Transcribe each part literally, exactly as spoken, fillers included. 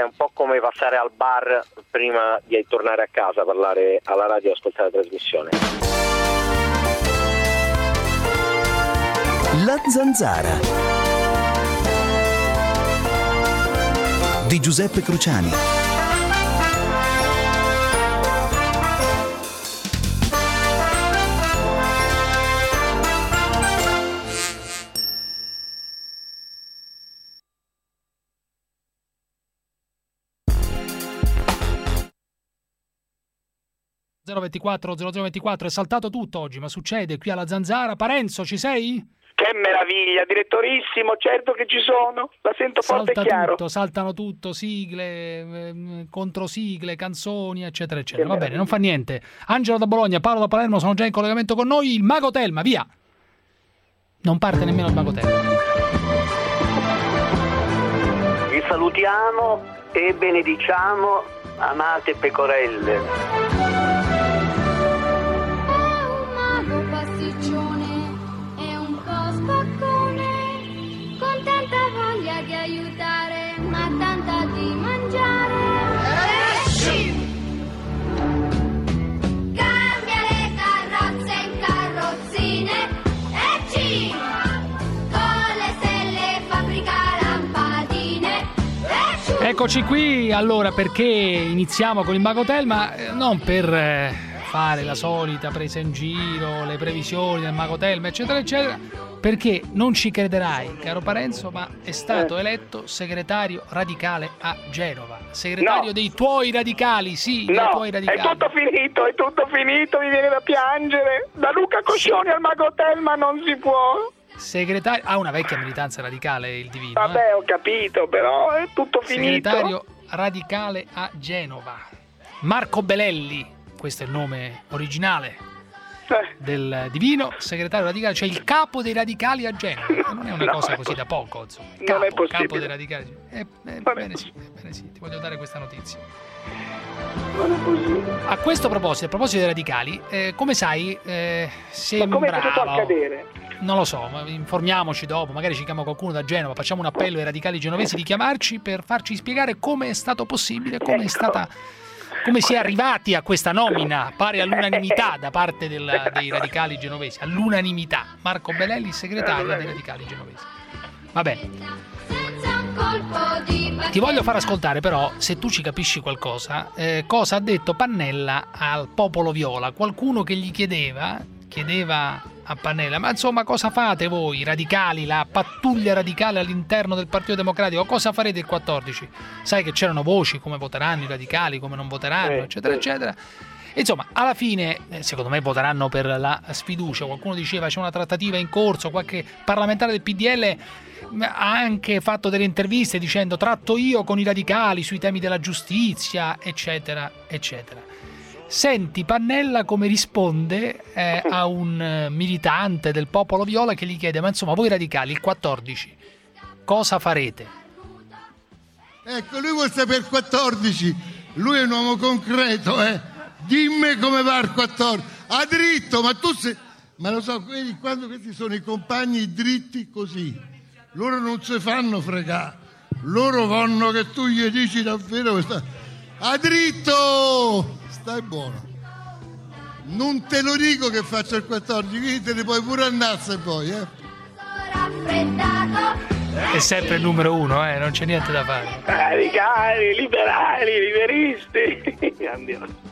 è un po' come passare al bar prima di tornare a casa, parlare alla radio e ascoltare la trasmissione. La Zanzara di Giuseppe Cruciani. zero ventiquattro zero zero ventiquattro, è saltato tutto oggi, ma succede qui alla Zanzara. Parenzo, ci sei? Che meraviglia, direttorissimo, certo che ci sono, la sento forte Salta e chiaro. tutto, saltano tutto, sigle, ehm, controsigle, canzoni, eccetera, eccetera. Va bene, non fa niente. Angelo da Bologna, Paolo da Palermo sono già in collegamento con noi. Il Mago Telma, via! Non parte nemmeno il Mago Telma. Vi salutiamo e benediciamo, amate pecorelle. Di aiutare, ma tanta di mangiare. Esci! Cambia le carrozze in carrozzine. Esci! Con le stelle fabbrica lampadine. Esci! Eccoci qui, allora, perché iniziamo con il Mago Telma? Eh, non per eh, fare la solita presa in giro, le previsioni del Mago Telma, eccetera, eccetera, perché non ci crederai, caro Parenzo, ma è stato eletto segretario radicale a Genova. Segretario No. dei tuoi radicali, sì, dei No, tuoi radicali. è tutto finito, è tutto finito, mi viene da piangere. Da Luca Coscioni al Mago Telma non si può. Segretario, ha una vecchia militanza radicale, il Divino. Vabbè, eh. ho capito, però è tutto finito. Segretario radicale a Genova. Marco Belelli, questo è il nome originale del Divino, segretario radicale, cioè il capo dei radicali a Genova. Non è una No, cosa è così pos- da poco, insomma. non Capo, è possibile. capo dei radicali. Eh, eh, bene, sì, bene sì, ti voglio dare questa notizia. Non è possibile. A questo proposito, a proposito dei radicali, eh, come sai, eh, Ma come è potuto sembrava... accadere? Non lo so, ma informiamoci dopo, magari ci chiama qualcuno da Genova, facciamo un appello ai radicali genovesi di chiamarci per farci spiegare come è stato possibile, come è Ecco. stata... come si è arrivati a questa nomina pari all'unanimità da parte del, dei radicali genovesi, all'unanimità. Marco Belelli, segretario dei radicali genovesi. Va bene. Ti voglio far ascoltare però, se tu ci capisci qualcosa, eh, cosa ha detto Pannella al popolo viola. Qualcuno che gli chiedeva, chiedeva a Pannella, ma insomma cosa fate voi, radicali, la pattuglia radicale all'interno del Partito Democratico, cosa farete il quattordici? Sai che c'erano voci, come voteranno i radicali, come non voteranno, Eh, eccetera, eh. eccetera. Insomma, alla fine, eh, secondo me voteranno per la sfiducia. Qualcuno diceva c'è una trattativa in corso, qualche parlamentare del P D L ha anche fatto delle interviste dicendo tratto io con i radicali sui temi della giustizia, eccetera, eccetera. Senti Pannella come risponde eh, a un eh, militante del popolo viola che gli chiede, ma insomma voi radicali il quattordici cosa farete? Ecco, lui vuol sapere il quattordici, lui è un uomo concreto, eh. Dimmi come va il quattordici, a dritto, ma tu sei... Ma lo so, vedi, quando questi sono i compagni dritti così, loro non si fanno fregare, loro vanno che tu gli dici davvero questa... A dritto! Stai buono. Non te lo dico che faccio il quattordici, quindi te ne puoi pure andarsene poi, eh. È sempre il numero uno, eh, non c'è niente da fare. Radicali, liberali, liberisti. Andiamo.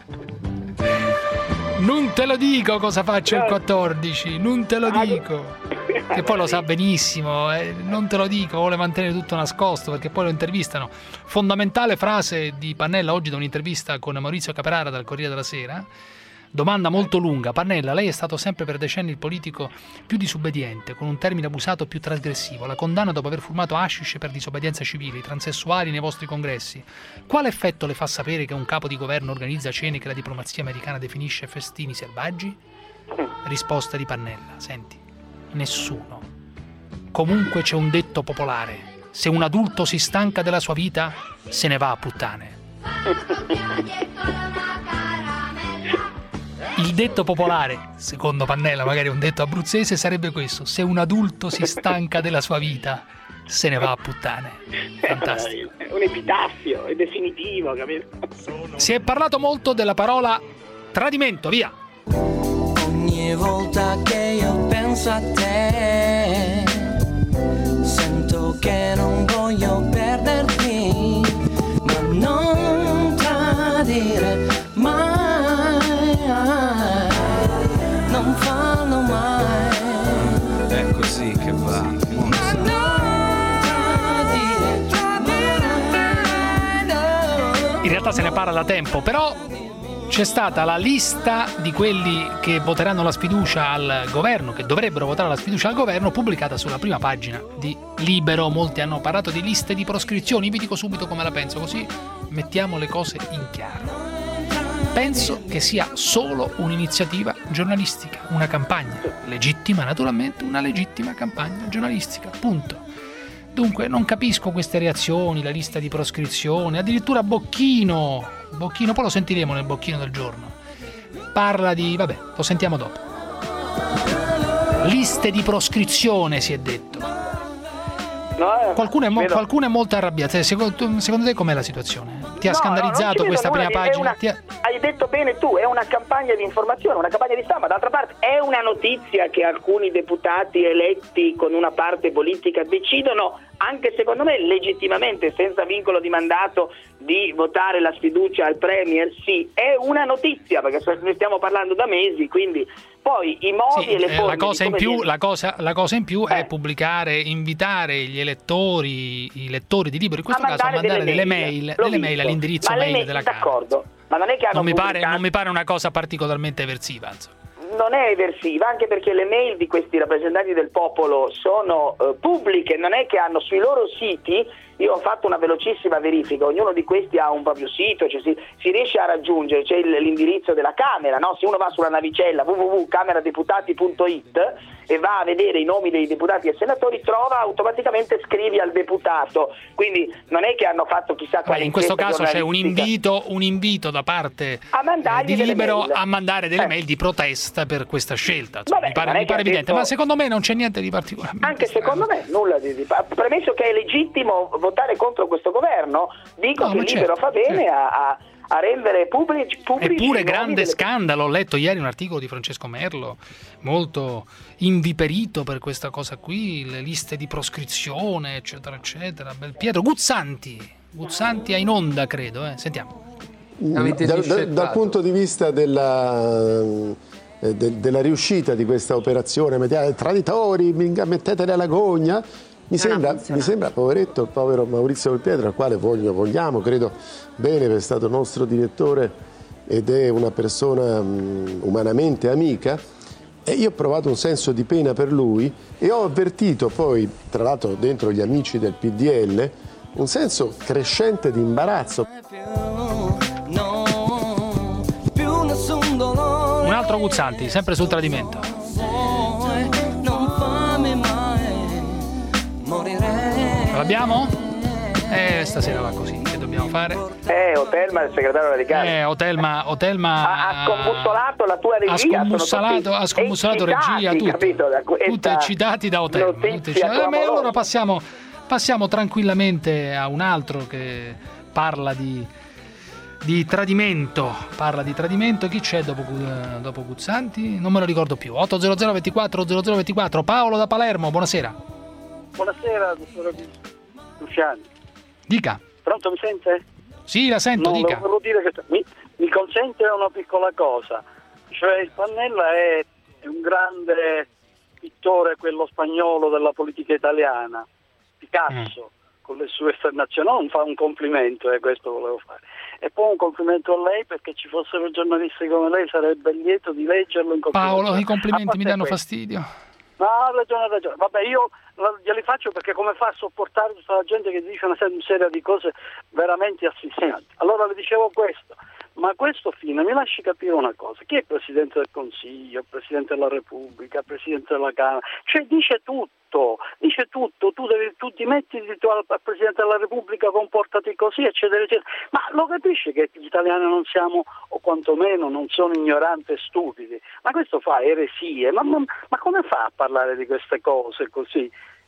Non te lo dico cosa faccio il quattordici, non te lo dico. Che poi lo sa benissimo, eh, non te lo dico, vuole mantenere tutto nascosto perché poi lo intervistano. Fondamentale frase di Pannella oggi da un'intervista con Maurizio Caprara dal Corriere della Sera. Domanda molto lunga. Pannella, lei è stato sempre per decenni il politico più disobbediente, con un termine abusato più trasgressivo. La condanna dopo aver fumato hashish per disobbedienza civile, i transessuali nei vostri congressi. Quale effetto le fa sapere che un capo di governo organizza cene che la diplomazia americana definisce festini selvaggi? Risposta di Pannella, senti. Nessuno. Comunque c'è un detto popolare: se un adulto si stanca della sua vita, se ne va a puttane. Il detto popolare, secondo Pannella, magari un detto abruzzese, sarebbe questo: se un adulto si stanca della sua vita, se ne va a puttane. Fantastico. È un epitaffio, è definitivo, capito? Si è parlato molto della parola tradimento, via. Ogni volta che io penso a te, sento che non voglio perderti, ma non tradire mai, non fallo mai. È così che va. In realtà se ne parla da tempo, però c'è stata la lista di quelli che voteranno la sfiducia al governo, che dovrebbero votare la sfiducia al governo, pubblicata sulla prima pagina di Libero. Molti hanno parlato di liste di proscrizioni, vi dico subito come la penso, così mettiamo le cose in chiaro. Penso che sia solo un'iniziativa giornalistica, una campagna legittima, naturalmente una legittima campagna giornalistica, punto. Dunque non capisco queste reazioni, la lista di proscrizione, addirittura Bocchino, Bocchino, poi lo sentiremo nel Bocchino del giorno, parla di, vabbè, lo sentiamo dopo. Liste di proscrizione si è detto. No, eh, Qualcuno è, mo- vedo- qualcuno è molto arrabbiato. Secondo, secondo te com'è la situazione? Ti ha No, scandalizzato no, non ci questa vedo prima nulla, è pagina? una- Ti ha- Hai detto bene tu, è una campagna di informazione, una campagna di stampa. D'altra parte è una notizia che alcuni deputati eletti con una parte politica decidono, anche secondo me legittimamente, senza vincolo di mandato, di votare la sfiducia al Premier. Sì, è una notizia, perché ne stiamo parlando da mesi, quindi poi i modi Sì, e le eh, forme la cosa di in come più, viene- la cosa, la cosa in più è Eh. pubblicare, invitare gli elettori, i lettori di Libero, in questo caso a mandare mandare delle mail, L'ho delle mail visto. all'indirizzo Ma le mail mail- della Camera. d'accordo, ma non è che hanno Non mi, pare, pubblicato- non mi pare una cosa particolarmente eversiva, insomma. Non è eversiva, anche perché le mail di questi rappresentanti del popolo sono eh, pubbliche, non è che hanno sui loro siti. Io ho fatto una velocissima verifica, ognuno di questi ha un proprio sito, cioè si, si riesce a raggiungere, c'è il- l'indirizzo della Camera, no? Se uno va sulla navicella w w w punto cameradeputati punto i t e va a vedere i nomi dei deputati e senatori, trova automaticamente scrivi al deputato, quindi non è che hanno fatto chissà quale Beh, in questo inchiesta caso c'è un giornalistica. invito, un invito da parte A eh, mandargli di delle Libero mail. a mandare delle Eh. mail di protesta per questa scelta. Insomma, Vabbè, mi pare, non è mi che pare ha evidente, detto- ma secondo me non c'è niente di particolare. Anche secondo me nulla di, di premesso che è legittimo votare contro questo governo, dico No, che ma Libero certo, fa bene certo. a, a- a rendere pubblici, pubblici i Eppure nomi grande delle- scandalo, ho letto ieri un articolo di Francesco Merlo molto inviperito per questa cosa qui, le liste di proscrizione eccetera eccetera. Bel Pietro Guzzanti, Guzzanti è in onda credo, eh. Sentiamo. Avete Dal, dal- discettato. dal punto di vista della, eh, de- della riuscita di questa operazione mediale, traditori, mi- metteteli alla gogna, mi sembra, mi sembra, poveretto, il povero Maurizio Belpietro, al quale voglio, vogliamo, credo bene, perché è stato nostro direttore ed è una persona mh, umanamente amica, e io ho provato un senso di pena per lui e ho avvertito poi, tra l'altro dentro gli amici del P D L, un senso crescente di imbarazzo. No, più nessun dolore. Un altro Guzzanti, sempre sul tradimento. Non fammi mai morire. L'abbiamo? Eh, stasera va così, che dobbiamo fare? Eh, Otelma, il segretario radicale. Eh, Otelma, Otelma ha, ha scombussolato la tua regia. ha scombussolato, sono ha tutti scombussolato eccitati, regia, tutti, capito, da questa tutti eccitati da Otelma. notizia tutti eccitati. Eh, ma clamorosa. allora passiamo, passiamo tranquillamente a un altro che parla di, di tradimento. Parla di tradimento. Chi c'è dopo, Gu- dopo Guzzanti? Non me lo ricordo più. otto zero zero ventiquattro zero zero ventiquattro. Paolo da Palermo, buonasera. Buonasera, dottor Luciani. Dica. Pronto, mi sente? Sì, la sento, No, dica. volevo dire che mi, mi consente una piccola cosa. Cioè, il Pannella è un grande pittore, quello spagnolo della politica italiana, Picasso, Mm. con le sue esternazionali. Non fa un complimento, e questo volevo fare. E poi un complimento a lei, perché ci fossero giornalisti come lei, sarebbe lieto di leggerlo in continuazione. Paolo, i A complimenti parte mi danno questo. fastidio. No, ha ragione, ha ragione. Vabbè, io la- glieli faccio perché come fa a sopportare tutta la gente che dice una serie, serie di cose veramente asfissianti. Allora le dicevo questo, ma a questo fine mi lasci capire una cosa: chi è il Presidente del Consiglio, il Presidente della Repubblica, il Presidente della Camera? Cioè dice tutto, dice tutto, tu, devi, tu ti metti di tu al, al Presidente della Repubblica, comportati così, eccetera, eccetera. Ma lo capisci che gli italiani non siamo, o quantomeno non sono ignoranti e stupidi? Ma questo fa eresie, ma, ma, ma come fa a parlare di queste cose così?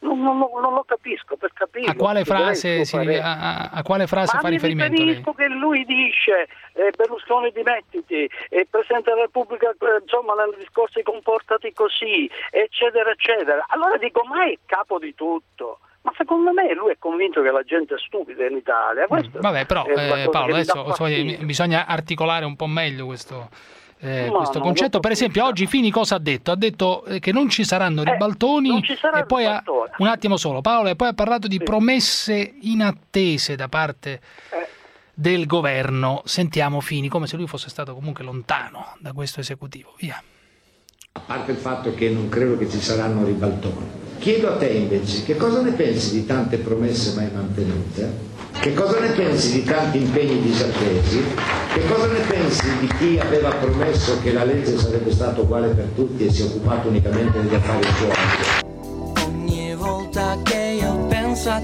Non, non, non lo capisco, per capirlo. A quale frase, si, a, a quale frase fa riferimento lei? Ma mi riferisco che lui dice eh, Berlusconi dimettiti, eh, Presidente della Repubblica, eh, insomma nei discorsi comportati così, eccetera eccetera. Allora dico, ma è capo di tutto. Ma secondo me lui è convinto che la gente è stupida in Italia. Questo mm, vabbè, però eh, Paolo, adesso so, bisogna articolare un po' meglio questo, eh, no, questo no, concetto. Per esempio oggi Fini cosa ha detto? Ha detto eh, che non ci saranno ribaltoni, eh, non ci sarà e poi ha, un attimo solo Paolo, e poi ha parlato di sì. promesse inattese da parte eh. del governo. Sentiamo Fini, come se lui fosse stato comunque lontano da questo esecutivo. Via. A parte il fatto che non credo che ci saranno ribaltoni. Chiedo a te invece, che cosa ne pensi di tante promesse mai mantenute? Che cosa ne pensi di tanti impegni disattesi? Che cosa ne pensi di chi aveva promesso che la legge sarebbe stata uguale per tutti e si è occupato unicamente degli affari suoi? Ogni volta che io penso a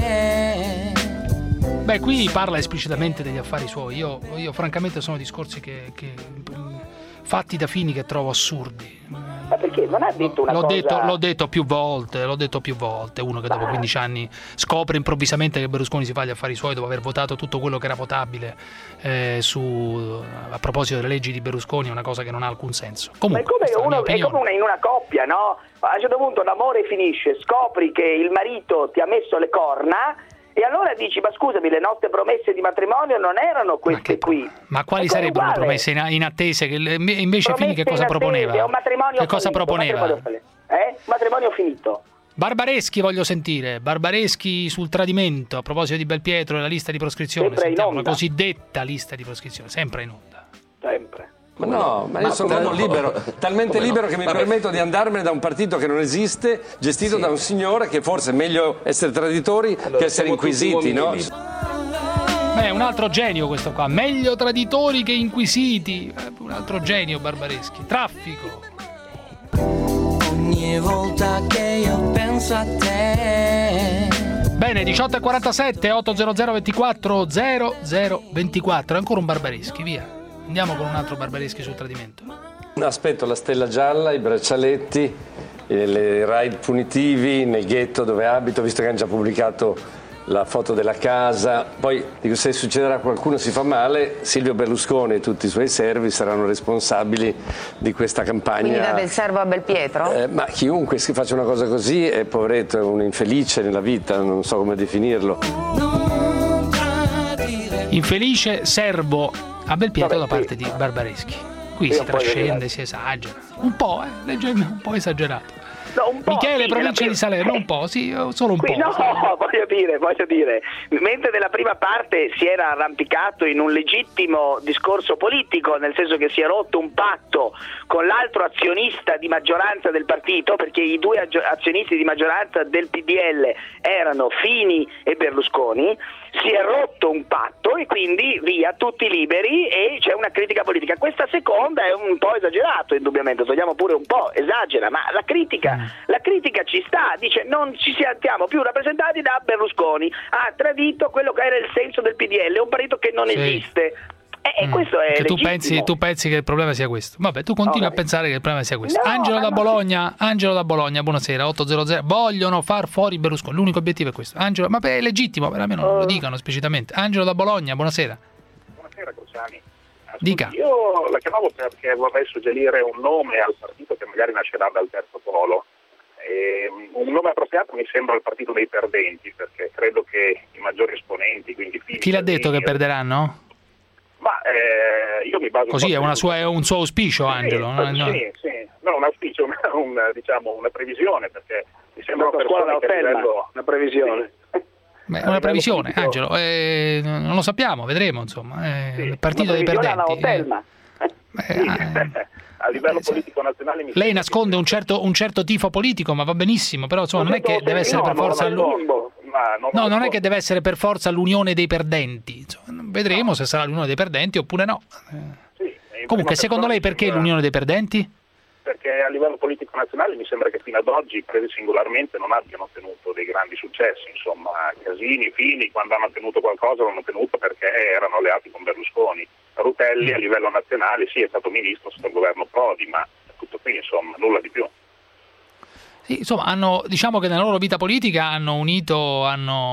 te. Beh, qui parla esplicitamente degli affari suoi. Io, io francamente sono discorsi che, che fatti da Fini che trovo assurdi. Ma perché non ha detto una l'ho cosa... Detto, l'ho detto più volte, l'ho detto più volte. Uno che dopo quindici anni scopre improvvisamente che Berlusconi si fa gli affari suoi dopo aver votato tutto quello che era votabile eh, su, a proposito delle leggi di Berlusconi, è una cosa che non ha alcun senso. Comunque, ma è come, uno, è come una, in una coppia, no? A un certo punto l'amore finisce, scopri che il marito ti ha messo le corna e allora dici, ma scusami, le nostre promesse di matrimonio non erano queste ma che, qui. Ma quali sarebbero le promesse inattese? Che invece Fini che cosa proponeva? È un matrimonio che cosa finito, proponeva? Matrimonio, eh? matrimonio finito. Barbareschi voglio sentire, Barbareschi sul tradimento, a proposito di Belpietro e la lista di proscrizione, sentiamo la cosiddetta lista di proscrizione, sempre in onda. Sempre. Ma no, ma io ma sono talmente libero, talmente libero che mi Vabbè. permetto di andarmene da un partito che non esiste, gestito sì. da un signore che forse è meglio essere traditori allora, che essere inquisiti, no? Beh, è un altro genio questo qua, meglio traditori che inquisiti, un altro genio Barbareschi, traffico. Ogni volta che io penso a te. Bene, diciotto e quarantasette, ottocento ventiquattro zero zero ventiquattro, ancora un Barbareschi, via. Andiamo con un altro Barbareschi sul tradimento. Aspetto la stella gialla, i braccialetti, le raid punitivi nel ghetto dove abito, visto che hanno già pubblicato la foto della casa. Poi dico, se succederà a qualcuno si fa male, Silvio Berlusconi e tutti i suoi servi saranno responsabili di questa campagna. Quindi da Belservo a Belpietro? Eh, ma chiunque si faccia una cosa così è poveretto, è un infelice nella vita, non so come definirlo. Infelice servo a Belpietro da parte di Barbareschi. Qui si trascende, si esagera. Un po', eh, leggermente un po' esagerato. No, un po', Michele, sì, provincia prima... di Salerno, un po', sì, solo un Qui, po'. No, sì. voglio dire, voglio dire, mentre nella prima parte si era arrampicato in un legittimo discorso politico, nel senso che si è rotto un patto con l'altro azionista di maggioranza del partito, perché i due azionisti di maggioranza del P D L erano Fini e Berlusconi, si è rotto un patto e quindi via, tutti liberi e c'è una critica politica. Questa seconda è un po' esagerato, indubbiamente, togliamo pure un po', esagera, ma la critica La critica ci sta, dice non ci sentiamo più rappresentati da Berlusconi, ha tradito quello che era il senso del P D L, è un partito che non sì. esiste. E, mm. questo è che tu legittimo. pensi, tu pensi che il problema sia questo. Vabbè, tu continui okay. a pensare che il problema sia questo. No, Angelo da no. Bologna, Angelo da Bologna, buonasera, ottocento vogliono far fuori Berlusconi. L'unico obiettivo è questo. Angelo, ma beh, è legittimo, almeno uh. lo dicano esplicitamente. Angelo da Bologna, buonasera. Buonasera Cruciani. Dica. Io la chiamavo perché vorrei suggerire un nome al partito che magari nascerà dal terzo polo. E un nome appropriato mi sembra il partito dei perdenti, perché credo che i maggiori esponenti, quindi Fini, chi l'ha detto che perderanno? Ma eh, io mi baso così, è, una su... sua, è un suo auspicio, sì, Angelo. Sì, no? sì, sì. No, un auspicio, una, un, diciamo, una previsione, perché mi sembra una persona che a livello... una previsione. Sì. Beh, una previsione, politico... Angelo, eh, non lo sappiamo, vedremo, insomma. Eh, sì, il partito dei perdenti. Eh, sì. eh, a livello politico nazionale mi lei nasconde un certo, un certo tifo politico, ma va benissimo, però insomma non è che deve essere per forza no, non è che deve essere per forza l'unione dei perdenti, insomma, vedremo se sarà l'unione dei perdenti oppure no. Comunque, secondo lei perché l'unione dei perdenti? Perché a livello politico nazionale mi sembra che fino ad oggi, presi singolarmente, non abbiano ottenuto dei grandi successi. Insomma, Casini, Fini, quando hanno ottenuto qualcosa l'hanno ottenuto perché erano alleati con Berlusconi. Rutelli a livello nazionale sì, è stato ministro sotto il governo Prodi, ma tutto qui, insomma, nulla di più. Insomma, hanno, diciamo che nella loro vita politica hanno unito,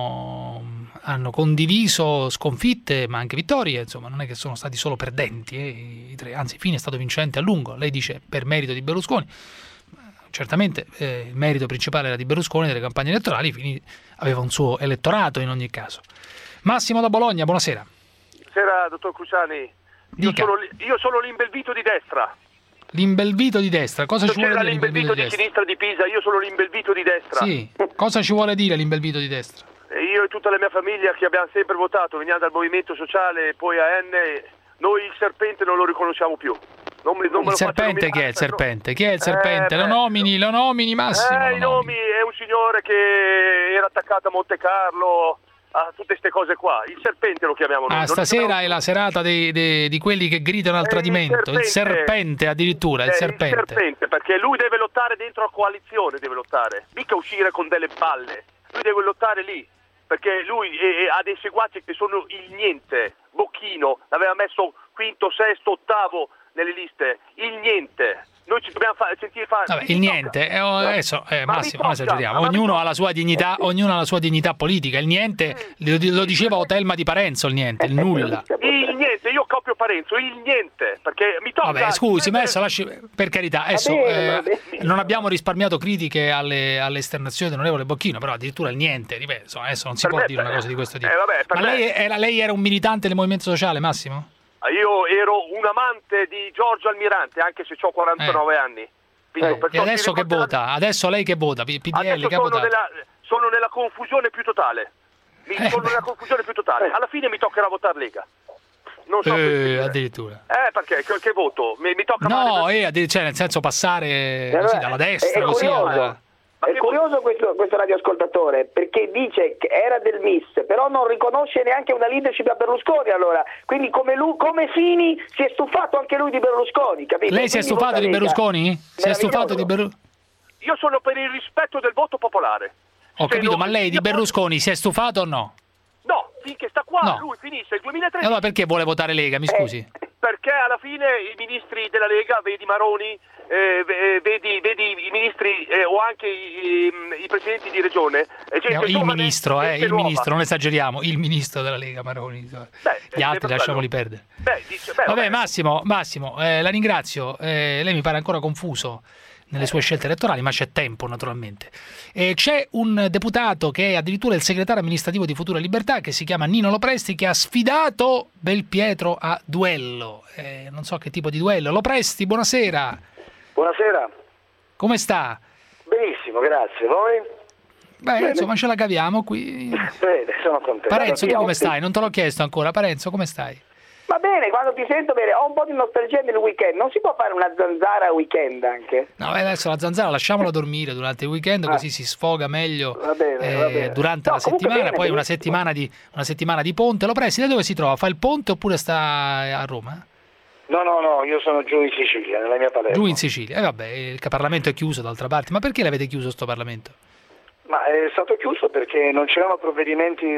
hanno, hanno condiviso sconfitte ma anche vittorie, insomma, non è che sono stati solo perdenti, eh, i tre, anzi Fini è stato vincente a lungo, lei dice per merito di Berlusconi. Certamente eh, il merito principale era di Berlusconi delle campagne elettorali, Fini aveva un suo elettorato in ogni caso. Massimo da Bologna, buonasera. Buonasera, dottor Cruciani. Io sono, io sono l'imbelvito di destra. L'imbelvito di destra, cosa non ci vuole c'era dire l'imbelvito di, di sinistra di Pisa, io sono l'imbelvito di destra. Sì, cosa ci vuole dire l'imbelvito di destra? E io e tutta la mia famiglia che abbiamo sempre votato, veniamo dal Movimento Sociale e poi a N, noi il serpente non lo riconosciamo più. Non me, non me il lo serpente chi è il serpente? Chi è il serpente? Eh, lo nomini, lo nomini Massimo. Eh, i nomi, è un signore che era attaccato a Monte Carlo, a tutte queste cose qua. Il serpente lo chiamiamo noi. Ah, stasera è la serata dei, dei, di quelli che gridano al tradimento. Il serpente, il serpente addirittura, il eh, serpente. Il serpente, perché lui deve lottare dentro la coalizione, deve lottare. Mica uscire con delle balle. Lui deve lottare lì, perché lui eh, ha dei seguaci che sono il niente. Bocchino l'aveva messo quinto, sesto, ottavo nelle liste. Il niente. Noi ci dobbiamo fare, sentire fare. Vabbè, il niente, eh, adesso eh, Massimo, non esageriamo. Ognuno ha la sua dignità, ognuno ha la sua dignità politica. Il niente lo, lo diceva Otelma di Parenzo, il niente, il nulla. Il niente, io copio Parenzo, il niente, perché mi tocca. Vabbè, scusi, ma adesso lasci, per carità, adesso eh, non abbiamo risparmiato critiche alle, alle esternazioni dell'onorevole Bocchino, però addirittura il niente, ripeto, insomma, adesso non si per può me, dire una cosa di questo tipo. Eh, vabbè, ma lei era, lei era un militante del Movimento Sociale, Massimo? Io ero un amante di Giorgio Almirante, anche se ho quarantanove eh. anni. Eh, e adesso che vota? Adesso lei che vota? P D L adesso che ha sono votato? Nella, sono nella confusione più totale. Mi, eh, sono nella confusione più totale. Alla fine mi toccherà votare Lega. Non so eh, addirittura. Eh, perché? Che, che voto? Mi, mi tocca No, male... eh, cioè nel senso passare eh, così, dalla destra, è, è così alla... È curioso questo, questo radioascoltatore, perché dice che era del M I S, però non riconosce neanche una leadership a Berlusconi, allora. Quindi come, lui, come Fini si è stufato anche lui di Berlusconi, capito? Lei si è stufato di Berlusconi? Si è stufato di Berlusconi? Io sono per il rispetto del voto popolare. Ho capito, ma lei di Berlusconi si è stufato o no? No, finché sta qua, no. Lui finisce il duemilatredici. E allora perché vuole votare Lega, mi scusi? Eh, perché alla fine i ministri della Lega, vedi Maroni, eh, vedi, vedi i ministri eh, o anche i, i, i presidenti di regione. Eh, no, il ministro, eh, il nuova. ministro, non esageriamo, il ministro della Lega Maroni. Beh, Gli altri lasciamoli perdere. Beh, dice, beh, vabbè, vabbè, Massimo, Massimo eh, la ringrazio. Eh, lei mi pare ancora confuso nelle sue scelte elettorali, ma c'è tempo naturalmente. Eh, c'è un deputato che è addirittura il segretario amministrativo di Futura Libertà, che si chiama Nino Lopresti, che ha sfidato Belpietro a duello. Eh, non so che tipo di duello. Lopresti, buonasera. Buonasera. Come sta? Benissimo, grazie. Voi? Beh, Bene. insomma, ce la caviamo qui. Bene, sono contento. Parenzo, tu come stai? Non te l'ho chiesto ancora. Parenzo, come stai? Va bene, quando ti sento bene, ho un po' di nostalgia del weekend. Non si può fare una zanzara weekend anche? No, adesso la zanzara lasciamola dormire durante il weekend, ah. così si sfoga meglio va bene, eh, va bene. durante no, la settimana, bene, poi benissimo. una settimana, di, una settimana di ponte. Lo Presti, da dove si trova? Fa il ponte oppure sta a Roma? No, no, no, io sono giù in Sicilia, nella mia Palermo. Giù in Sicilia, e eh, vabbè, il Parlamento è chiuso d'altra parte. Ma perché l'avete chiuso sto Parlamento? Ma è stato chiuso perché non c'erano provvedimenti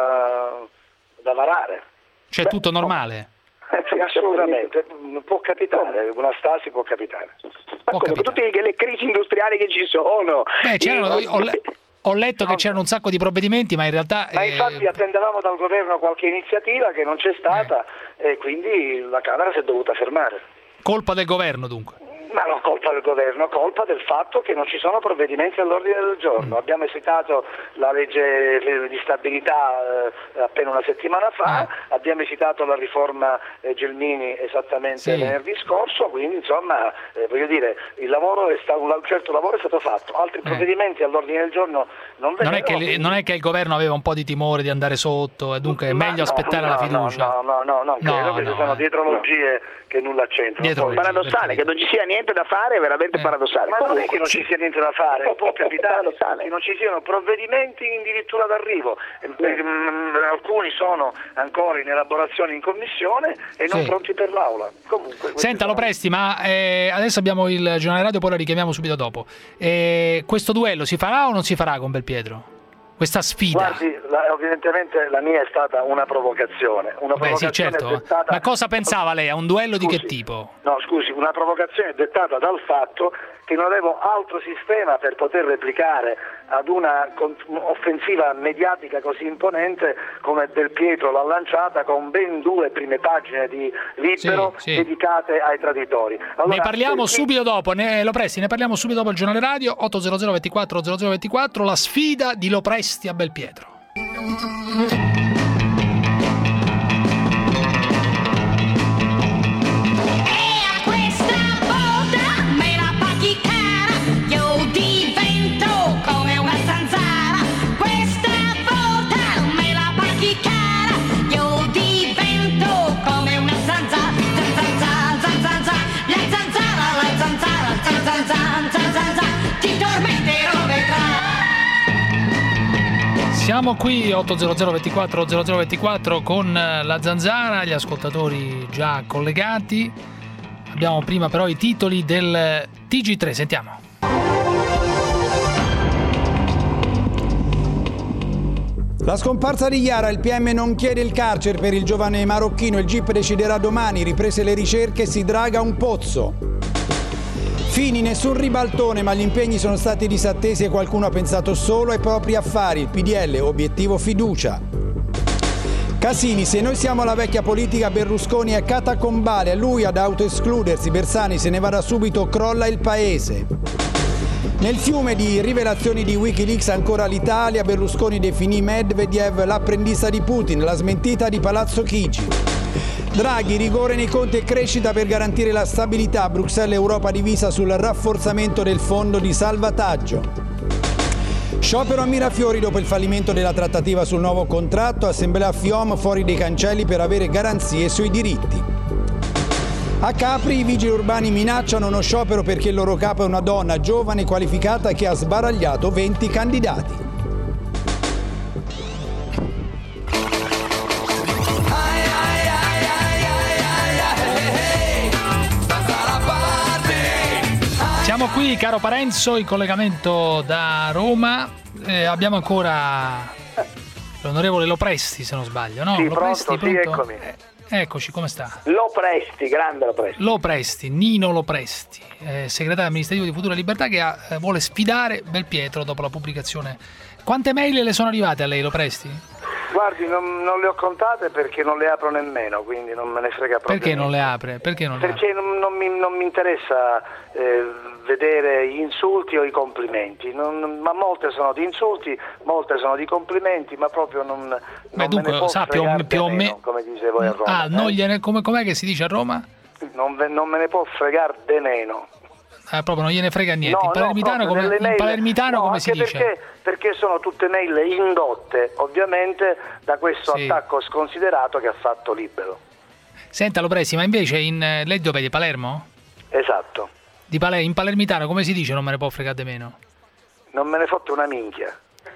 da, da varare. Cioè Beh, tutto normale? Sì, assolutamente, può capitare, una stasi può capitare. Ma come, con tutte le crisi industriali che ci sono. Beh, c'erano, ho, le, ho letto no. che c'erano un sacco di provvedimenti, ma in realtà... Ma eh... infatti attendevamo dal governo qualche iniziativa che non c'è stata eh. e quindi la Camera si è dovuta fermare. Colpa del governo dunque? Ma non colpa del governo, colpa del fatto che non ci sono provvedimenti all'ordine del giorno. Mm. Abbiamo esitato la legge di stabilità eh, appena una settimana fa, ah. abbiamo esitato la riforma eh, Gelmini esattamente sì. venerdì scorso, quindi insomma eh, voglio dire, il lavoro è stato, un certo lavoro è stato fatto, altri eh. provvedimenti all'ordine del giorno non vengono. Non è, che, quindi... non è che il governo aveva un po' di timore di andare sotto e dunque è meglio no, aspettare no, la fiducia? No, no, no, no, no credo no, che no, ci sono eh. dietrologie no. che nulla c'entrano. Paradossale, che non ci sia niente da fare è veramente eh. paradossale. Ma non è che non ci sia niente da fare, può capitare che non ci siano provvedimenti addirittura d'arrivo. Alcuni sono ancora in elaborazione in commissione e non sì. pronti per l'aula. Comunque, Senta, lo presti, ma eh, adesso abbiamo il giornale radio, poi la richiamiamo subito dopo. Eh, questo duello si farà o non si farà con Belpietro? questa sfida? Guardi, la, evidentemente la mia è stata una provocazione. Una Beh, provocazione sì, certo. dettata... Ma cosa pensava lei? A un duello scusi, di che tipo? No, scusi, una provocazione dettata dal fatto che non avevo altro sistema per poter replicare ad una offensiva mediatica così imponente come Del Pietro l'ha lanciata, con ben due prime pagine di Libero sì, sì. dedicate ai traditori. Allora, ne parliamo perché... subito dopo, ne, Lopresti, ne parliamo subito dopo il giornale radio. Ottocento ventiquattro zero zero ventiquattro, la sfida di Lopresti a Belpietro. Siamo qui ottocento ventiquattro zero zero ventiquattro con la Zanzara, gli ascoltatori già collegati. Abbiamo prima però i titoli del T G tre, sentiamo. La scomparsa di Chiara, il P M non chiede il carcere per il giovane marocchino, il G I P deciderà domani, riprese le ricerche, si draga un pozzo. Fini, nessun ribaltone, ma gli impegni sono stati disattesi e qualcuno ha pensato solo ai propri affari. Il P D L, obiettivo fiducia. Casini, se noi siamo la vecchia politica, Berlusconi è catacombale, a lui ad autoescludersi, Bersani se ne va da subito, crolla il paese. Nel fiume di rivelazioni di Wikileaks ancora l'Italia, Berlusconi definì Medvedev l'apprendista di Putin, la smentita di Palazzo Chigi. Draghi, rigore nei conti e crescita per garantire la stabilità, Bruxelles e Europa divisa sul rafforzamento del fondo di salvataggio. Sciopero a Mirafiori dopo il fallimento della trattativa sul nuovo contratto, assemblea FIOM fuori dei cancelli per avere garanzie sui diritti. A Capri i vigili urbani minacciano uno sciopero perché il loro capo è una donna giovane qualificata che ha sbaragliato venti candidati. Siamo qui, caro Parenzo, in collegamento da Roma. Eh, abbiamo ancora l'onorevole Lopresti, se non sbaglio, no? Sì, Lopresti, pronto, sì, pronto? eccomi. Eh, eccoci, come sta? Lopresti, grande Lopresti. Lopresti, Nino Lopresti, eh, segretario amministrativo di Futura Libertà, che ha, eh, vuole sfidare Belpietro dopo la pubblicazione. Quante mail le sono arrivate a lei, Lopresti? Guardi, non, non le ho contate perché non le apro nemmeno, quindi non me ne frega proprio. Perché non le apre? Perché non le Perché non, non, mi, non mi interessa eh, vedere gli insulti o i complimenti, non, ma molte sono di insulti, molte sono di complimenti, ma proprio non, non Beh, dunque, me ne può sa, più, fregare più o meno, meno, come dice voi a Roma. Ah, non eh? gliene, come, com'è che si dice a Roma? Non, non me ne può fregare de meno. Ah, proprio non gliene frega niente. No, in palermitano, no, come, in mail, palermitano no, come si dice? Perché, perché sono tutte mail indotte, ovviamente, da questo Sì. attacco sconsiderato che ha fatto Libero. Senta, Lopresti, ma invece in, lei dove è di Palermo? Esatto. Di Paler- in palermitano come si dice non me ne può fregare di meno? Non me ne fotte una minchia.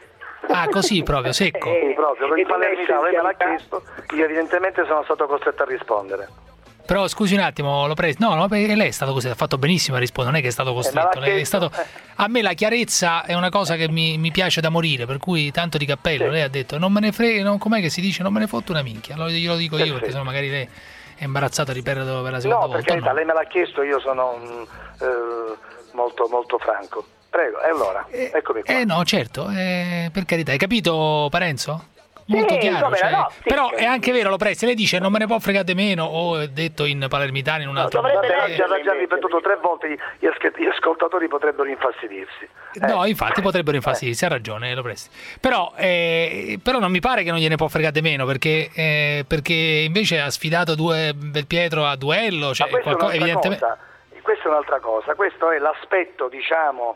Ah, così proprio, secco. Sì, proprio, per il palermitano, lei me l'ha chiesto, io evidentemente sono stato costretto a rispondere. Però scusi un attimo, Lopresti, no, no, perché lei è stato così, ha fatto benissimo a rispondere, non è che è stato costretto. Eh, lei è stato... A me la chiarezza è una cosa che mi, mi piace da morire, per cui tanto di cappello. Sì. Lei ha detto, non me ne frega, no, com'è che si dice, non me ne fotto una minchia. Allora glielo dico io, perché sennò magari lei è imbarazzato a ripeterlo per la seconda no, volta. Perché No, lei me l'ha chiesto, io sono mm, eh, molto, molto franco. Prego, e allora, eh, eccomi qua. Eh no, certo, eh, per carità, hai capito Parenzo? Molto sì, chiaro, vabbè, cioè, no, sì, però sì. è anche vero, Lopresti, lei dice non me ne può fregare di meno, o è detto in palermitano in un altro No, modo. l'ha già, già ripetuto tre volte, gli, asc- gli ascoltatori potrebbero infastidirsi. Eh. No, infatti potrebbero infastidirsi, ha ragione Lopresti. Però, eh, però non mi pare che non gliene può fregare di meno, perché, eh, perché invece ha sfidato due Belpietro a duello, cioè Ma questa, qualcosa, è un'altra evidentemente... cosa. Questa è un'altra cosa, questo è l'aspetto, diciamo,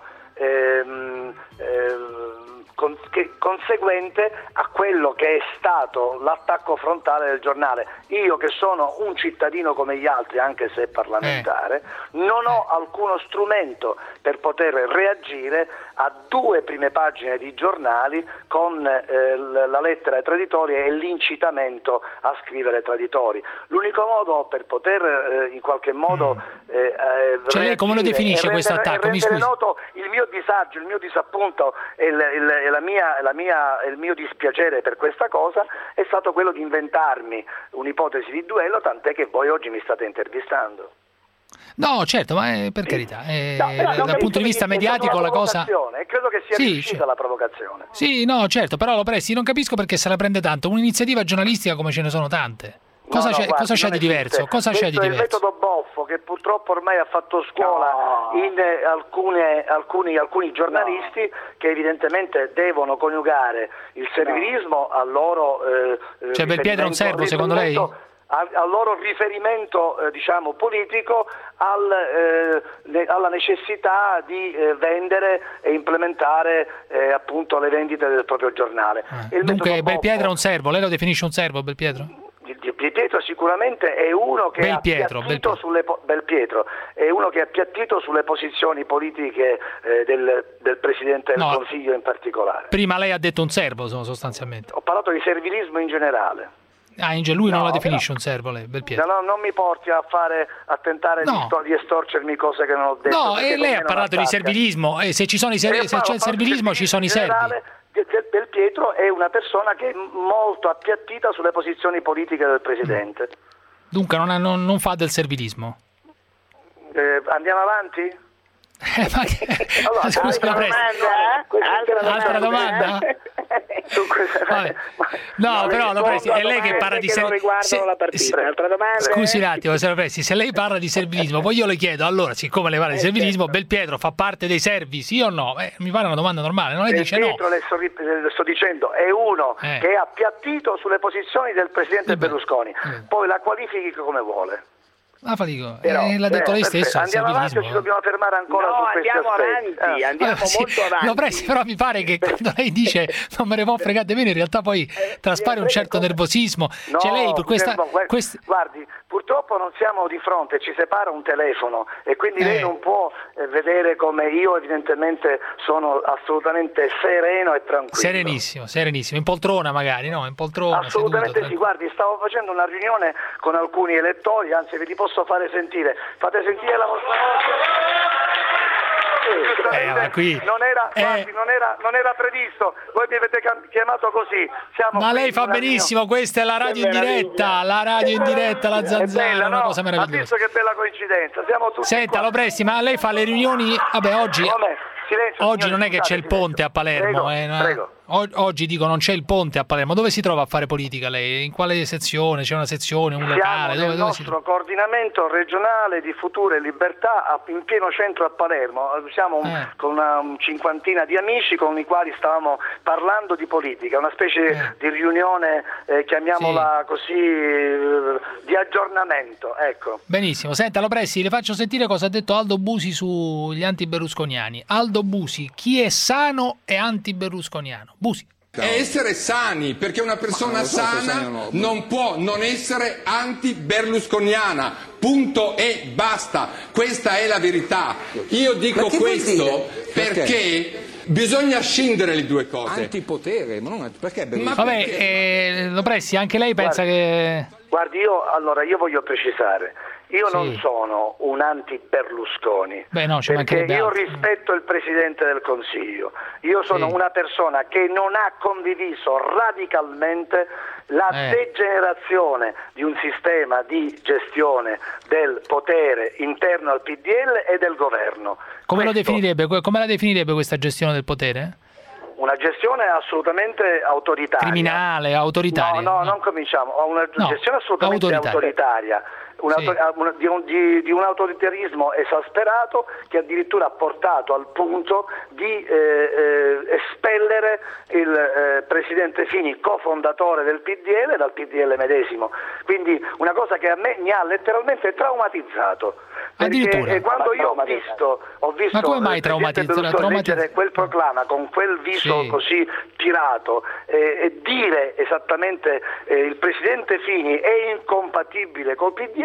ehm, ehm, Con, che, conseguente a quello che è stato l'attacco frontale del giornale. Io che sono un cittadino come gli altri, anche se parlamentare, eh. non ho alcuno strumento per poter reagire a due prime pagine di giornali con eh, la lettera ai traditori e l'incitamento a scrivere traditori. L'unico modo per poter eh, in qualche modo eh, cioè lei come lo definisce questo attacco? Mi scusi. Noto il mio disagio, il mio disappunto e, il, il, e la mia, la mia, il mio dispiacere per questa cosa è stato quello di inventarmi un'ipotesi di duello, tant'è che voi oggi mi state intervistando. No, certo, ma è, per carità, è, no, però dal punto di vista mediatico la cosa... E credo che sia sì, riuscita certo. la provocazione. Sì, no, certo, però Lopresti non capisco perché se la prende tanto. Un'iniziativa giornalistica come ce ne sono tante. Cosa no, no, c'è, guardi, cosa c'è di diverso? Cosa c'è di diverso? È il diverso? metodo Boffo che purtroppo ormai ha fatto scuola no. in eh, alcune, alcuni, alcuni giornalisti no. che evidentemente devono coniugare il servilismo no. al loro eh, cioè Belpietro è un servo secondo lei? Al, al loro riferimento eh, diciamo politico al, eh, ne, alla necessità di eh, vendere e implementare eh, appunto le vendite del proprio giornale. Ah. Dunque Belpietro è un servo, lei lo definisce un servo Belpietro? Belpietro sicuramente è uno che Belpietro, ha appiattito sulle Belpietro è uno che ha appiattito sulle posizioni politiche eh, del, del Presidente del no. Consiglio in particolare. Prima lei ha detto un servo sostanzialmente. Ho parlato di servilismo in generale. Ah, lui non no, la definisce no. un servo lei, Belpietro. No, non mi porti a fare a tentare no. di, sto, di estorcermi cose che non ho detto. No, e lei ha parlato di servilismo e se ci sono i servi, se c'è il servilismo ci sono i servi. Belpietro è una persona che è molto appiattita sulle posizioni politiche del Presidente. Dunque non, non, non fa del servilismo. Eh, andiamo avanti? Eh, ma che... allora, scusi, altra domanda? Altra, altra domanda? Vabbè. No, no, però Lopresti, è lei che parla di servilismo. Altra domanda? Scusi un attimo, se Lopresti, se lei parla di servilismo, poi io le chiedo, allora, siccome lei parla di servilismo, Belpietro fa parte dei servi, sì o no? Eh, mi pare una domanda normale, non lei dice no. Belpietro, le sto, le sto dicendo, è uno eh. che è appiattito sulle posizioni del Presidente eh Berlusconi, eh. poi la qualifichi come vuole. Ah, fatico. Però, eh, l'ha detto eh, lei stesso. Andiamo avanti o ci dobbiamo fermare ancora no, su questi andiamo aspetti? avanti, eh. andiamo allora, molto sì, avanti. Lopresti, però mi pare che quando lei dice non me ne può fregare bene, in realtà poi eh, traspare un certo come... nervosismo. No, cioè lei per questa, guardi, quest... guardi, purtroppo non siamo di fronte, ci separa un telefono e quindi eh. lei non può eh, vedere come io evidentemente sono assolutamente sereno e tranquillo. Serenissimo, serenissimo, in poltrona magari, no? In poltrona. Assolutamente seduto, sì, guardi, stavo facendo una riunione con alcuni elettori, anzi ve li posso fare sentire. Fate sentire la vostra voce. Eh, ma qui, non, era, eh, guardi, non, era, non era previsto, voi mi avete chiamato così. Siamo ma lei fa benissimo, mia... questa è la radio in diretta, la radio in diretta, la zanzara, è una no? cosa meravigliosa. Ha visto che bella coincidenza, siamo tutti Senta, qua. Lopresti, ma lei fa le riunioni, vabbè oggi, silenzio, oggi signori, non è che c'è il ponte a Palermo, prego, eh, no? prego. Oggi dico non c'è il ponte a Palermo, dove si trova a fare politica lei? In quale sezione? C'è una sezione, un locale? Siamo dove, nel dove si nostro coordinamento regionale di Futura e Libertà in pieno centro a Palermo, siamo un, eh. con una cinquantina di amici con i quali stavamo parlando di politica, una specie eh. di riunione, eh, chiamiamola sì. così, eh, di aggiornamento, ecco. Benissimo, senta Lopresti, le faccio sentire cosa ha detto Aldo Busi sugli anti-berlusconiani. Aldo Busi, chi è sano è anti-berlusconiano? Busi. È essere sani, perché una persona so sana no. non può non essere anti-berlusconiana, punto e basta, questa è la verità. Io dico questo perché, perché bisogna scindere le due cose. Antipotere, ma non perché Berlusconi? Vabbè, eh, Lopresti, anche lei pensa guardi, che... Guardi, io, allora, io voglio precisare, io sì. non sono un anti-Berlusconi, Beh, no, perché io altro. rispetto il Presidente del Consiglio, io sono sì. una persona che non ha condiviso radicalmente la eh. degenerazione di un sistema di gestione del potere interno al P D L e del governo. Come, Questo, lo definirebbe, come la definirebbe questa gestione del potere? Una gestione assolutamente autoritaria. Criminale, autoritaria. No, no, no. non cominciamo. Ho una no, gestione assolutamente autoritaria. autoritaria. Un sì. autor- di, un, di, di un autoritarismo esasperato che addirittura ha portato al punto di eh, eh, espellere il eh, Presidente Fini, cofondatore del P D L, dal P D L medesimo. Quindi una cosa che a me mi ha letteralmente traumatizzato. Perché quando io ho visto, ho visto Ma come mai traumatizzato? leggere quel proclama con quel viso sì. così tirato eh, e dire esattamente eh, il Presidente Fini è incompatibile col P D L,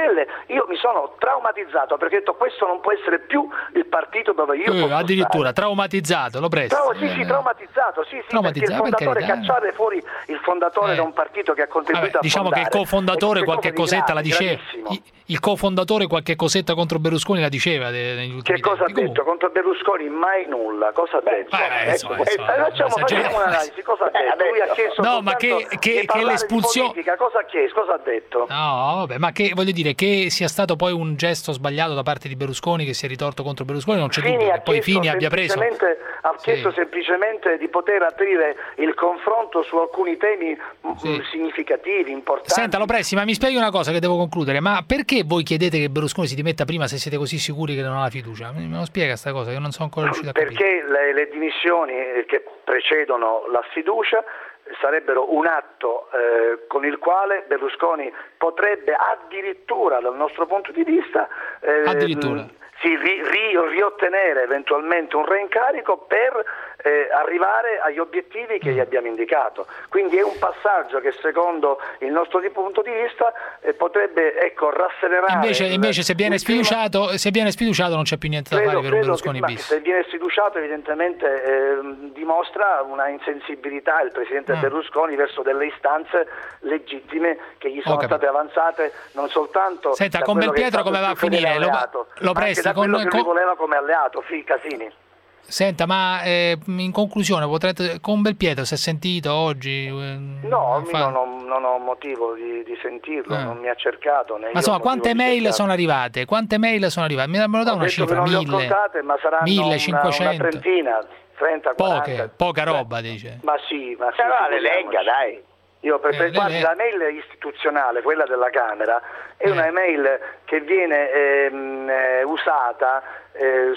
Stelle, io mi sono traumatizzato perché ho detto questo non può essere più il partito dove io eh, posso addirittura stare. traumatizzato, lo presto. Trau- sì, sì, traumatizzato, sì, sì, Traumatizzato, perché il fondatore, per carità. cacciare fuori il fondatore Eh. da un partito che ha contribuito Vabbè, a diciamo che il fondare, cofondatore è qualche qualcosa di cosetta la grave, diceva. gravissimo. Il, il cofondatore qualche cosetta contro Berlusconi la diceva de- negli ultimi Che cosa ha tempi. detto? Contro Berlusconi mai nulla. Cosa ha detto? beh, Ecco, insomma, eh, insomma, facciamo, esagerato. facciamo un'analisi. Cosa ha detto? Lui ha chiesto No, ma soltanto che- che- di che parlare di l'espulsione- politica. Cosa ha chiesto? Cosa ha detto? No, vabbè, ma che voglio dire che sia stato poi un gesto sbagliato da parte di Berlusconi, che si è ritorto contro Berlusconi, non c'è Fini dubbio ha che poi chiesto Fini abbia preso. semplicemente- ha Sì. chiesto semplicemente di poter aprire il confronto su alcuni temi m- Sì. significativi, importanti. Senta, lo Pressi, ma mi spieghi una cosa che devo concludere, ma perché voi chiedete che Berlusconi si dimetta prima se siete così sicuri che non ha la fiducia? Me lo spiega sta cosa, che non sono ancora riuscito a capire. Perché le, le dimissioni che precedono la sfiducia sarebbero un atto eh, con il quale Berlusconi potrebbe addirittura, dal nostro punto di vista, eh, Addirittura. sì, ri- ri- riottenere eventualmente un reincarico per eh, arrivare agli obiettivi che gli abbiamo indicato. Quindi è un passaggio che secondo il nostro di- punto di vista eh, potrebbe ecco, rasserenare. Invece, il- invece se viene il clima. sfiduciato, se viene sfiduciato non c'è più niente da Credo, fare per un credo Berlusconi che, ma bis. se viene sfiduciato evidentemente eh, dimostra una insensibilità il Presidente Ah. Berlusconi verso delle istanze legittime che gli sono capito. state avanzate non soltanto Senta, da con quello che è Belpietro stato come va il a suo fedele finire? Lo- alleato, lo ma anche presti da con- quello che con- lui voleva come alleato, Fi Casini. Senta, ma eh, in conclusione, potrete, con Belpietro si è sentito oggi? eh, No, fa- io non ho, non ho motivo di, di sentirlo, Ah. non mi ha cercato. Né io Ma insomma, ho motivo quante di mail cercarlo. sono arrivate? Quante mail sono arrivate? Me me lo dà Ho una detto che cifra? non le ho Mille? contate, ma saranno una, una millecinquecento? trentina, trenta, quaranta. Poche, poca roba, dice. Ma sì, ma sì. Allora le figuriamoci. legga, dai. Io per, Eh, per le guardi, le- la mail istituzionale, quella della Camera, è Eh. una email che viene ehm, eh, usata eh,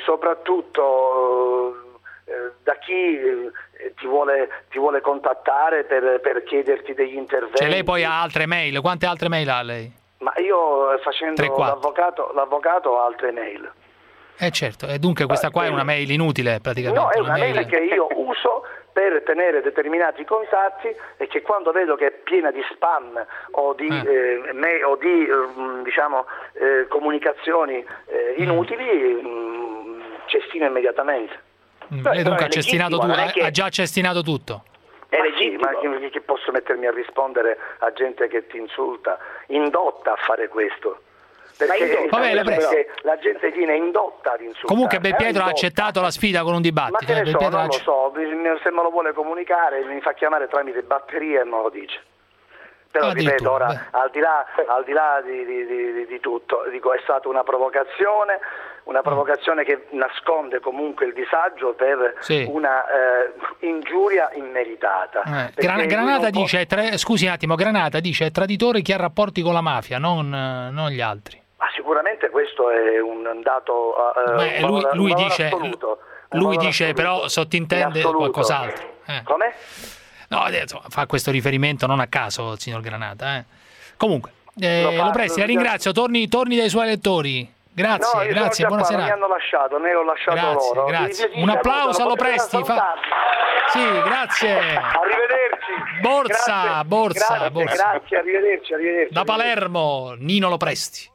soprattutto eh, da chi eh, ti, vuole, ti vuole contattare per, per chiederti degli interventi. Cioè lei poi ha altre mail? Quante altre mail ha lei? Ma io eh, facendo tre quattro. l'avvocato, l'avvocato ho altre mail. Eh certo, e dunque questa qua è una mail inutile praticamente. No, è una mail che io uso per tenere determinati contatti e che quando vedo che è piena di spam o di, Eh. eh, me- o di eh, diciamo, eh, comunicazioni eh, inutili mm, cestino immediatamente. Mm, Beh, lei però dunque è ha cestinato legittimo, tu- non è che- ha già cestinato tutto. È legittimo, ma che, che posso mettermi a rispondere a gente che ti insulta, indotta a fare questo. Perché, indotta, Va bene, perché la gente viene indotta ad insultare. Comunque Eh, Belpietro ha indotta. accettato la sfida con un Ma dibattito. che eh, ne so, Belpietro non ha lo acce- so, bisogna- se me lo vuole comunicare mi fa chiamare tramite batteria e me lo dice. Però ripeto, ora, al di là, al di, là di, di, di, di tutto, dico, è stata una provocazione, una provocazione che nasconde comunque il disagio per Sì. una eh, ingiuria immeritata. Eh, Perché Gran- lui Granata non può- dice, tre- scusi un attimo, Granata dice è traditore chi ha rapporti con la mafia, non, eh, non gli altri. Ma sicuramente questo è un dato eh, Ma un lui, valore- lui un valore dice, assoluto, un lui valore dice assoluto, però sottintende in assoluto. qualcos'altro. Eh. Come? No, eh, insomma, fa questo riferimento non a caso il signor Granata. Eh. Comunque, eh, Lo fa- lo presti, la lo- ringrazio, torni, torni dai suoi lettori. Grazie, no, io grazie, sono già buona qua, non serata. mi hanno lasciato, ne ho lasciato Grazie, loro. grazie. Mi- mi Un applauso salutano, allo potete Presti. Fa... salutarmi. Sì, grazie. Arrivederci. Borsa, Grazie, borsa, grazie, borsa. grazie, arrivederci, arrivederci. Da Palermo, Nino Lo Presti.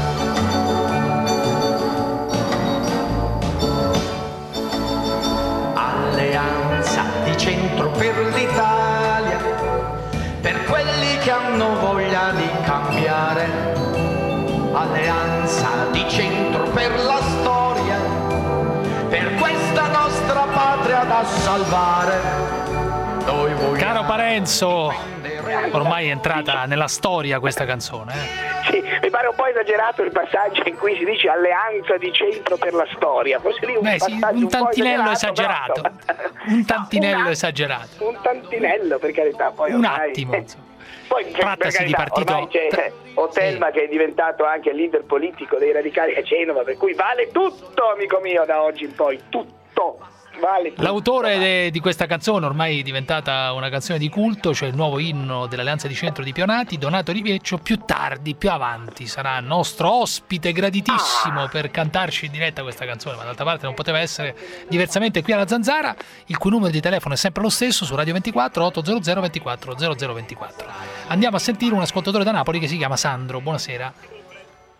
Alleanza di centro per l'Italia, per quelli che hanno voglia di cambiare. Alleanza di centro per la storia, per questa nostra patria da salvare. Noi vogliamo... Caro Parenzo, ormai è entrata nella storia questa canzone. Eh? Sì, mi pare un po' esagerato il passaggio in cui si dice alleanza di centro per la storia. Forse lì un, Beh, sì, passaggio un po' tantinello esagerato, esagerato. però, Un tantinello una- esagerato. un tantinello, per carità. Poi Un ormai- attimo, insomma. Poi, per Trattasi di carità, partito- ormai c'è Otelma che è diventato anche il leader politico dei radicali a Genova, per cui vale tutto, amico mio, da oggi in poi, tutto. Vale tutto. L'autore de- di questa canzone, ormai diventata una canzone di culto, cioè il nuovo inno dell'Alleanza di Centro di Pionati, Donato Rivieccio, più tardi, più avanti, sarà nostro ospite graditissimo per cantarci in diretta questa canzone, ma d'altra parte non poteva essere diversamente qui alla Zanzara, il cui numero di telefono è sempre lo stesso su Radio ventiquattro ottocento ventiquattro zero zero ventiquattro. Andiamo a sentire un ascoltatore da Napoli che si chiama Sandro. Buonasera.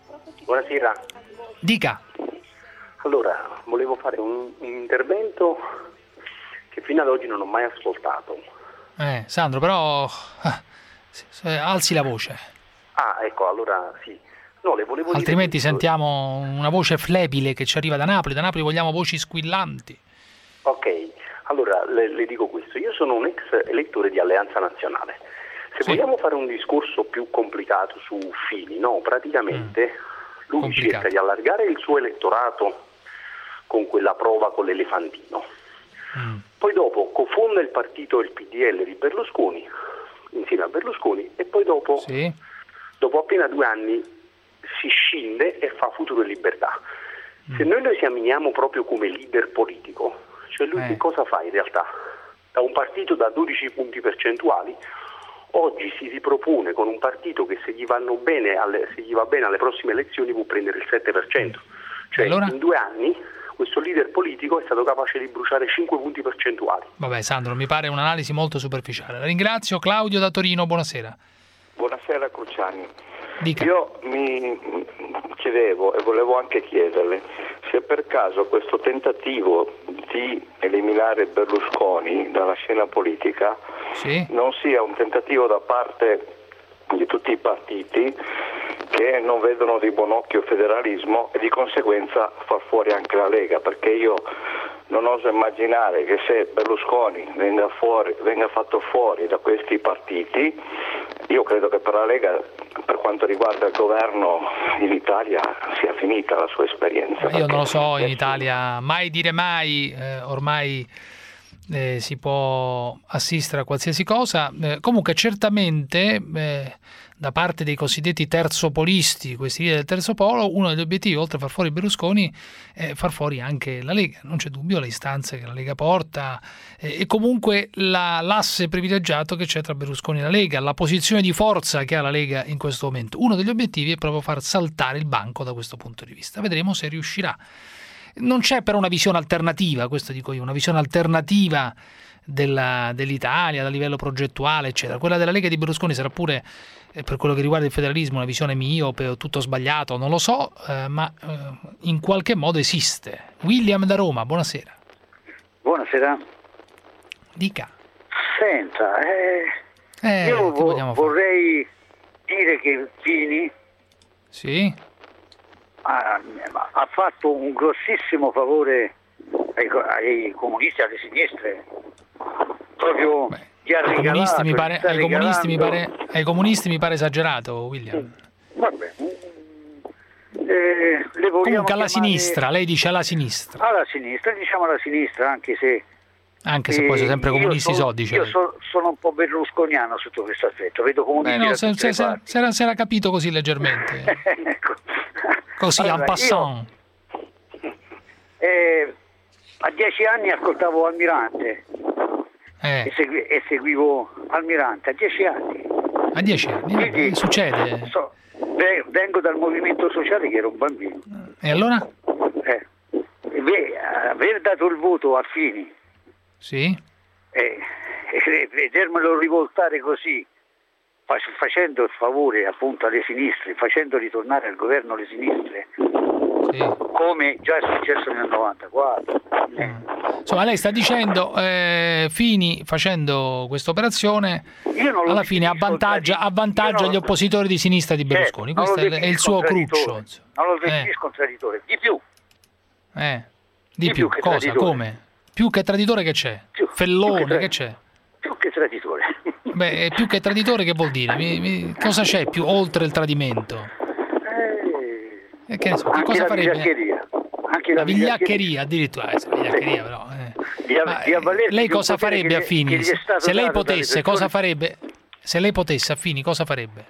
Buonasera. Dica. Allora, volevo fare un, un intervento che fino ad oggi non ho mai ascoltato. Eh, Sandro, però ah, se- se- alzi la voce, Ah, ecco, allora sì. No, le volevo altrimenti dire... sentiamo una voce flebile che ci arriva da Napoli. Da Napoli vogliamo voci squillanti. Ok, allora le, le dico questo. Io sono un ex elettore di Alleanza Nazionale. Se Sì. vogliamo fare un discorso più complicato su Fini, no, praticamente lui Complicato. cerca di allargare il suo elettorato con quella prova con l'elefantino. Poi dopo cofonda il partito il P D L di Berlusconi, insieme a Berlusconi, e poi dopo, Sì. dopo appena due anni si scinde e fa Futuro e Libertà. Se noi lo esaminiamo proprio come leader politico, cioè lui Eh. che cosa fa in realtà? Da un partito da dodici punti percentuali, oggi si ripropone con un partito che se gli vanno bene alle, se gli va bene alle prossime elezioni può prendere il sette per cento. Cioè Allora? in due anni questo leader politico è stato capace di bruciare cinque punti percentuali. Vabbè, Sandro, mi pare un'analisi molto superficiale. La ringrazio. Claudio da Torino, buonasera. Buonasera Cruciani. Dica. Io mi chiedevo e volevo anche chiederle se per caso questo tentativo di eliminare Berlusconi dalla scena politica Sì. non sia un tentativo da parte di tutti i partiti che non vedono di buon occhio il federalismo e di conseguenza far fuori anche la Lega, perché io non oso immaginare che se Berlusconi venga, fuori, venga fatto fuori da questi partiti, io credo che per la Lega, per quanto riguarda il governo in Italia, sia finita la sua esperienza. Io non lo so, in Italia mai dire mai, eh, ormai eh, si può assistere a qualsiasi cosa. Eh, comunque certamente eh, da parte dei cosiddetti terzopolisti, questi del terzo polo, uno degli obiettivi, oltre a far fuori Berlusconi, è far fuori anche la Lega. Non c'è dubbio, le istanze che la Lega porta eh, e comunque la, l'asse privilegiato che c'è tra Berlusconi e la Lega, la posizione di forza che ha la Lega in questo momento. Uno degli obiettivi è proprio far saltare il banco da questo punto di vista. Vedremo se riuscirà. Non c'è però una visione alternativa, questo dico io, una visione alternativa della, dell'Italia a livello progettuale, eccetera. Quella della Lega di Berlusconi sarà pure, eh, per quello che riguarda il federalismo, una visione miope o tutto sbagliato, non lo so, eh, ma eh, in qualche modo esiste. William da Roma, buonasera. Buonasera. Dica. Senta, eh, Eh, io che vo- vogliamo fare? vorrei dire che Fini Sì? ha, ha fatto un grossissimo favore ai, ai comunisti, alle sinistre, proprio gli ha Ai comunisti, regalato, mi gli pare, sta ai, comunisti mi regalando- pare, ai comunisti mi pare esagerato, William. Vabbè. Eh, le vogliamo Comunque alla chiamare- sinistra, lei dice alla sinistra, Alla sinistra, diciamo alla sinistra, anche se... anche se poi sono sempre eh, io comunisti sono- sodi. Io so- sono un po' berlusconiano sotto questo aspetto, vedo comunisti Eh no, da se, tutte se, le se, parti. se era, se era capito così leggermente. Così, Allora, en passant. Eh, a dieci anni ascoltavo Almirante Eh, e, segui- e seguivo Almirante, a dieci anni. a dieci anni, eh, succede. So, ve- vengo dal movimento sociale che ero un bambino. E allora? Eh, e beh, aver dato il voto a Fini Sì? e, e vedermelo rivoltare così, fac- facendo il favore appunto alle sinistre, facendo ritornare al governo le sinistre, come già è successo nel novantaquattro. Eh. Insomma, lei sta dicendo, eh, Fini, facendo questa operazione, Io non lo alla fine avvantaggia, avvantaggia gli oppositori di sinistra di Berlusconi. non lo Questo è, il- è il definisco suo traditore. cruccio. insomma. Non lo Eh, definisco un traditore, di più. eh. Di, Di più, più che cosa? traditore. Come? Più che traditore che c'è? Fellone, più che che c'è? Più che traditore. Beh, più che traditore che vuol dire? Mi- mi- cosa c'è più oltre il tradimento? E che ne so, che Anche cosa la farebbe? vigliaccheria. Anche La la vigliaccheria addirittura, eh, vigliaccheria però. eh. Di, Ma, di avvalersi lei di un cosa potere farebbe che a Fini? gli- che gli è stato Se lei dato dalle potesse, persone- cosa farebbe? Se lei potesse a Fini, cosa farebbe?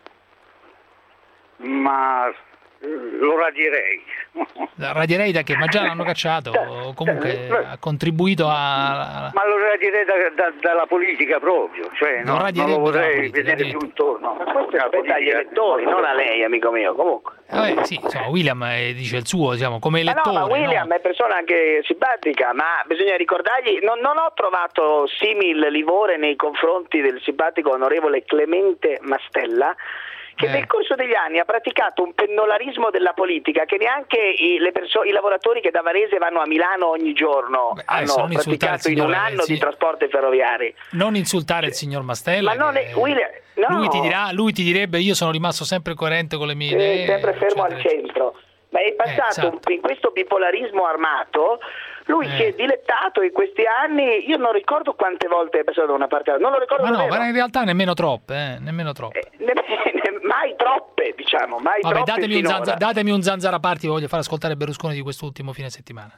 Ma lo radierei. La radierei da che? Ma già l'hanno cacciato, o comunque ha contribuito a... Ma lo radierei da, da- dalla politica proprio, cioè Lo no, non radierebbe lo dalla vorrei politica, vedere più intorno. Ma questo aspetta agli elettori, non a lei, amico mio, comunque. Vabbè, sì, insomma, William eh, dice il suo, diciamo, come Ma elettore. no, ma William no? è persona anche simpatica, ma bisogna ricordargli, non, non ho trovato simil livore nei confronti del simpatico onorevole Clemente Mastella, che Eh. nel corso degli anni ha praticato un pennolarismo della politica che neanche i, le perso- i lavoratori che da Varese vanno a Milano ogni giorno adesso hanno non insultare il praticato in signor un anno Renzi. di trasporti ferroviari. Non insultare il signor Mastella. Ma non che- è, William, no, lui, ti dirà, lui ti direbbe io sono rimasto sempre coerente con le mie eh, idee. sempre fermo eccetera, al centro. Ma è passato esatto. in questo bipolarismo armato, lui Eh. si è dilettato in questi anni, io non ricordo quante volte è passato da una parte all'altra, non lo ricordo Ma no, davvero. ma in realtà nemmeno troppe, eh, nemmeno troppe. Ne- ne- mai troppe, diciamo, mai Vabbè, troppe datemi un, finora. zanza, datemi un zanzara party, voglio far ascoltare Berlusconi di quest'ultimo fine settimana.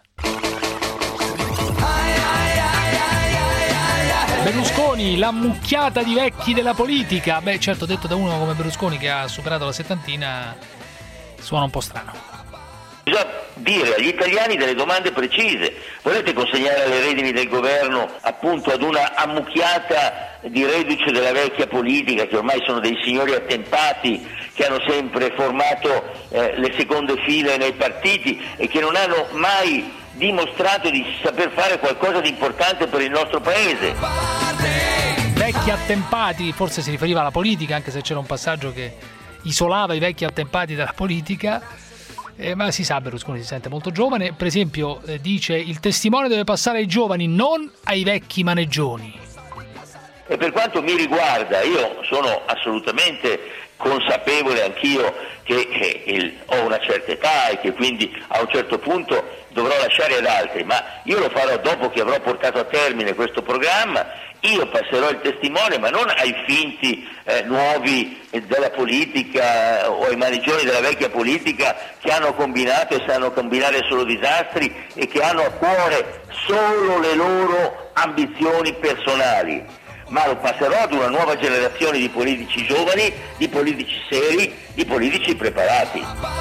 Berlusconi, la mucchiata di vecchi della politica. Beh, certo, detto da uno come Berlusconi che ha superato la settantina, suona un po' strano. Bisogna dire agli italiani delle domande precise. Volete consegnare alle redini del governo appunto ad una ammucchiata di reduce della vecchia politica, che ormai sono dei signori attempati, che hanno sempre formato eh, le seconde file nei partiti e che non hanno mai dimostrato di saper fare qualcosa di importante per il nostro paese? Vecchi attempati, forse si riferiva alla politica, anche se c'era un passaggio che isolava i vecchi attempati dalla politica. Eh, ma si sa, Berlusconi si sente molto giovane. Per esempio, eh, dice il testimone deve passare ai giovani, non ai vecchi maneggioni. E per quanto mi riguarda, io sono assolutamente consapevole anch'io che eh, il- ho una certa età e che quindi a un certo punto dovrò lasciare ad altri, ma io lo farò dopo che avrò portato a termine questo programma. Io passerò il testimone, ma non ai finti eh, nuovi eh, della politica eh, o ai maneggioni della vecchia politica che hanno combinato e sanno combinare solo disastri e che hanno a cuore solo le loro ambizioni personali, ma lo passerò ad una nuova generazione di politici giovani, di politici seri, di politici preparati.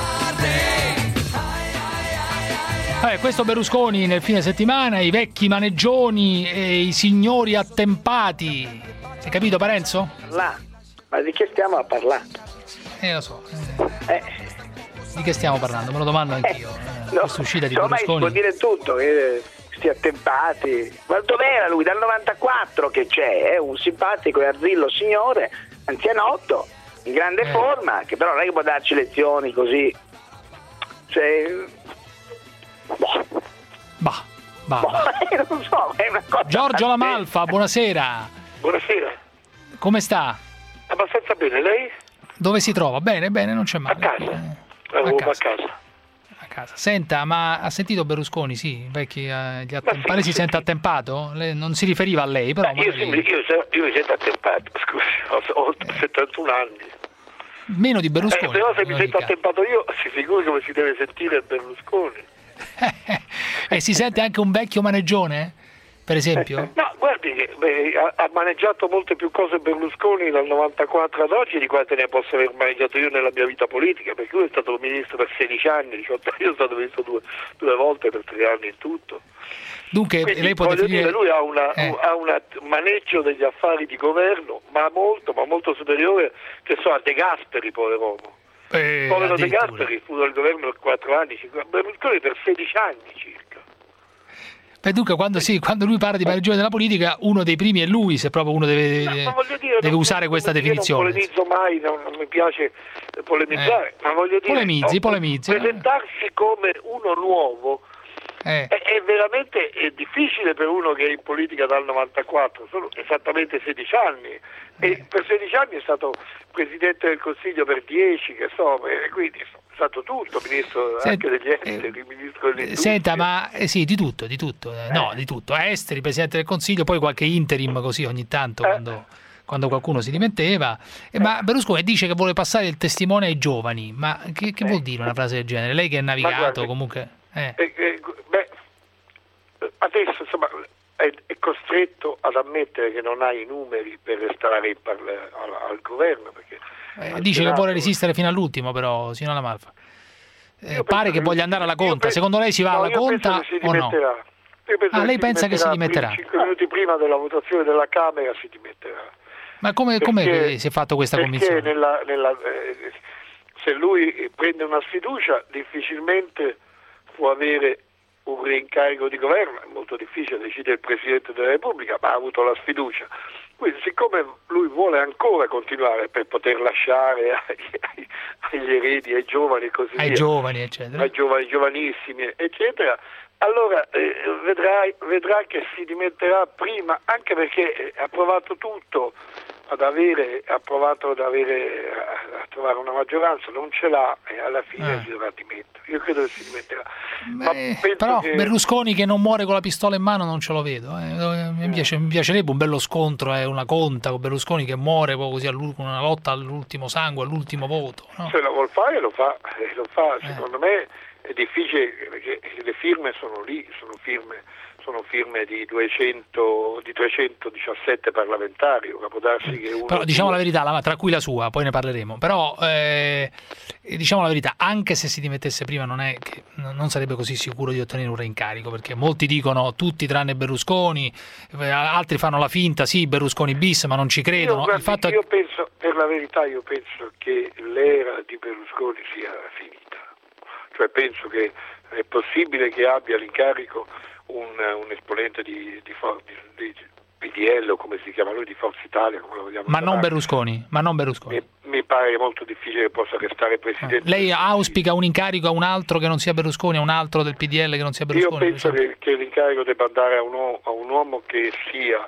Vabbè, questo Berlusconi nel fine settimana, i vecchi maneggioni e i signori attempati. Hai capito, Parenzo? Là. Ma di che stiamo a parlare? Eh, lo so. Eh. Di che stiamo parlando? Me lo domando anch'io. Eh, No, questa uscita di insomma, si può Berlusconi. dire tutto, che sti attempati. Ma dov'era lui? Dal novantaquattro che c'è, è un simpatico e arzillo signore, anzianotto, in grande Eh. forma, che però non è che può darci lezioni così. Cioè, boh, Bah, bah, boh, bah. non so, è una cosa. Giorgio Lamalfa, buonasera. Buonasera, Come sta? abbastanza bene, lei? Dove si trova? Bene, bene, non c'è male. A casa. Eh, Avevo a a casa. casa. A casa. Senta, ma ha sentito Berlusconi? Sì, vecchi, eh, gli attempati. Lei si sente attempato? Lei non si riferiva a lei, però. Beh, io, magari- sì, io, io, io mi sento attempato, scusi, ho, ho settantuno anni. Meno di Berlusconi. Eh, però se mi lo sento dica. attempato io, si figuri come si deve sentire Berlusconi. E si sente anche un vecchio maneggione? Per esempio? No, guardi che beh, ha, ha maneggiato molte più cose Berlusconi dal novantaquattro ad oggi di quante ne posso aver maneggiato io nella mia vita politica, perché lui è stato ministro per sedici anni, diciotto anni, io sono stato ministro due, due volte per tre anni in tutto. Dunque, Quindi, lei può voglio definire... dire, lui ha, una, Eh. ha una- un maneggio degli affari di governo, ma molto, ma molto superiore, che so, a De Gasperi, pover'uomo. Eh, Povero De addirittura. Gasperi fu nel governo per quattro anni, cinque- Berlusconi per sedici anni circa. Beh, dunque, quando, sì, quando lui parla di maneggione della politica, uno dei primi è lui, se proprio uno deve, Ma voglio dire, deve non- usare questa io definizione. non polemizzo mai, non, non mi piace polemizzare, Eh. ma voglio dire, Polemizzi, oh, polemizzi, eh. presentarsi come uno nuovo Eh. è, è veramente è difficile per uno che è in politica dal novantaquattro, sono esattamente sedici anni, e Eh. per sedici anni è stato Presidente del Consiglio per dieci, che so, e quindi è stato tutto, ministro Sent- anche degli esteri, ministro dell'industria. Eh, Senta, ma eh, sì, di tutto, di tutto. eh, No, di tutto. Esteri, Presidente del Consiglio, poi qualche interim così ogni tanto Eh. quando, quando qualcuno si dimetteva. Eh, Ma Berlusconi dice che vuole passare il testimone ai giovani. Ma che, che vuol dire una frase del genere? Lei che è navigato guardi, comunque... eh. Eh, eh, beh, adesso insomma è, è costretto ad ammettere che non ha i numeri per restare in parla- al, al governo, perché Eh, al dice che Senato- vuole resistere fino all'ultimo, però, signora Lamalfa. Eh, Io pare penso che voglia andare alla io conta. penso- Secondo lei si va no, alla io penso conta che si o no? dimetterà. Io penso Ah, che lei si pensa che si dimetterà? cinque minuti prima della votazione della Camera si dimetterà. Ma come come Perché- si è fatto questa perché commissione? nella- nella, eh, se lui prende una sfiducia difficilmente può avere un reincarico di governo, è molto difficile, decide il Presidente della Repubblica, ma ha avuto la sfiducia. Quindi siccome lui vuole ancora continuare per poter lasciare ai, agli eredi, ai giovani e così ai via, giovani eccetera, ai giovani, giovanissimi eccetera, allora eh, vedrai, vedrà che si dimetterà prima, anche perché ha provato tutto ad avere, ha provato ad avere, a, a trovare una maggioranza, non ce l'ha e alla fine eh. si dovrà dimettere. Io credo che si dimetterà. Beh, Ma penso però che... Berlusconi che non muore con la pistola in mano non ce lo vedo. Eh. Mi, piace, mi piacerebbe un bello scontro, eh, una conta con Berlusconi che muore poi così, una lotta all'ultimo sangue, all'ultimo voto. No? Se lo vuol fare lo fa, lo fa. Secondo me è difficile perché le firme sono lì, sono firme, sono firme di duecento, di trecentodiciassette parlamentari, ora può darsi che uno... Però diciamo la verità, la, tra cui la sua, poi ne parleremo, però eh, diciamo la verità, anche se si dimettesse prima non è che non sarebbe così sicuro di ottenere un reincarico, perché molti dicono tutti tranne Berlusconi, altri fanno la finta, sì, Berlusconi bis, ma non ci credono. Io, guardi, Il fatto è... io penso, per la verità, io penso che l'era di Berlusconi sia finita. Cioè penso che è possibile che abbia l'incarico un, un esponente di, di, di, di P D L o come si chiama lui, di Forza Italia, come lo vogliamo ma chiamare. non Berlusconi, ma non Berlusconi. Mi, mi pare molto difficile che possa restare presidente. Lei auspica un incarico a un altro che non sia Berlusconi, a un altro del P D L che non sia Berlusconi? Io penso che, che l'incarico debba andare a un, uomo, a un uomo che sia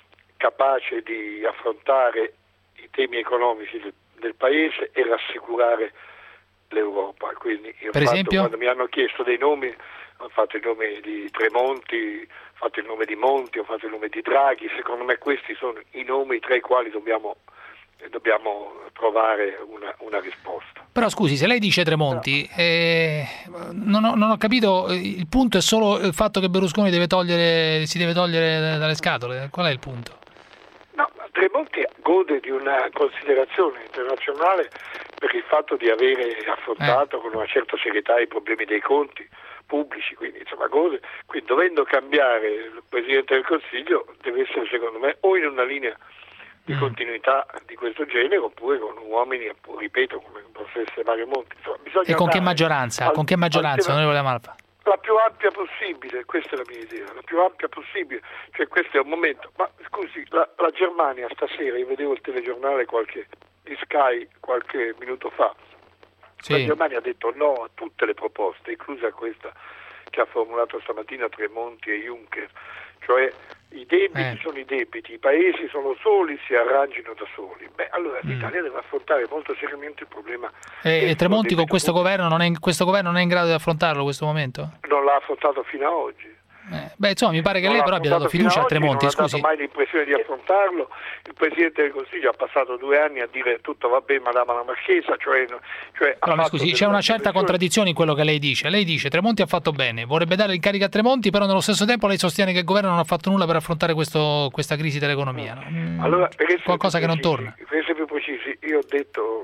capace di affrontare i temi economici del, del paese e rassicurare l'Europa. Quindi io per fatto, esempio? Quando mi hanno chiesto dei nomi, ho fatto il nome di Tremonti, ho fatto il nome di Monti, ho fatto il nome di Draghi. Secondo me questi sono i nomi tra i quali dobbiamo, dobbiamo trovare una, una risposta. Però scusi, se lei dice Tremonti, eh, non, ho, non ho capito, il punto è solo il fatto che Berlusconi deve togliere, si deve togliere dalle scatole. Qual è il punto? No, Tremonti gode di una considerazione internazionale per il fatto di avere affrontato eh. con una certa serietà i problemi dei conti pubblici, quindi insomma gode, quindi dovendo cambiare il Presidente del Consiglio deve essere secondo me o in una linea di mm. continuità di questo genere oppure con uomini, ripeto, come possa essere Mario Monti. Insomma, e con che maggioranza? Al, con che maggioranza? Noi vogliamo Alfa? La più ampia possibile, questa è la mia idea, la più ampia possibile, cioè questo è un momento, ma scusi, la, la Germania stasera, io vedevo il telegiornale qualche, di Sky qualche minuto fa, sì. La Germania ha detto no a tutte le proposte, inclusa questa che ha formulato stamattina Tremonti e Juncker, cioè i debiti eh. sono i debiti, i paesi sono soli, si arrangino da soli. Beh, allora mm. l'Italia deve affrontare molto seriamente il problema. E, e Tremonti con questo governo, non è in, questo governo non è in grado di affrontarlo in questo momento? Non l'ha affrontato fino ad oggi. Eh, beh, insomma, mi pare che non lei però abbia dato fiducia a Tremonti, non scusi. Non ha dato mai l'impressione di affrontarlo. Il Presidente del Consiglio ha passato due anni a dire tutto va bene, madama la Marchesa, cioè... cioè no, mi scusi, c'è una certa contraddizione in quello che lei dice. Lei dice Tremonti ha fatto bene, vorrebbe dare l'incarico a Tremonti, però nello stesso tempo lei sostiene che il governo non ha fatto nulla per affrontare questo, questa crisi dell'economia. No? Mm, allora, per qualcosa che precisi, non torna. Per essere più precisi, io ho detto,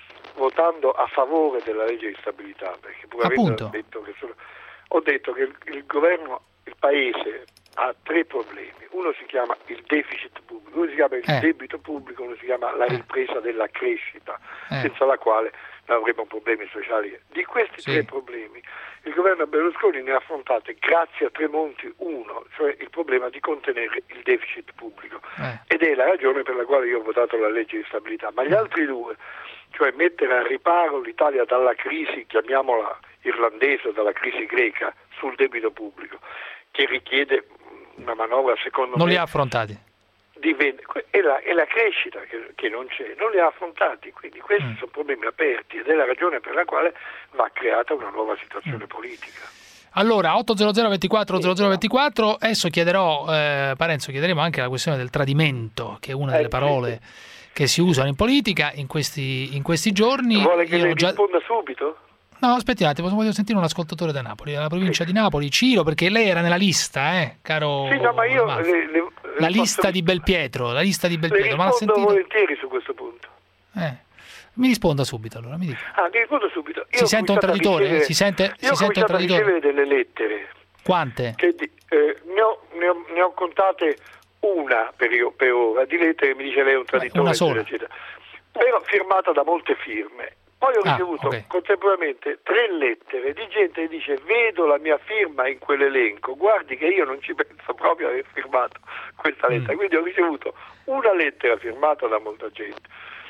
votando a favore della legge di stabilità, perché pur avendo detto che sono, ho detto che il, il governo, il Paese ha tre problemi. Uno si chiama il deficit pubblico, uno si chiama il eh. debito pubblico, uno si chiama la ripresa della crescita, eh. senza la quale non avremo problemi sociali. Di questi sì. tre problemi il governo Berlusconi ne ha affrontate, grazie a Tremonti, uno, cioè il problema di contenere il deficit pubblico. Eh. Ed è la ragione per la quale io ho votato la legge di stabilità. Ma gli altri due, cioè mettere al riparo l'Italia dalla crisi, chiamiamola irlandese o dalla crisi greca, sul debito pubblico, che richiede una manovra secondo non me... Non li ha affrontati. Divenne, è, la, è la crescita che, che non c'è, non li ha affrontati, quindi questi mm. sono problemi aperti ed è la ragione per la quale va creata una nuova situazione mm. politica. Allora, otto zero zero ventiquattro zero zero ventiquattro, adesso chiederò, eh, Parenzo, chiederemo anche la questione del tradimento, che è una delle parole che si usano in politica in questi, in questi giorni. Vuole che Io lei già... risponda subito? No, aspetti un attimo, voglio sentire un ascoltatore da Napoli, dalla provincia sì. di Napoli, Ciro, perché lei era nella lista, eh, caro. Sì, no, ma io le, le, la lista posso... di Belpietro, la lista di Belpietro, ma l'ha sentito? volentieri su questo punto. Eh. Mi risponda subito allora, mi dica. Ah, mi rispondo subito. Io si sente un traditore? Ricevere... Si sente, io si sente un traditore? Io ho cominciato a ricevere delle lettere. Quante? Che di, eh, ne, ho, ne, ho, ne ho contate una per, io, per ora, di lettere che mi dice lei è un traditore, una sola. eccetera, eccetera. Però firmata da molte firme. Poi ho Ah, ricevuto ok. contemporaneamente tre lettere di gente che dice vedo la mia firma in quell'elenco, guardi che io non ci penso proprio di aver firmato questa lettera, Mm. quindi ho ricevuto una lettera firmata da molta gente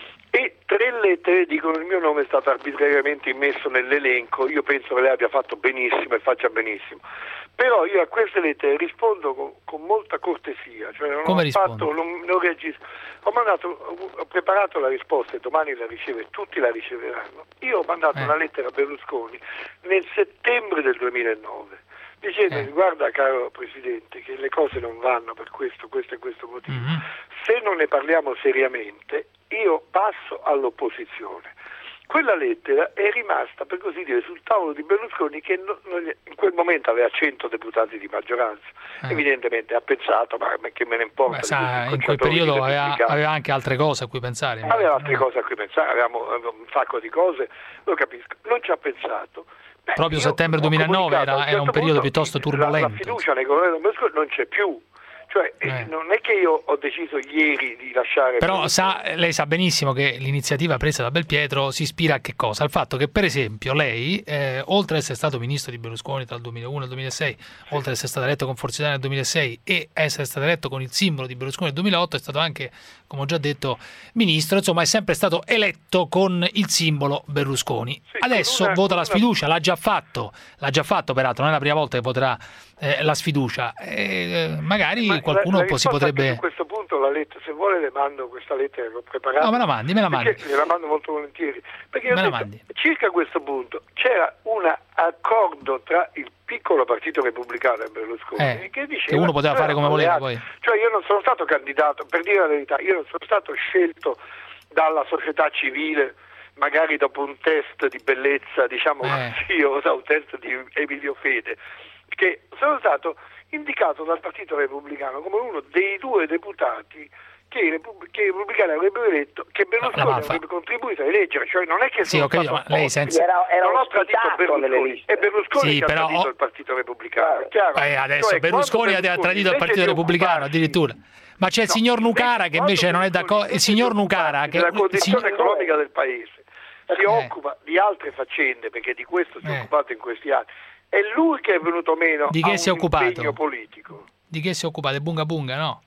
e tre lettere dicono il mio nome è stato arbitrariamente immesso nell'elenco, io penso che lei abbia fatto benissimo e faccia benissimo, però io a queste lettere rispondo con, con molta cortesia, cioè non Come ho rispondi? fatto, non, non reagisco, ho mandato, ho preparato la risposta e domani la riceve, tutti la riceveranno. Io ho mandato Eh. una lettera a Berlusconi nel settembre del duemilanove dicendo Eh. guarda caro Presidente che le cose non vanno per questo, questo e questo motivo, Mhm. se non ne parliamo seriamente io passo all'opposizione. Quella lettera è rimasta, per così dire, sul tavolo di Berlusconi che no- non gli- in quel momento aveva cento deputati di maggioranza. Eh. Evidentemente ha pensato, ma ma che me ne importa. Beh, di sa, questi in quel scocciatori periodo di aveva, repubblicani. aveva anche altre cose a cui pensare. Aveva altre cose a cui pensare, avevamo avevamo un sacco di cose, lo capisco. Non ci ha pensato. Beh, Proprio io settembre ho duemilanove comunicato, a era, un era un certo periodo punto, piuttosto La, la turbolento. fiducia nei governi Berlusconi non c'è più. Cioè, eh, non è che io ho deciso ieri di lasciare... Però sa, lei sa benissimo che l'iniziativa presa da Belpietro si ispira a che cosa? Al fatto che, per esempio, lei, eh, oltre ad essere stato ministro di Berlusconi tra il duemilauno e il duemilasei, oltre ad essere stato eletto con Forza Italia nel duemilasei e essere stato eletto con il simbolo di Berlusconi nel duemilaotto, è stato anche, come ho già detto, ministro, insomma è sempre stato eletto con il simbolo Berlusconi. Adesso una- vota la una- sfiducia, l'ha già fatto, l'ha già fatto peraltro, non è la prima volta che voterà eh, la sfiducia. Eh, magari Ma qualcuno la, la poi si risposta potrebbe... anche su questo punto la lettera, se vuole le mando questa lettera che ho preparato. No, me la mandi, me la mandi. Perché la mando molto volentieri. Perché io ho Me la detto, mandi. circa questo punto c'era un accordo tra il piccolo partito repubblicano e Berlusconi Eh, che diceva che uno poteva noi fare come eravamo voleva alleati. poi. Cioè io non sono stato candidato, per dire la verità, io non sono stato scelto dalla società civile magari dopo un test di bellezza, diciamo Eh. così, o da un test di Emilio Fede, che sono stato indicato dal Partito Repubblicano come uno dei due deputati che i, Repub- che i repubblicani avrebbero eletto, che Berlusconi ma fa- avrebbe contribuito a eleggere, cioè non è che Sì, sono ho capito, stato ma lei opposto. senza- Era- era non ho tradito ospitato nelle Berlusconi, liste. è Berlusconi Sì, che però- ha tradito il Partito Repubblicano, chiaro? Eh, adesso Cioè, Berlusconi quando ha tradito il invece Partito di Repubblicano occuparsi addirittura. Ma c'è il No, signor Nucara che quando invece non è d'accordo. Il signor Nucara che della il condizione signor- economica del paese si Eh. occupa di altre faccende, perché di questo si è Eh. occupato in questi anni. È lui che è venuto meno Di che a si è un occupato? impegno politico. Di che si occupa? Del bunga bunga, no?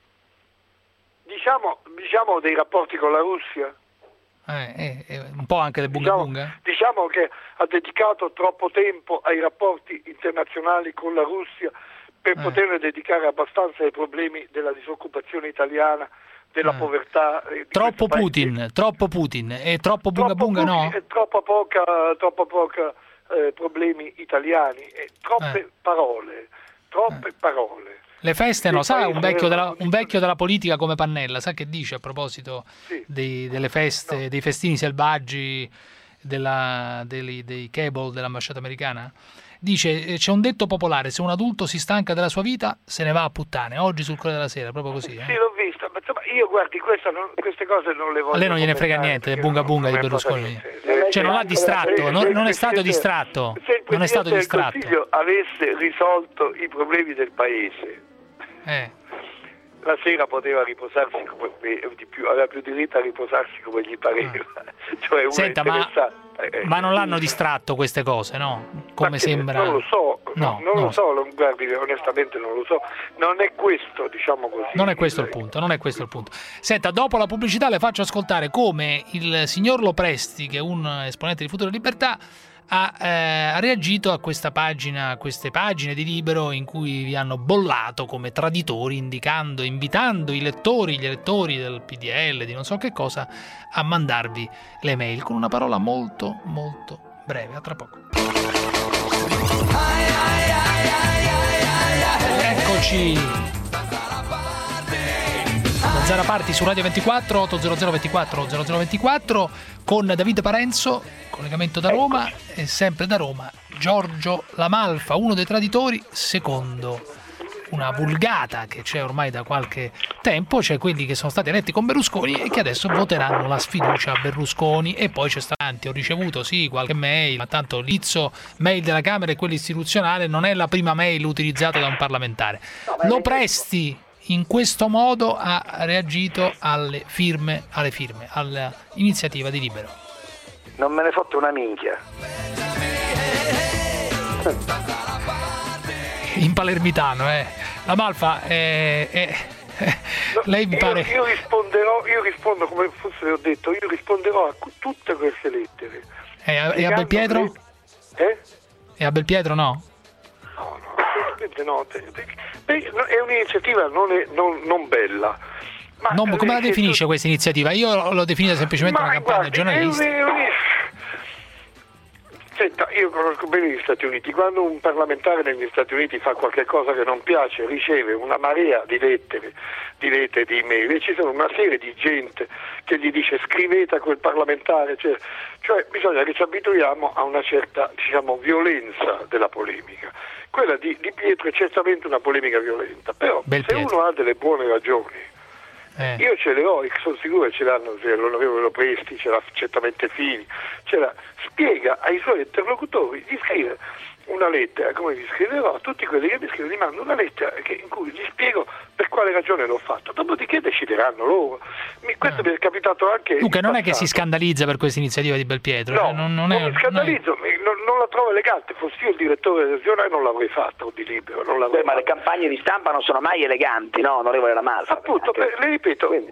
Diciamo, diciamo dei rapporti con la Russia. Eh, eh, eh, un po' anche del bunga Diciamo, bunga. diciamo che ha dedicato troppo tempo ai rapporti internazionali con la Russia per Eh. poterne dedicare abbastanza ai problemi della disoccupazione italiana, della Eh. povertà. eh, di Troppo questo paese. Putin, troppo Putin e troppo bunga bunga, no? E troppo poca, troppo poca eh, problemi italiani, e troppe Eh. parole, troppe parole. Le feste no, Sì, sa poi un vecchio, se- della, un vecchio della politica come Pannella, sa che dice a proposito dei- delle feste, dei festini selvaggi della, dei, dei cable dell'ambasciata americana? Dice, eh, c'è un detto popolare, se un adulto si stanca della sua vita se ne va a puttane, oggi sul Corriere della Sera, proprio così. Sì, Eh? l'ho vista, ma insomma, io guardi, questa non- queste cose non le voglio A lei non gliene frega commentare, niente del perché bunga non- bunga di non me ne importa Berlusconi. niente. Cioè non l'ha Se- distratto, se- non, se non è il stato Presidente- distratto, Se il non è stato Presidente del distratto. Consiglio avesse risolto i problemi del paese, Eh. la sera poteva riposarsi come eh, di più, aveva più diritto a riposarsi come gli pareva. Cioè uno Senta, ma, interessato- eh, ma non l'hanno distratto queste cose, no? Come Ma che- sembra... Non lo so, No, non no. lo so, non- guardi, onestamente non lo so. Non è questo, diciamo così. Non è questo il punto, non è questo il punto. Senta, dopo la pubblicità le faccio ascoltare come il signor Lopresti, che è un esponente di Futuro e Libertà, ha, eh, ha reagito a questa pagina, a queste pagine di Libero in cui vi hanno bollato come traditori, indicando, invitando i lettori, gli elettori del P D L, di non so che cosa, a mandarvi le mail con una parola molto, molto breve. A tra poco. Eccoci. Zara Parti su Radio ventiquattro, otto zero zero ventiquattro zero zero ventiquattro con David Parenzo, collegamento da Roma, e sempre da Roma Giorgio Lamalfa, uno dei traditori, secondo una vulgata che c'è ormai da qualche tempo, cioè quelli che sono stati eletti con Berlusconi e che adesso voteranno la sfiducia a Berlusconi. E poi c'è stato, ho ricevuto sì qualche mail, ma tanto l'izzo mail della Camera e quello istituzionale non è la prima mail utilizzata da un parlamentare. Lo Presti in questo modo ha reagito alle firme, alle firme, all'iniziativa di Libero. non me ne fotte una minchia. In palermitano, eh. La Malfa, eh, eh, eh, no, lei mi io, pare... Io risponderò, io rispondo come forse ho detto, io risponderò a tutte queste lettere. E a, e a Belpietro? Eh? E a Belpietro no? No, no, assolutamente no. Beh, è un'iniziativa non, è, non, non bella. Ma non, come la senso... definisce questa iniziativa? Io l'ho definita semplicemente ma una campagna guardi, giornalistica. È un... Senta, io conosco bene gli Stati Uniti. Quando un parlamentare negli Stati Uniti fa qualche cosa che non piace, riceve una marea di lettere, di lettere, di email, e ci sono una serie di gente che gli dice scrivete a quel parlamentare, cioè, cioè bisogna che ci abituiamo a una certa, diciamo, violenza della polemica. Quella di, di Pietro è certamente una polemica violenta, però Bel se Pietro. uno ha delle buone ragioni, Eh. io ce le ho, e sono sicuro che ce l'hanno, l'onorevole Presti, ce l'ha certamente Fini, ce l'ha, spiega ai suoi interlocutori di scrivere una lettera, come vi scriverò, a tutti quelli che mi scrivono, gli mando una lettera che, in cui gli spiego per quale ragione l'ho fatto, dopodiché decideranno loro. Mi, questo eh. mi è capitato anche Dunque non passato. è che si scandalizza per questa iniziativa di Belpietro, no, cioè non, non, non è, mi scandalizzo, non, è... non, non la trovo elegante, fossi io il direttore del giornale non l'avrei fatta, o di Libero, non l'avrei Beh, ma fatta. le campagne di stampa non sono mai eleganti, no, onorevole La Malfa? Appunto, per, le ripeto, eh,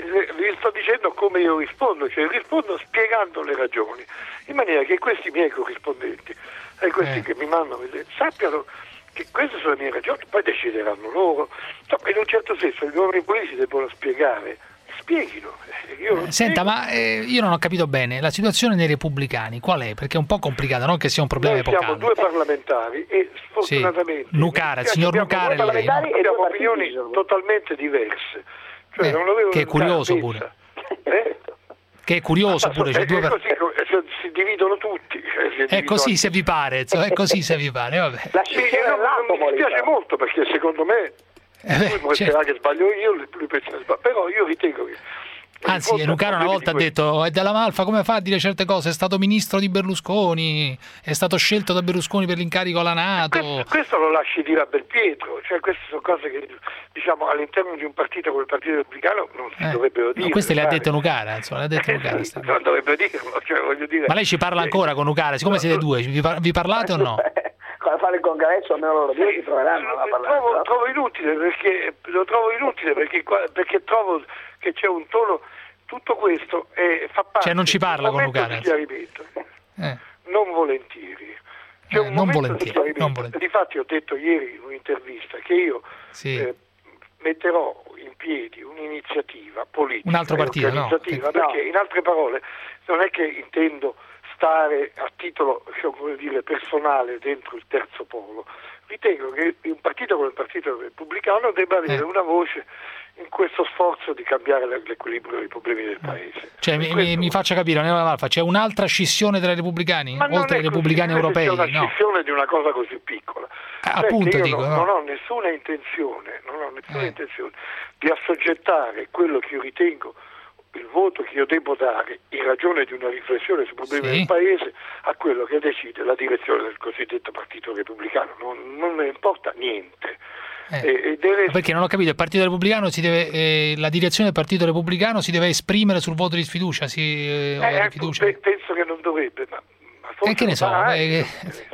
vi sto dicendo come io rispondo, cioè rispondo spiegando le ragioni, in maniera che questi miei corrispondenti e questi eh. che mi mandano sappiano che queste sono le mie ragioni, poi decideranno loro. Insomma, in un certo senso gli uomini politici devono spiegare, spieghino. Io eh, senta, ma eh, io non ho capito bene, la situazione dei repubblicani qual è? Perché è un po' complicata, non che sia un problema Noi epocale. siamo due parlamentari e sfortunatamente sì. Nucara, il signor Nucara e lei, no? abbiamo opinioni totalmente diverse. Cioè, eh, non avevo che è curioso pure. Eh? Che è curioso ma, pure. Cioè, due... così, si dividono tutti. Cioè, si è dividono così anche. se vi pare, insomma, è così se vi pare. Vabbè. La sì, non, non mi dispiace molto perché secondo me eh lui penserà certo. che sbaglio io, lui pensa che sbaglio, però io ritengo che anzi, Nucara una volta ha detto: è della Malfa, come fa a dire certe cose? È stato ministro di Berlusconi, è stato scelto da Berlusconi per l'incarico alla NATO. Questo, questo lo lasci dire a Belpietro, cioè queste sono cose che diciamo all'interno di un partito come il Partito Repubblicano non si eh. dovrebbero dire. No, queste le ha dette Nucara, insomma, le ha dette Nucara. Eh, sì, non dovrebbero dirlo, cioè, voglio dire. Ma lei ci parla ancora con Nucara, siccome siete due, vi, par- vi parlate o no? Quando fare il congresso almeno loro due si troveranno a parlare. Trovo, trovo inutile perché lo trovo inutile perché, perché trovo che c'è un tono. Tutto questo è, fa parte cioè non ci parla con Nucara, di chiarimento, eh. non volentieri. C'è Eh, un non, momento volentieri, di non volentieri. Difatti ho detto ieri in un'intervista che io sì. eh, metterò in piedi un'iniziativa politica, un altro partito, organizzativa, no? perché in altre parole non è che intendo stare a titolo, come dire, personale dentro il terzo polo. Ritengo che un partito come il Partito Repubblicano debba avere eh. una voce in questo sforzo di cambiare l'equilibrio dei problemi del paese. Cioè, mi, questo... mi faccia capire, onorevole Malfa, c'è un'altra scissione tra i repubblicani? Ma oltre ai repubblicani così, europei? C'è una no. scissione di una cosa così piccola. Eh, appunto, io dico, non, no. non ho nessuna intenzione, non ho nessuna eh. intenzione di assoggettare quello che io ritengo il voto che io devo dare in ragione di una riflessione sui problemi sì. del paese a quello che decide la direzione del cosiddetto Partito Repubblicano. Non, non me ne importa niente. Eh. E, e deve... Perché non ho capito, il Partito Repubblicano si deve, eh, la direzione del Partito Repubblicano si deve esprimere sul voto di sfiducia? Si, eh, eh, di fiducia. Ecco, penso che non dovrebbe, ma, ma forse e che ne so? Eh,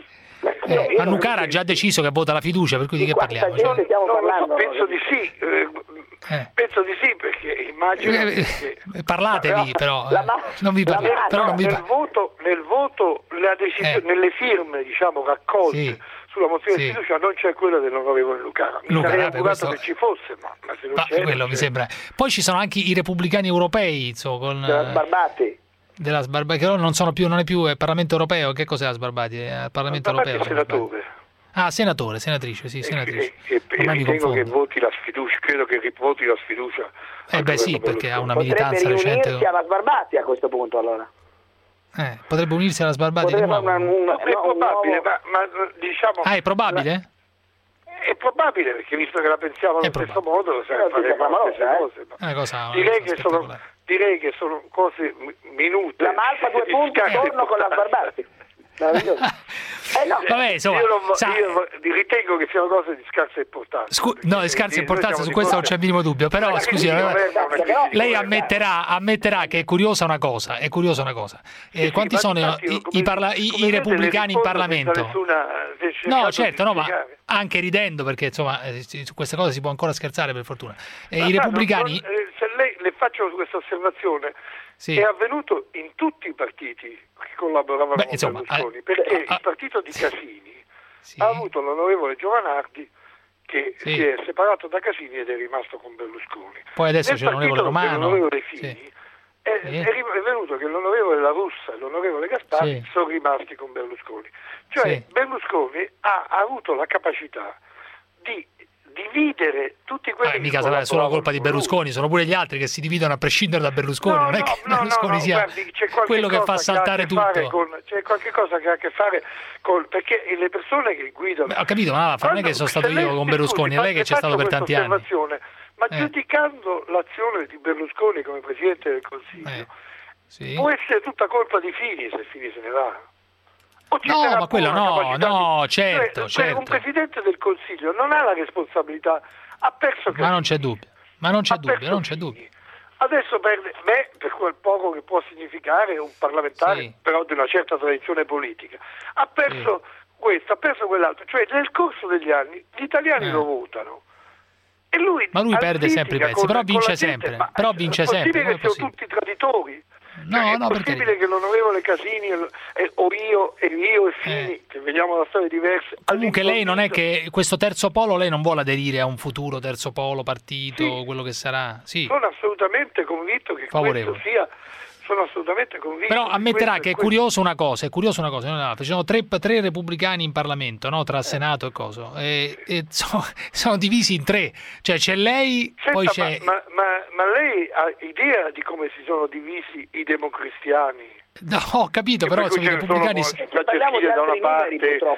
eh, ma Nucara ha già deciso che vota la fiducia, per cui di, di che parliamo? Cioè? Stiamo no, parlando, so, penso di sì, eh, eh. penso di sì perché immagino eh, che... parlatevi però, la, eh. non vi parli, la, però no, non vi nel, parli. voto, nel voto, la decisione, eh. nelle firme diciamo raccolte sì. sulla mozione sì. di fiducia non c'è quella dell'onorevole Nucara. Mi Nucara, sarei augurato questo... che ci fosse, ma, ma se non ma c'è... quello non mi c'è. sembra. Poi ci sono anche i repubblicani europei, insomma, con... Della Sbarbati. Della Sbarbati, che non sono più, non è più il Parlamento europeo, che cos'è la Sbarbati? È il Parlamento Sbarbati europeo. È senatore. Ah, senatore, senatrice, sì, senatrice. E, e, e ritengo che voti la sfiducia, credo che voti la sfiducia. Eh beh sì, perché ha una Potrebbe militanza recente. Potrebbe alla Sbarbati a questo punto allora. Eh, potrebbe unirsi alla Sbarbati potrebbe di nuovo. Una, una, no, è no, probabile, nuovo... ma, ma diciamo... Ah, è probabile? È probabile, perché visto che la pensiamo allo stesso modo, faremo le stesse eh? cose. Una cosa, direi, una cosa che sono, direi che sono cose minute. La Malfa due punti, torno con la Sbarbati. Eh no, Vabbè, insomma, io, non, sa... io ritengo che siano cose di scarsa importanza. Scu- no, di scarsa importanza, su questo non c'è il minimo dubbio. Però, Ma scusi, lei ammetterà, ammetterà che è curiosa una cosa. È curiosa una cosa. Eh, sì, quanti sì, sono infatti, i, come, i, parla- i, i repubblicani in Parlamento? Nessuna, no, certo, no, ma anche ridendo, perché insomma su queste cose si può ancora scherzare, per fortuna. Eh, I repubblicani. Non, eh, se lei le faccio questa osservazione. Sì. È avvenuto in tutti i partiti che collaboravano Beh, con insomma, Berlusconi, perché ah, il partito di Casini sì. ha avuto l'onorevole Giovanardi che sì. si è separato da Casini ed è rimasto con Berlusconi. Poi adesso Nel c'è l'onorevole Romano. L'onorevole Fini sì. è, sì. è venuto che l'onorevole La Russa e l'onorevole Gasparri sì. sono rimasti con Berlusconi. Cioè sì. Berlusconi ha avuto la capacità di dividere tutti quelli eh, mica sarà solo la colpa di Berlusconi, sono pure gli altri che si dividono a prescindere da Berlusconi, no, non è no, che no, Berlusconi no, no, sia guardi, quello che fa saltare che tutto. Con, c'è qualche cosa che ha a che fare con perché le persone che guidano. Beh, ho capito, ma non è che sono stato io con Berlusconi, è lei che c'è stato per tanti anni. Ma eh. giudicando l'azione di Berlusconi come Presidente del Consiglio, eh. sì. può essere tutta colpa di Fini se Fini se ne va. No, ma quello no, no, di... certo, cioè, certo. Un Presidente del Consiglio non ha la responsabilità, ha perso Ma non c'è dubbio, ma non c'è dubbio, non c'è dubbio. Adesso perde, beh, per quel poco che può significare un parlamentare, sì. però di una certa tradizione politica, ha perso sì. questo, ha perso quell'altro, cioè nel corso degli anni gli italiani eh. lo votano. E lui ma lui perde sempre i pezzi, con, però vince sempre, gente, però vince sempre. È possibile che siano tutti traditori. No, cioè, no, è possibile perché... che l'onorevole Casini e, o io e io e Fini, eh. che vediamo da storie diverse. Comunque lei non è che questo terzo polo, lei non vuole aderire a un futuro terzo polo, partito, sì. quello che sarà? Sì. Sono assolutamente convinto che Favorevole. questo sia... Sono assolutamente convinto. Però ammetterà che, che è curioso una cosa, è curioso una cosa, no, no, ci sono tre, tre repubblicani in Parlamento, no, tra eh. Senato e coso, e, e sono, sono divisi in tre, cioè c'è lei, Senta, poi c'è... Ma, ma, ma, ma lei ha idea di come si sono divisi i democristiani? No, ho capito, e però per sono i repubblicani... Giacchettiere da una parte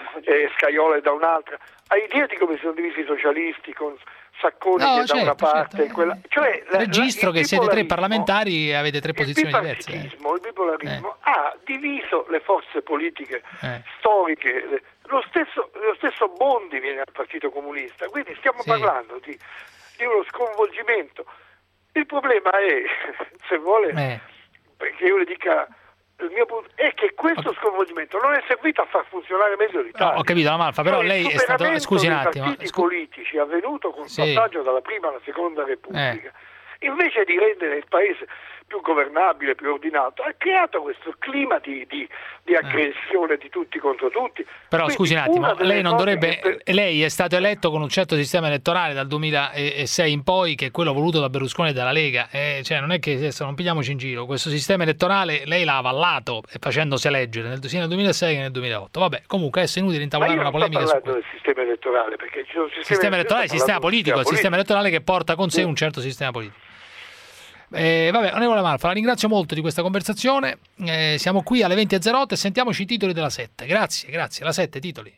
e Scaiola da un'altra. Ha idea di come si sono divisi i socialisti con... Sacconi no, che certo, da una parte certo. quella... cioè, la, registro la, che siete tre parlamentari e avete tre posizioni diverse. Il bipolarismo eh. ha diviso le forze politiche eh. storiche. Lo stesso, lo stesso Bondi viene dal Partito Comunista, quindi stiamo sì. parlando di, di uno sconvolgimento. Il problema è, se vuole, eh. perché io le dica... Il mio punto è che questo sconvolgimento non è servito a far funzionare meglio l'Italia. No, ho capito la Malfa, però cioè, lei è stato... Scusi un attimo. I partiti scu... politici avvenuto con il sì. passaggio dalla prima alla seconda Repubblica, eh. invece di rendere il paese più governabile, più ordinato, ha creato questo clima di, di, di aggressione eh. di tutti contro tutti. Però Quindi, scusi un attimo, lei non dovrebbe... Per... Lei è stato eletto con un certo sistema elettorale dal duemilasei in poi, che è quello voluto da Berlusconi e dalla Lega. Eh, cioè non è che adesso non pigliamoci in giro, questo sistema elettorale lei l'ha avallato facendosi eleggere nel, sia nel duemilasei che nel duemilaotto. Vabbè, comunque adesso è inutile intavolare una polemica su questo. del sistema elettorale, perché ci sono sistemi sistema elettorale, sistema politico, il sistema elettorale che porta con sé un certo sistema politico. Eh, vabbè, onorevole Malfa, la ringrazio molto di questa conversazione. Eh, siamo qui alle venti e zero otto e sentiamoci i titoli della sette. Grazie, grazie. La sette, titoli.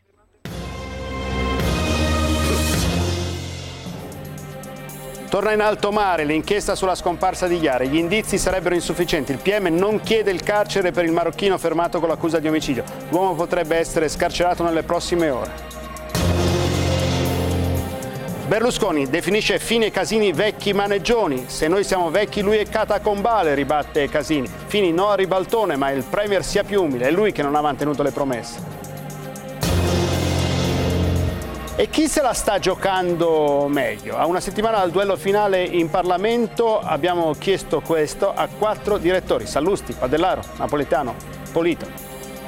Torna in alto mare l'inchiesta sulla scomparsa di Chiara. Gli indizi sarebbero insufficienti. Il P M non chiede il carcere per il marocchino fermato con l'accusa di omicidio. L'uomo potrebbe essere scarcerato nelle prossime ore. Berlusconi definisce Fini e Casini vecchi maneggioni. Se noi siamo vecchi, lui è catacombale, ribatte Casini. Fini no a ribaltone, ma il Premier sia più umile. È lui che non ha mantenuto le promesse. E chi se la sta giocando meglio? A una settimana dal duello finale in Parlamento abbiamo chiesto questo a quattro direttori: Sallusti, Padellaro, Napolitano, Polito.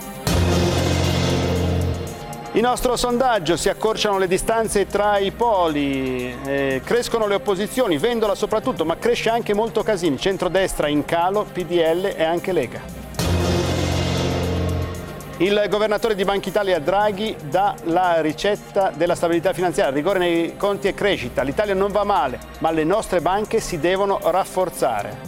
Il nostro sondaggio: si accorciano le distanze tra i poli, eh, crescono le opposizioni, Vendola soprattutto, ma cresce anche molto Casini, centrodestra in calo, P D L e anche Lega. Il governatore di Banca Italia Draghi dà la ricetta della stabilità finanziaria, rigore nei conti e crescita. L'Italia non va male, ma le nostre banche si devono rafforzare.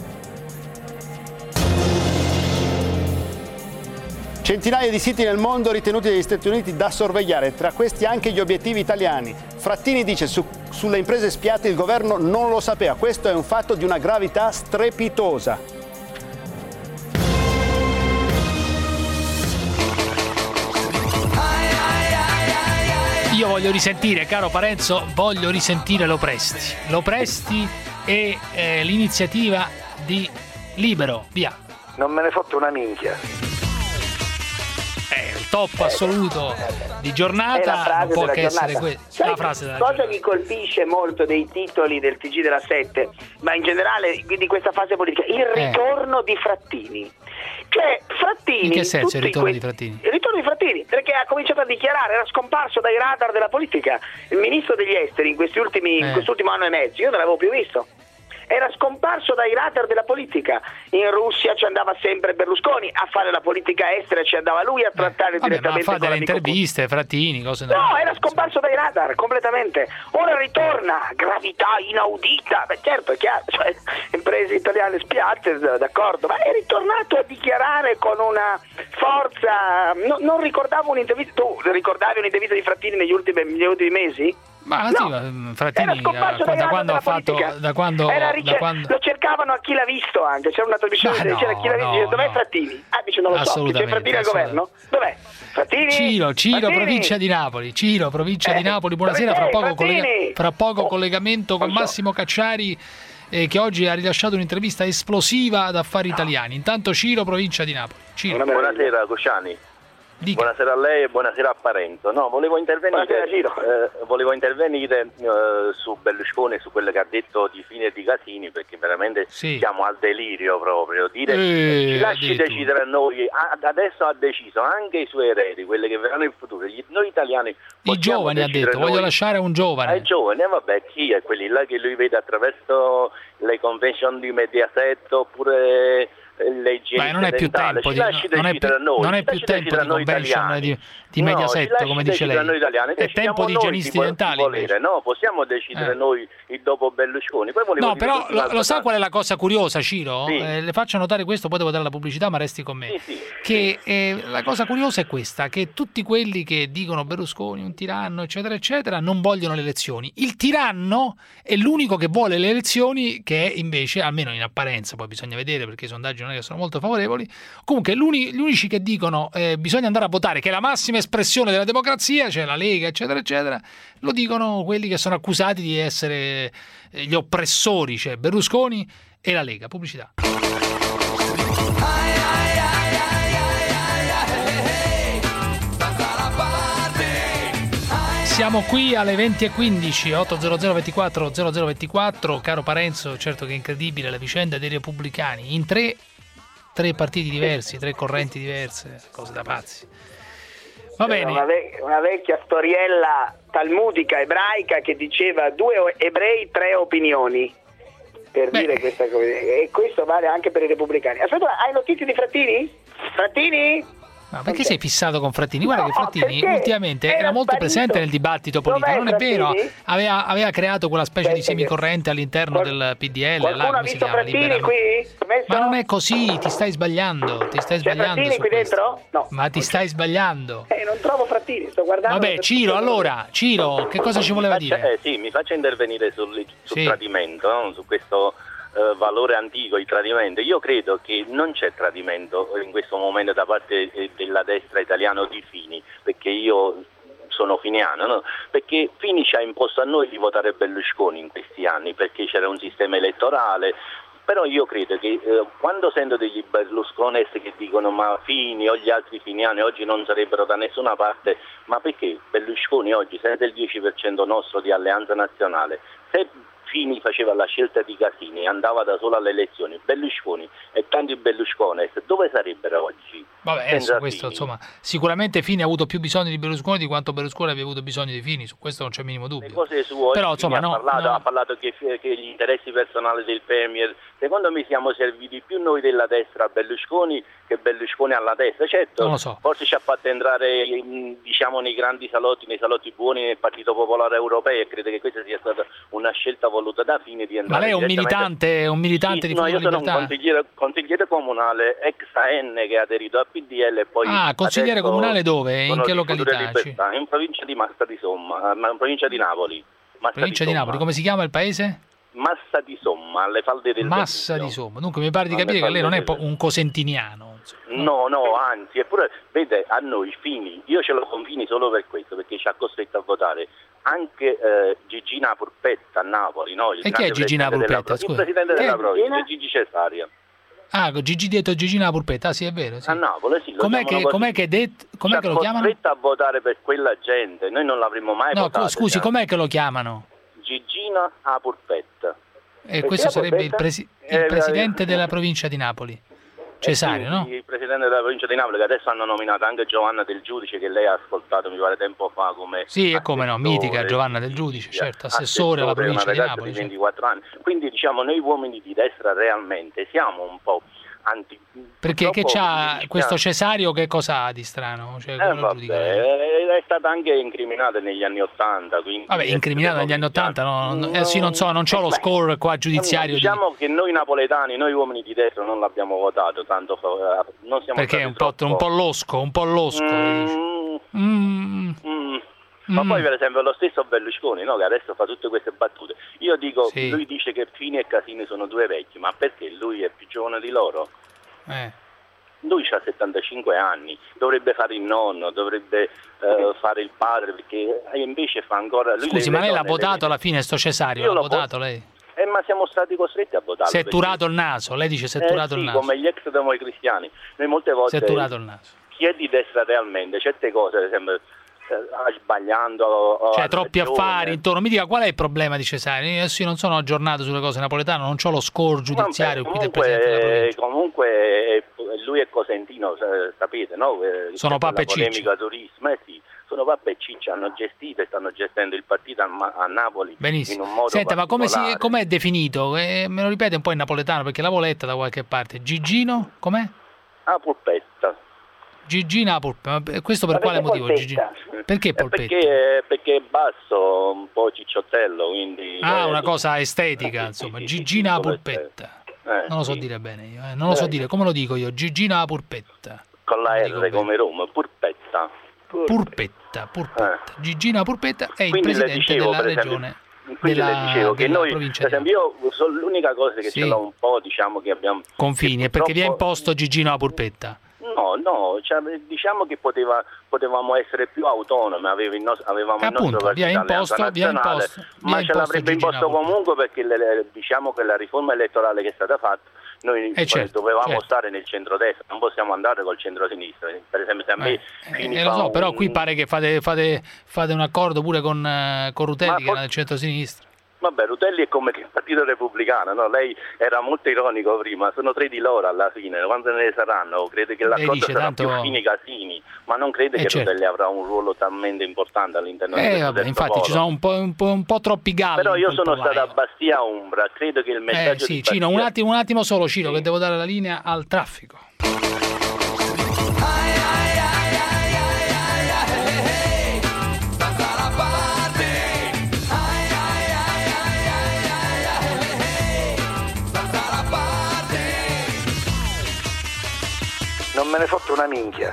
Centinaia di siti nel mondo ritenuti dagli Stati Uniti da sorvegliare, tra questi anche gli obiettivi italiani. Frattini dice su, sulle imprese spiate il governo non lo sapeva, questo è un fatto di una gravità strepitosa. I io voglio risentire, caro Parenzo, voglio risentire Lopresti. Lopresti e eh, l'iniziativa di Libero, via. Non me ne fotte una minchia. Eh, il top assoluto di giornata non può che essere questa. La frase della cosa giornata. mi colpisce molto dei titoli del T G della sette, ma in generale di questa fase politica, il ritorno eh. di Frattini. Cioè, Frattini. In che senso il ritorno que- di Frattini? Il ritorno di Frattini, perché ha cominciato a dichiarare, era scomparso dai radar della politica. Il ministro degli esteri in questi ultimi, eh. in quest'ultimo anno e mezzo, io non l'avevo più visto. Era scomparso dai radar della politica. In Russia ci andava sempre Berlusconi a fare la politica estera, ci andava lui a trattare eh, vabbè, direttamente ma fa con delle interviste, Frattini, cose No, normali, era scomparso dai radar completamente. Ora ritorna, gravità inaudita. Beh, certo, è chiaro, cioè, imprese italiane spiate, d'accordo, ma è ritornato a dichiarare con una forza. No, non ricordavo un'intervista. Tu ricordavi un'intervista di Frattini negli ultimi, negli ultimi mesi? Ma no. sì, ma Frattini da, da quando ha fatto da quando, ricer- da quando lo cercavano a Chi l'ha visto anche, c'era una trasmissione che no, diceva Chi l'ha visto, no, dice, dov'è no. Frattini? Ah, dice non lo so, c'è Frattini al governo? Dov'è? Frattini? Ciro, Ciro, Frattini? provincia di Napoli. Ciro, provincia Eh, di Napoli. Buonasera, dove fra sei, poco, collega- Frattini? fra poco Oh, collegamento con non so. Massimo Cacciari eh, che oggi ha rilasciato un'intervista esplosiva ad Affari Italiani. Intanto Ciro, provincia di Napoli. Ciro. Buonasera Cosciani. Dica. Buonasera a lei e buonasera a Parenzo. No, volevo intervenire, eh, volevo intervenire eh, su Berlusconi e su quello che ha detto di Fini e di Casini, perché veramente Sì. siamo al delirio proprio. Dire Eh, ci lasci addirittura. decidere a noi, a- adesso ha deciso anche i suoi eredi, quelli che verranno in futuro. Gli- Noi italiani I giovani ha decidere detto, voglio noi- lasciare un giovane. ai giovani, eh, vabbè, chi è quelli là che lui vede attraverso le convention di Mediaset oppure le igiene Beh, non è più dentali? tempo Ci di, lasci non è decidere più, a noi, non è ci più lasci tempo decidere di a noi convention italiani. di, di No, Mediaset, ci lasci come dice decidere lei. a noi italiani. È Decidiamo tempo di noi igienisti chi vo- chi dentali. volere, invece. no? Possiamo decidere Eh. noi il dopo Berlusconi. Poi volevo No, dire però tutta lo, un'altra lo sa cosa. qual è la cosa curiosa, Ciro? Sì. Eh, le faccio notare questo, poi devo dare la pubblicità, ma resti con me. Sì, sì. Che eh, la cosa curiosa è questa, che tutti quelli che dicono Berlusconi un tiranno, eccetera, eccetera, non vogliono le elezioni. Il tiranno è l'unico che vuole le elezioni, che è invece, almeno in apparenza, poi bisogna vedere perché i sondaggi non è che sono molto favorevoli, comunque l'uni- gli unici che dicono eh, bisogna andare a votare, che è la massima espressione della democrazia, cioè la Lega, eccetera, eccetera, lo dicono quelli che sono accusati di essere eh, gli oppressori, cioè Berlusconi e la Lega. Pubblicità. Siamo qui alle venti e quindici, otto zero zero ventiquattro zero zero ventiquattro. Caro Parenzo, certo che è incredibile la vicenda dei repubblicani in tre, tre partiti diversi, tre correnti diverse, cose da pazzi. Va bene. Una, ve- una vecchia storiella talmudica ebraica che diceva due ebrei, tre opinioni, per Beh. dire questa cosa, e questo vale anche per i repubblicani. Aspetta, hai notizie di Frattini? Frattini? Ma perché sei fissato con Frattini? Guarda No, che Frattini perché ultimamente era era molto sparito. presente nel dibattito politico, Dov'è non è vero? Frattini? Aveva, aveva creato quella specie di Aspetta che- semicorrente all'interno Qual- del P D L, là, Qualcuno ha come si visto chiama? Frattini Libera- qui? Messo? Ma non è così, ti stai sbagliando, ti stai C'è sbagliando Frattini su qui questo. dentro? No. Ma ti stai sbagliando. Eh, non trovo Frattini, sto guardando. Vabbè, Ciro, allora, Ciro, che cosa ci voleva Faccia- dire? eh, sì, mi faccia intervenire sul, sul Sì. tradimento, no? Su questo eh, valore antico, il tradimento. Io credo che non c'è tradimento in questo momento da parte eh, della destra italiana o di Fini, perché io sono finiano, no? Perché Fini ci ha imposto a noi di votare Berlusconi in questi anni, perché c'era un sistema elettorale. Però io credo che eh, quando sento degli Berluscones che dicono ma Fini o gli altri finiani oggi non sarebbero da nessuna parte, ma perché Berlusconi oggi senza il dieci per cento nostro di Alleanza Nazionale, se Fini faceva la scelta di Casini e andava da solo alle elezioni, Berlusconi e tanti Berluscones dove sarebbero oggi? Vabbè, Senza su questo, Fini. insomma, sicuramente Fini ha avuto più bisogno di Berlusconi di quanto Berlusconi abbia avuto bisogno di Fini, su questo non c'è minimo Le dubbio. cose sue, Però, oggi insomma, Fini no, ha parlato, no. ha parlato che, che gli interessi personali del Premier, secondo me siamo serviti più noi della destra a Berlusconi che Berlusconi alla destra. Certo, Non lo so. forse ci ha fatto entrare in- diciamo nei grandi salotti, nei salotti buoni nel Partito Popolare Europeo, e credo che questa sia stata una scelta voluta da Fini di entrare. Ma lei è un direttamente- militante, un militante Sì, di no, Futuro io sono un Libertà? consigliere, consigliere comunale ex A N che ha aderito al P D L e poi Ah, consigliere adesso comunale dove? In sono che di Futuro località? Libertà, in provincia di Massa di Somma, ma in provincia di Napoli. Massa Provincia di Somma. Napoli, come si chiama il paese? Massa di Somma, alle falde del Massa Vesuvio. di Somma. Dunque mi pare di Alle capire che lei non è falde po- un cosentiniano. No, no, anzi, eppure, vede, a noi Fini, io ce l'ho con Fini solo per questo, perché ci ha costretto a votare anche eh, Gigina Purpetta a Napoli, no? Il e chi è Gigina Purpetta? Il presidente che della è? provincia, Gigi Cesario. Ah, Gigi detto Gigina Purpetta, ah, sì, è vero. Sì. A Napoli, sì. Lo com'è che, com'è che, det, com'è che lo chiamano? Ci ha costretto a votare per quella gente, noi non l'avremmo mai no, votato. No, scusi, cioè. com'è che lo chiamano? Gigina a Purpetta. E questo sarebbe il, presi- il presidente della provincia di Napoli, Cesario, no? Il presidente della provincia di Napoli, che adesso hanno nominato anche Giovanna Del Giudice, che lei ha ascoltato, mi pare, tempo fa come... Sì, e come no, mitica Giovanna Del Giudice, certo, assessore alla provincia di Napoli. Di ventiquattro anni. Quindi, diciamo, noi uomini di destra realmente siamo un po' anti... Perché che c'ha questo Cesario, che cosa ha di strano? Cioè, eh, vabbè, è stata anche incriminata negli anni Ottanta. Vabbè, incriminata negli anni Ottanta, no, no, eh, sì, non so, non c'ho lo score qua giudiziario. Diciamo di... che noi napoletani, noi uomini di destra non l'abbiamo votato, tanto fa, non siamo perché è un po', troppo... un po' losco, un po' losco. Mm, mm. Mm. Ma mm. poi per esempio lo stesso Berlusconi, no, che adesso fa tutte queste battute. Io dico, sì. Lui dice che Fini e Casini sono due vecchi, ma perché lui è più giovane di loro? Eh. Lui ha settantacinque anni, dovrebbe fare il nonno, dovrebbe eh, fare il padre, perché invece fa ancora... Lui Scusi, ma lei l'ha votato alla fine sto Cesario? Io l'ha l'ho votato lei? Eh, ma siamo stati costretti a votarlo. Si è turato il naso, lei dice si è turato eh, sì, il naso. come gli ex democristiani. Noi molte volte... Si è turato il naso. Chi è di destra realmente, certe cose, ad esempio... sbagliando, cioè troppi affari intorno. Mi dica qual è il problema di Cesario? Io adesso non sono aggiornato sulle cose napoletane, non ho lo score giudiziario. Vabbè, qui del presidente della provincia. Comunque lui è cosentino, sapete, no? Sono Pappe e Ciccia. Turismo, eh sì, sono Pappe e Ciccia, hanno gestito e stanno gestendo il partito a, a Napoli. Benissimo. In un modo Senta, ma come si, com'è definito? Eh, me lo ripete un po' in napoletano perché l'avevo letta da qualche parte. Gigino, com'è? Ah, Purpetta. Gigina Polpetta, questo per ma quale motivo? Gigina? Perché Polpetta? Perché, perché è basso, un po' cicciottello, quindi... Ah, una cosa estetica, insomma, Gigina Polpetta. Eh, non lo so sì. dire bene io, eh. non lo so eh. dire, come lo dico io? Gigina Purpetta. Con la R come Roma, Purpetta. Purpetta, Purpetta. Eh. Gigina Purpetta è quindi il presidente dicevo, della esempio, regione. Quindi della, le dicevo che noi, per esempio, io sono l'unica cosa che sì. ce l'ho un po', diciamo che abbiamo... Confini, è perché vi ha imposto Gigina Purpetta? No, no, cioè, diciamo che poteva, potevamo essere più autonomi, aveva il nos- avevamo appunto, il nostro via imposto, via imposto, ma via ce l'avrebbe imposto Purpetta. comunque perché le, le, diciamo che la riforma elettorale che è stata fatta, noi eh certo, dovevamo certo. stare nel centrodestra, non possiamo andare col centrosinistra. Per esempio, se a me eh, eh, lo so, un... però qui pare che fate, fate, fate un accordo pure con, uh, con Rutelli, ma che for... era del centrosinistra. Vabbè, Rutelli è come il Partito Repubblicano, no? Lei era molto ironico prima, sono tre di loro alla fine, quando ne saranno? Crede che l'accordo dice, sarà tanto... più Fini Casini, ma non crede eh che certo. Rutelli avrà un ruolo talmente importante all'interno eh, di questo vabbè, infatti polo. Ci sono un po', un po', un po' troppi galli. Però io sono stato a Bastia Umbra, credo che il messaggio eh, sì, di Cino, Bastia... un attimo, un attimo solo Cino, sì. Che devo dare la linea al traffico. Non me ne fotto una minchia.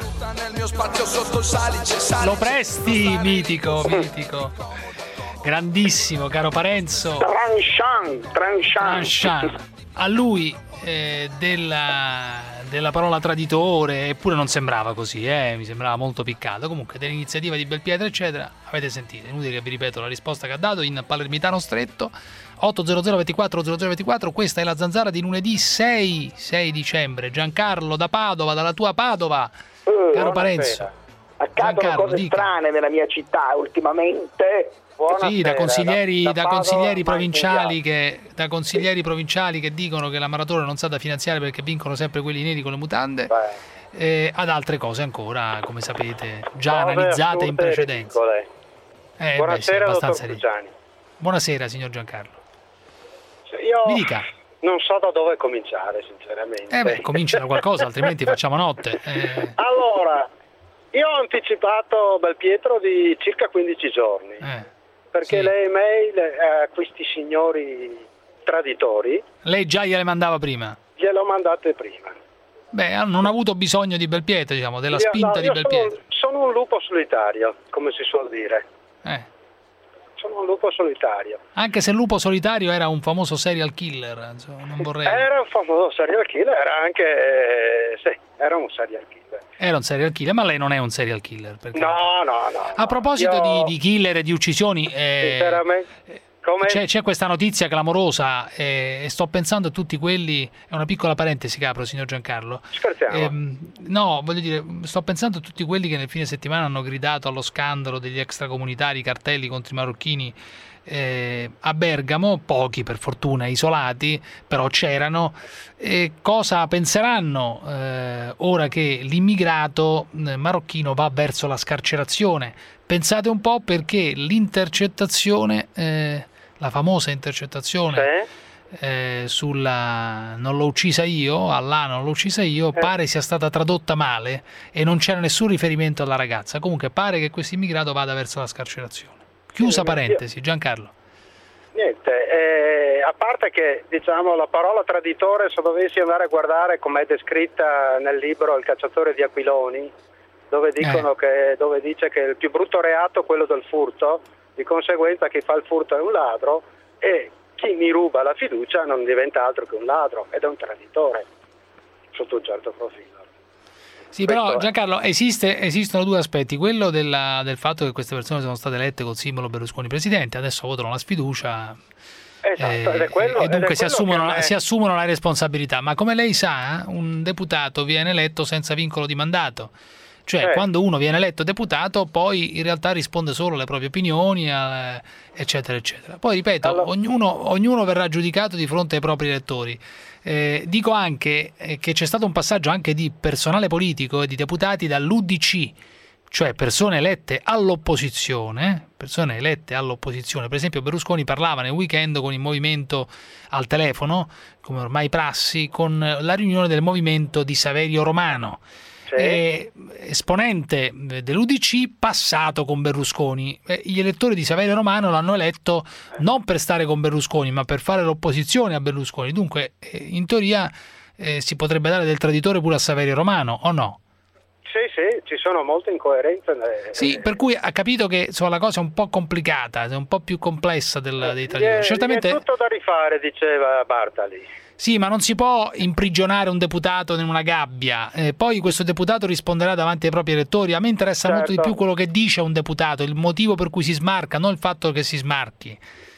Lo presti, mitico, mitico. Grandissimo, caro Parenzo. Tranchant, tranchant. A lui eh, della, della parola traditore, eppure non sembrava così, eh, mi sembrava molto piccato. Comunque dell'iniziativa di Belpietro, eccetera, avete sentito. Inutile che vi ripeto la risposta che ha dato in palermitano stretto. otto zero zero ventiquattro zero zero ventiquattro, questa è la Zanzara di lunedì sei dicembre. Giancarlo da Padova, dalla tua Padova, uh, caro Parenzo. Accadono cose dica. strane nella mia città ultimamente. Buonasera, sì, da consiglieri, da, da, da consiglieri provinciali che da consiglieri provinciali che dicono che la maratona non sa da finanziare perché vincono sempre quelli neri con le mutande, eh, ad altre cose ancora, come sapete, già cose analizzate in precedenza. Eh, Buonasera, beh, sì, dottor Cruciani. Buonasera, signor Giancarlo. Io Mi dica. Non so da dove cominciare, sinceramente. Eh beh, comincia da qualcosa, altrimenti facciamo notte. Eh. Allora, io ho anticipato Belpietro di circa quindici giorni, eh, perché sì. le email a questi signori traditori... Lei già gliele mandava prima? Gliele ho mandate prima. Beh, non ha avuto bisogno di Belpietro, diciamo, della io, spinta no, di Belpietro. Sono, sono un lupo solitario, come si suol dire. Eh. Sono un lupo solitario. Anche se il lupo solitario era un famoso serial killer, insomma, non vorrei... Era un famoso serial killer, era anche... Eh, sì. era un serial killer. Era un serial killer, ma lei non è un serial killer. Perché... No, no, no. A proposito Io... di, di killer e di uccisioni, eh, sinceramente... Come... C'è, c'è questa notizia clamorosa eh, e sto pensando a tutti quelli, è una piccola parentesi che apro, signor Giancarlo. Scherziamo. Eh, no, voglio dire, sto pensando a tutti quelli che nel fine settimana hanno gridato allo scandalo degli extracomunitari, cartelli contro i marocchini eh, a Bergamo, pochi per fortuna, isolati, però c'erano. E cosa penseranno eh, ora che l'immigrato eh, marocchino va verso la scarcerazione? Pensate un po', perché l'intercettazione... Eh, la famosa intercettazione sì. eh, sulla non l'ho uccisa io, Allah non l'ho uccisa io, eh. pare sia stata tradotta male e non c'era nessun riferimento alla ragazza. Comunque pare che questo immigrato vada verso la scarcerazione. Chiusa eh, parentesi, Giancarlo. Niente, eh, a parte che diciamo la parola traditore, se dovessi andare a guardare come è descritta nel libro Il cacciatore di aquiloni, dove dicono eh. che dove dice che il più brutto reato è quello del furto. Di conseguenza chi fa il furto è un ladro e chi mi ruba la fiducia non diventa altro che un ladro ed è un traditore sotto un certo profilo. Sì, Questo però Giancarlo, esiste, esistono due aspetti, quello della, del fatto che queste persone sono state elette col simbolo Berlusconi presidente, adesso votano la sfiducia esatto, eh, ed è quello, e dunque ed è si, assumono, me... si assumono la responsabilità, ma come lei sa un deputato viene eletto senza vincolo di mandato. Cioè, eh. quando uno viene eletto deputato, poi in realtà risponde solo alle proprie opinioni, eh, eccetera, eccetera. Poi, ripeto, allora... ognuno, ognuno verrà giudicato di fronte ai propri elettori. Eh, dico anche eh, che c'è stato un passaggio anche di personale politico e di deputati dall'U D C, cioè persone elette all'opposizione, persone elette all'opposizione. Per esempio Berlusconi parlava nel weekend con il movimento al telefono, come ormai prassi, con la riunione del movimento di Saverio Romano. Eh, esponente dell'U D C passato con Berlusconi. Eh, gli elettori di Saverio Romano l'hanno eletto non per stare con Berlusconi ma per fare l'opposizione a Berlusconi, dunque eh, in teoria eh, si potrebbe dare del traditore pure a Saverio Romano, o no? Sì, sì, ci sono molte incoerenze. Eh, sì, per cui ha capito che insomma, la cosa è un po' complicata, è un po' più complessa del, dei traditori. È, Certamente... è tutto da rifare, diceva Bartali. Sì, ma non si può imprigionare un deputato in una gabbia, eh, poi questo deputato risponderà davanti ai propri elettori. A me interessa certo. molto di più quello che dice un deputato, il motivo per cui si smarca, non il fatto che si smarchi.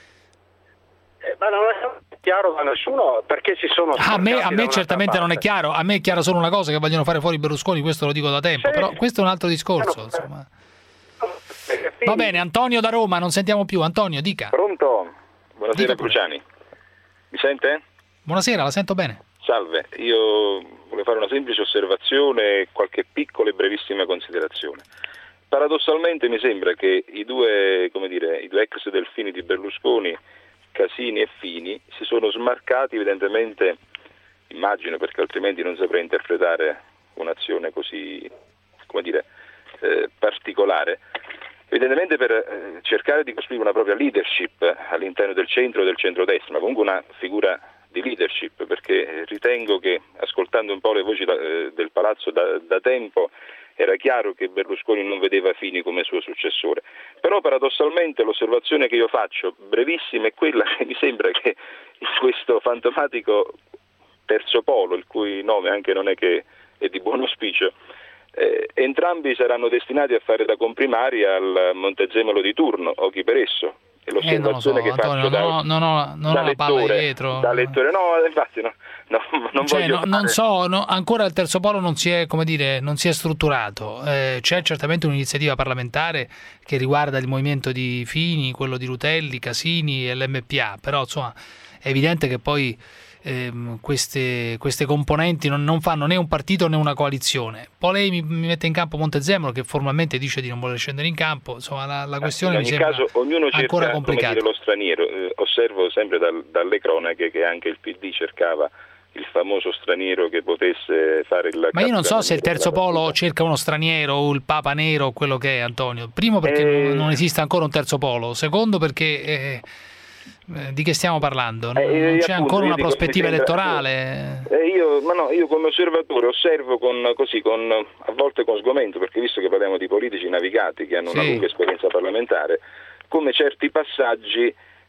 Eh, ma non è chiaro da nessuno perché si sono a me, a me certamente parte. Non è chiaro, a me è chiaro solo una cosa, che vogliono fare fuori Berlusconi, questo lo dico da tempo, sì. però questo è un altro discorso. Insomma. Va bene, Antonio da Roma, non sentiamo più. Antonio, dica. Pronto? Buonasera Cruciani. Mi sente? Buonasera, la sento bene. Salve, io volevo fare una semplice osservazione e qualche piccola e brevissima considerazione. Paradossalmente mi sembra che i due, come dire, i due ex delfini di Berlusconi, Casini e Fini, si sono smarcati evidentemente, immagino perché altrimenti non saprei interpretare un'azione così, come dire, eh, particolare, evidentemente per eh, cercare di costruire una propria leadership all'interno del centro e del centrodestra, ma comunque una figura di leadership, perché ritengo che, ascoltando un po' le voci da, eh, del palazzo da, da tempo, era chiaro che Berlusconi non vedeva Fini come suo successore. Però paradossalmente l'osservazione che io faccio, brevissima, è quella che mi sembra che in questo fantomatico terzo polo, il cui nome anche non è che è di buon auspicio, eh, entrambi saranno destinati a fare da comprimari al Montezemolo di turno o chi per esso. E l'osservazione eh, non lo so, che Antonio, faccio da, non ho, non ho, non da ho la palla lettore, dietro. Da lettore, no, infatti no, no, non cioè, voglio no, fare... non so, no, ancora il terzo polo non si è, come dire, non si è strutturato. Eh, c'è certamente un'iniziativa parlamentare che riguarda il movimento di Fini, quello di Rutelli, Casini e l'M P A, però insomma è evidente che poi ehm, queste, queste componenti non, non fanno né un partito né una coalizione. Poi lei mi, mi mette in campo Montezemolo, che formalmente dice di non voler scendere in campo, insomma la, la questione in mi ogni sembra caso ognuno cerca, ancora complicata. Come dire, lo straniero. Eh, osservo sempre dal, dalle cronache che anche il P D cercava il famoso straniero che potesse fare il... Ma io non so se il terzo polo cerca uno straniero o il Papa Nero o quello che è, Antonio. Primo perché eh... non esiste ancora un terzo polo, secondo perché... Eh, di che stiamo parlando? Non, eh, non c'è appunto, ancora una dico, prospettiva sembra, elettorale? Eh, io, ma no, io come osservatore osservo con, così, con, a volte con sgomento, perché visto che parliamo di politici navigati che hanno sì. una lunga esperienza parlamentare, come certi passaggi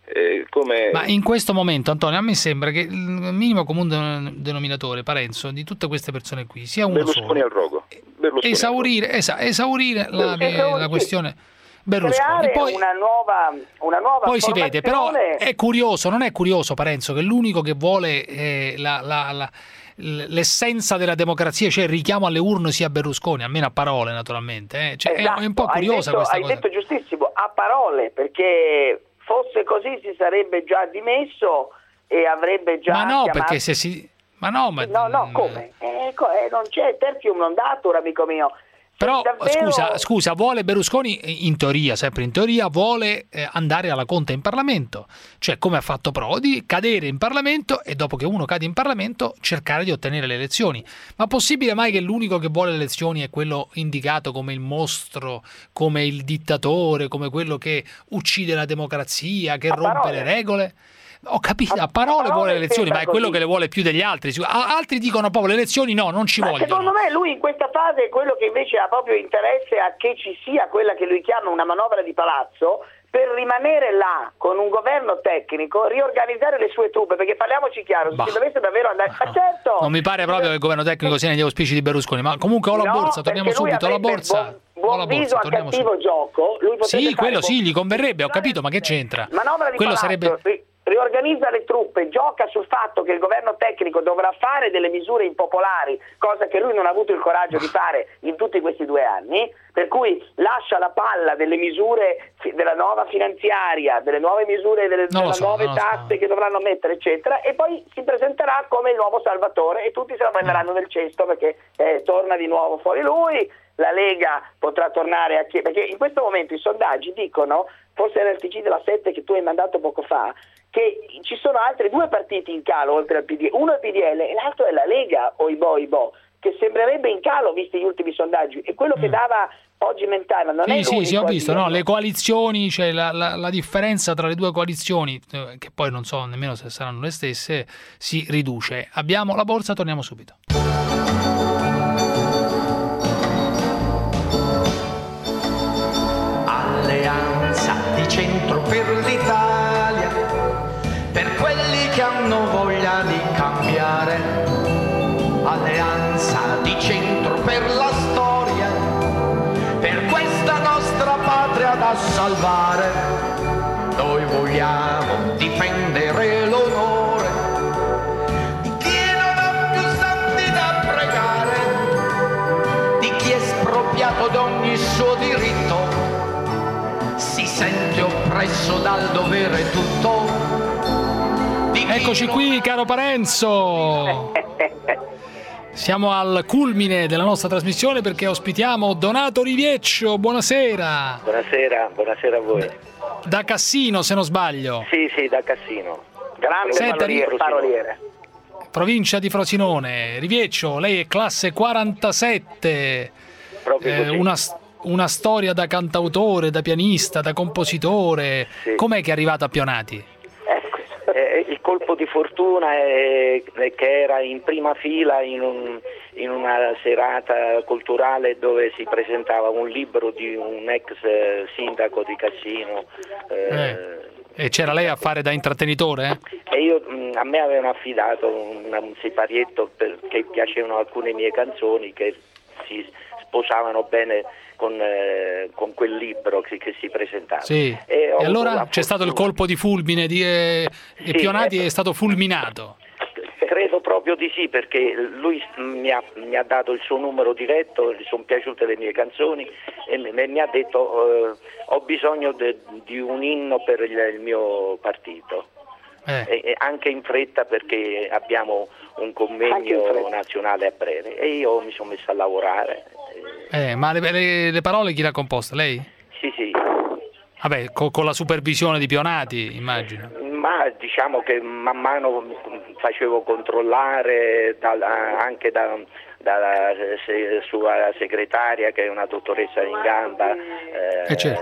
Eh, come... Ma in questo momento, Antonio, a me sembra che il minimo comune denominatore, Parenzo, di tutte queste persone qui sia uno Berlusconi solo. al rogo. Berlusconi Esaurire, esa, esaurire la, Berlusconi. la questione Berlusconi. Creare Poi, una nuova, una nuova poi si vede, però formazione. è curioso, non è curioso Parenzo, che l'unico che vuole eh, la, la, la, l'essenza della democrazia, cioè il richiamo alle urne, sia Berlusconi, almeno a parole naturalmente. Eh. Cioè, Esatto, è un po' curiosa hai detto, questa hai cosa. detto giustissimo, a parole, perché fosse così si sarebbe già dimesso e avrebbe già Ma no, chiamato... perché se si... Ma no, ma... No, no, come? Eh, co- eh, non c'è tertium non datur, amico mio. Però davvero... scusa, scusa, vuole Berlusconi, in teoria, sempre in teoria, vuole eh, andare alla conta in Parlamento, cioè come ha fatto Prodi, cadere in Parlamento e dopo che uno cade in Parlamento cercare di ottenere le elezioni. Ma possibile mai che l'unico che vuole le elezioni è quello indicato come il mostro, come il dittatore, come quello che uccide la democrazia, che a rompe parole. le regole? Ho capito, a parole vuole le elezioni, ma è quello che le vuole più degli altri. Altri dicono proprio le elezioni no, non ci Ma vogliono. secondo me lui in questa fase è quello che invece ha proprio interesse a che ci sia quella che lui chiama una manovra di palazzo, per rimanere là con un governo tecnico, riorganizzare le sue truppe, perché parliamoci chiaro, Bah. se si dovesse davvero andare... Ma certo! Non mi pare proprio che il governo tecnico sia negli auspici di Berlusconi, ma comunque ho la No, borsa, torniamo perché lui subito alla avrebbe borsa. buon- Ho la buon viso borsa, a torniamo cattivo subito. gioco, lui potrebbe Sì, fare quello buon- sì, gli converrebbe, ho capito, ma che c'entra? manovra di Quello palazzo, sarebbe ri- riorganizza le truppe, gioca sul fatto che il governo tecnico dovrà fare delle misure impopolari, cosa che lui non ha avuto il coraggio di fare in tutti questi due anni, per cui lascia la palla delle misure fi- della nuova finanziaria, delle nuove misure, delle, Non lo delle so, nuove non lo so. tasse che dovranno mettere, eccetera, e poi si presenterà come il nuovo Salvatore e tutti se la prenderanno nel cesto perché eh, torna di nuovo fuori lui. La Lega potrà tornare a chiedere, perché in questo momento i sondaggi dicono, forse era il T G della sette che tu hai mandato poco fa, che ci sono altri due partiti in calo oltre al P D, uno è il P D L e l'altro è la Lega, o i bo, i bo, che sembrerebbe in calo visti gli ultimi sondaggi, e quello che dava oggi Mentana non è Sì, l'unico sì, sì, ho a visto, dirlo. no, le coalizioni, cioè la, la, la differenza tra le due coalizioni, eh, che poi non so nemmeno se saranno le stesse, si riduce. Abbiamo la borsa, torniamo subito. Alleanza di centro per l'Italia, per quelli che hanno voglia di cambiare. Alleanza di centro per la storia, per questa nostra patria da salvare. Noi vogliamo difendere l'onore di chi non ha più santi da pregare, di chi è espropriato di ogni suo diritto, si sente oppresso dal dovere tutto. Eccoci qui, caro Parenzo. Siamo al culmine della nostra trasmissione perché ospitiamo Donato Rivieccio. Buonasera. Buonasera, buonasera a voi. Da Cassino, se non sbaglio. Sì, sì, da Cassino. Grande Senta, paroliere, Ri- paroliere. Provincia di Frosinone. Rivieccio, lei è classe quarantasette. Proprio Eh, così. una, una storia da cantautore, da pianista, da compositore. Sì. Com'è che è arrivato a Pionati? Eh, il colpo di fortuna è, è che era in prima fila in, un, in una serata culturale dove si presentava un libro di un ex eh, sindaco di Cassino. eh, Eh. E c'era lei a fare da intrattenitore? E io, mh, a me avevano affidato un, un siparietto perché piacevano alcune mie canzoni che si sposavano bene con, eh, con quel libro che, che si presentava. Sì. E, E ho avuto allora la c'è stato il fortuna- colpo di fulmine di, eh, e Sì, Pionati eh, è stato fulminato. Credo proprio di sì, perché lui mi ha, mi ha dato il suo numero diretto, gli sono piaciute le mie canzoni e mi, mi ha detto eh, ho bisogno de, di un inno per il, il mio partito. Eh. E, e anche in fretta perché abbiamo un Anche in convegno fretta. nazionale a breve e io mi sono messo a lavorare. Eh, ma le, le- le parole chi le ha composte? Lei? Sì, sì, Vabbè, co- con la supervisione di Pionati, immagino. ma diciamo che man mano facevo controllare dalla- anche da, dalla se- sua segretaria che è una dottoressa in gamba, eh, Eh, certo.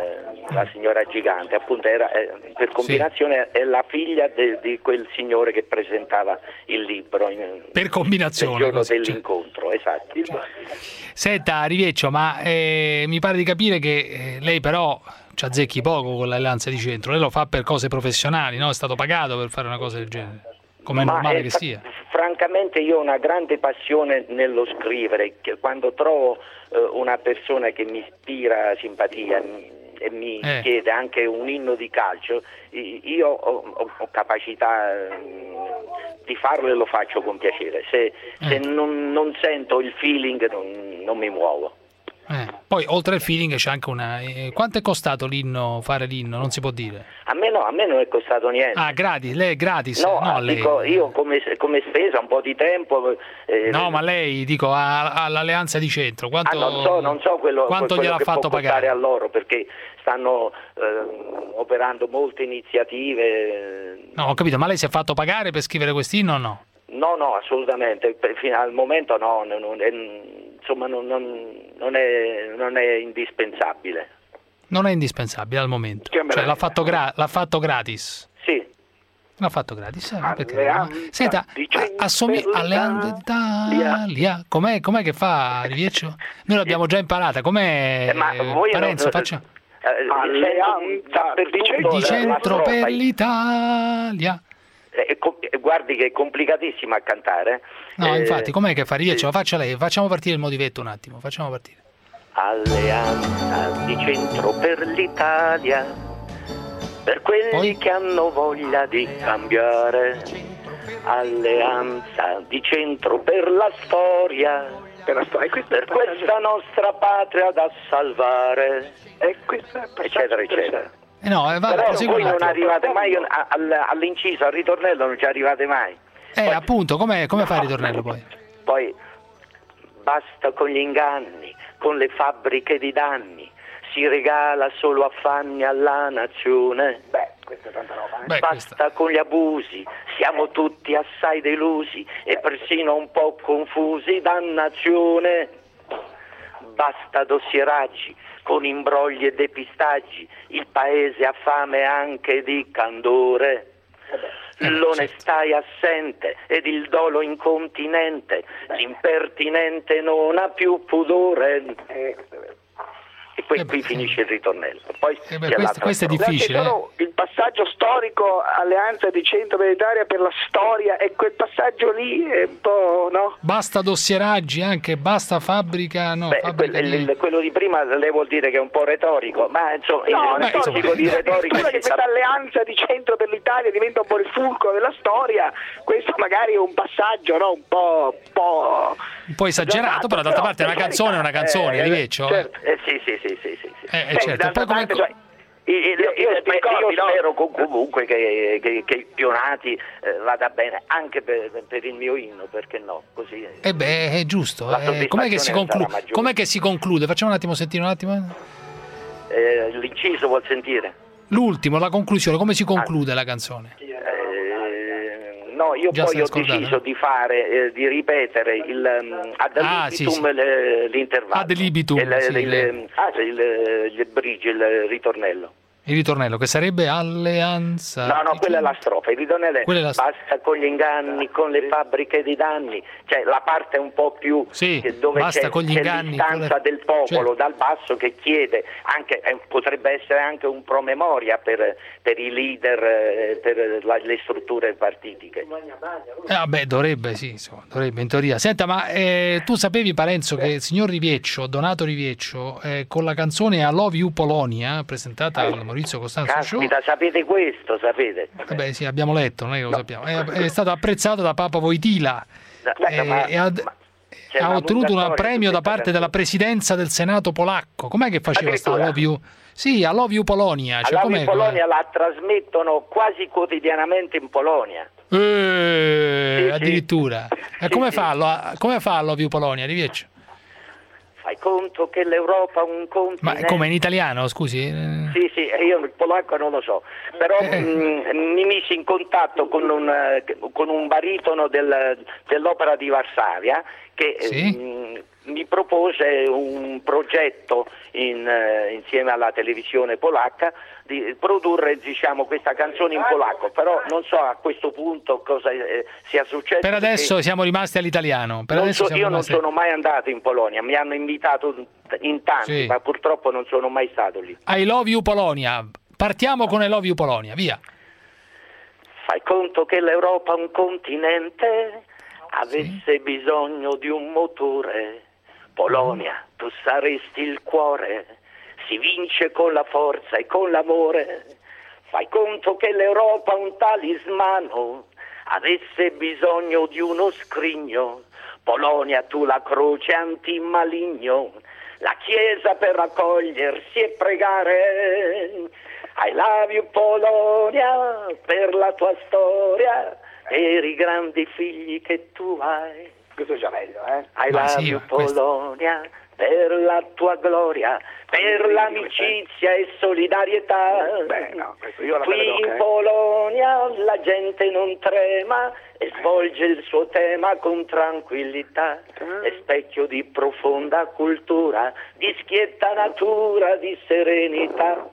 la signora Gigante, appunto era eh, per combinazione sì. È la figlia de, di quel signore che presentava il libro in, per combinazione il giorno così, dell'incontro, cioè. Esatto. Cioè. Senta Rivecchio, ma eh, mi pare di capire che eh, lei però ci azzecchi poco con l'Alleanza di Centro, lei lo fa per cose professionali, no? È stato pagato per fare una cosa del genere, come è normale che sia. Francamente io ho una grande passione nello scrivere, che quando trovo eh, una persona che mi ispira simpatia mi, e mi eh. chiede anche un inno di calcio, io ho, ho, ho capacità eh, di farlo e lo faccio con piacere, se, eh. se non, non sento il feeling non, non mi muovo. Eh. Poi oltre al feeling c'è anche una... Eh, quanto è costato l'inno, fare l'inno? Non si può dire. A me no, a me non è costato niente. Ah, gratis, lei è gratis? No, no dico, lei... io come, come spesa un po' di tempo... Eh, no, ma lei, dico, all'Alleanza di Centro, quanto, ah, non so, non so quello, quanto quello gliel'ha che fatto può pagare a loro, perché stanno eh, operando molte iniziative. No, ho capito, ma lei si è fatto pagare per scrivere quest'inno o no? No, no, assolutamente, fino al momento no, non, non è, insomma non, non, non, è, non è indispensabile. Non è indispensabile al momento, cioè l'ha fatto, gra- l'ha fatto gratis? Sì. L'ha fatto gratis, eh, perché... Senta, assomiglia all'Alleanza d'Italia, com'è, com'è che fa Rivecchio? Noi l'abbiamo già imparata, com'è? Eh, ma voi Parenzo, non, faccia... Alleanza di Centro per l'Italia. Eh, guardi che è complicatissima a cantare. No, eh, infatti, com'è che fa Rivecchio? Lo faccia lei, facciamo partire il motivetto un attimo, facciamo partire. Alleanza di Centro per l'Italia, per quelli Poi? che hanno voglia di cambiare. Alleanza di Centro per la storia, per, la storia. per questa nostra patria da salvare, e questa eccetera eccetera. Eh no, eh, vale, però voi non arrivate mai all'inciso, al ritornello non ci arrivate mai. Eh, poi, appunto, come fa il ritornello poi? Poi, basta con gli inganni, con le fabbriche di danni, si regala solo affanni alla nazione. Beh, questa è tanta roba. Eh? Beh, basta questa. Con gli abusi, siamo tutti assai delusi e persino un po' confusi, dannazione. Basta dossieraggi, con imbrogli e depistaggi, il paese ha fame anche di candore. L'onestà è assente ed il dolo incontinente, l'impertinente non ha più pudore. E poi eh qui beh, finisce il ritornello. Poi eh beh, questo, questo è difficile. Solo il passaggio storico, Alleanza di Centro per l'Italia per la storia, e quel passaggio lì è un po', no? Basta dossieraggi anche, basta fabbrica, no? Beh, fabbrica quel, di... il, quello di prima lei vuol dire che è un po' retorico, ma insomma, no, il retorico di retorica. Che questa Alleanza di Centro per l'Italia diventa un po' il fulcro della storia, questo magari è un passaggio, no? Un po', po'... un po' esagerato, però d'altra parte è una canzone, è una canzone, eh, Rivecchio. Certo. Eh, sì, sì, sì, sì, sì. Eh, eh, certo. Poi come... cioè, io, io, io, io spero comunque che, che, che il Pionati eh, vada bene anche per, per il mio inno, perché no? Così. Eh beh, è giusto. Eh, com'è, che si conclu- com'è che si conclude? Facciamo un attimo sentire un attimo. Eh, l'inciso vuol sentire? L'ultimo, la conclusione, come si conclude ah. la canzone? No, io Già poi ho scordato. deciso di fare, eh, di ripetere il um, ad ah, libitum sì, sì. Le, l'intervallo. Ad libitum, il, sì, il, le... ah, sì, il, il bridge, il ritornello. Il ritornello, che sarebbe Alleanza... No, no, quella è la strofa, il ritornello è la... basta con gli inganni, con le fabbriche di danni, cioè la parte un po' più sì, dove basta c'è, con gli c'è inganni, l'istanza le... del popolo cioè... dal basso che chiede, anche eh, potrebbe essere anche un promemoria per, per i leader, eh, per la, le strutture partitiche. Eh, vabbè, dovrebbe, sì, insomma, dovrebbe in teoria. Senta, ma eh, tu sapevi, Parenzo, che il signor Riveccio, Donato Riveccio, eh, con la canzone I Love You Polonia, presentata al Maurizio Costanzo Show... Caspita, sapete questo, sapete? Eh beh, sì, abbiamo letto, non è che lo no. sappiamo. È, è stato apprezzato da Papa Wojtyla no, eh, ma, e ha, ha ottenuto un premio da parte della presidenza del Senato polacco. Com'è che faceva questa I Love You? Sì, I Love You Polonia. Cioè, I Love com'è, You Polonia com'è? La trasmettono quasi quotidianamente in Polonia. Eh, sì, addirittura. Sì. E come, sì, fa, sì. Lo, come fa I Love You Polonia, Riveccio? Fai conto che l'Europa è un continente... Ma come in italiano, scusi? Sì, sì, io il polacco non lo so, però eh. mh, mi misi in contatto con un, con un baritono del, dell'opera di Varsavia che, sì? mh, mi propose un progetto in, eh, insieme alla televisione polacca di produrre, diciamo, questa canzone in polacco, però non so a questo punto cosa eh, sia successo. Per adesso siamo rimasti all'italiano. Per non adesso so, siamo io rimasti... non sono mai andato in Polonia, mi hanno invitato in tanti, Sì. ma purtroppo non sono mai stato lì. I love you Polonia. Partiamo con I love you Polonia, via. Fai conto che l'Europa è un continente, avesse sì. bisogno di un motore. Polonia, tu saresti il cuore, si vince con la forza e con l'amore. Fai conto che l'Europa è un talismano, avesse bisogno di uno scrigno. Polonia, tu la croce antimaligno, la Chiesa per raccogliersi e pregare. I love you Polonia, per la tua storia, per i grandi figli che tu hai. Questo è già meglio, eh? I Ma love sì, you questo- Polonia, per la tua gloria, per l'amicizia e solidarietà. Beh, no, questo io la Qui vedo, in eh. Polonia la gente non trema e svolge il suo tema con tranquillità. È specchio di profonda cultura, di schietta natura, di serenità.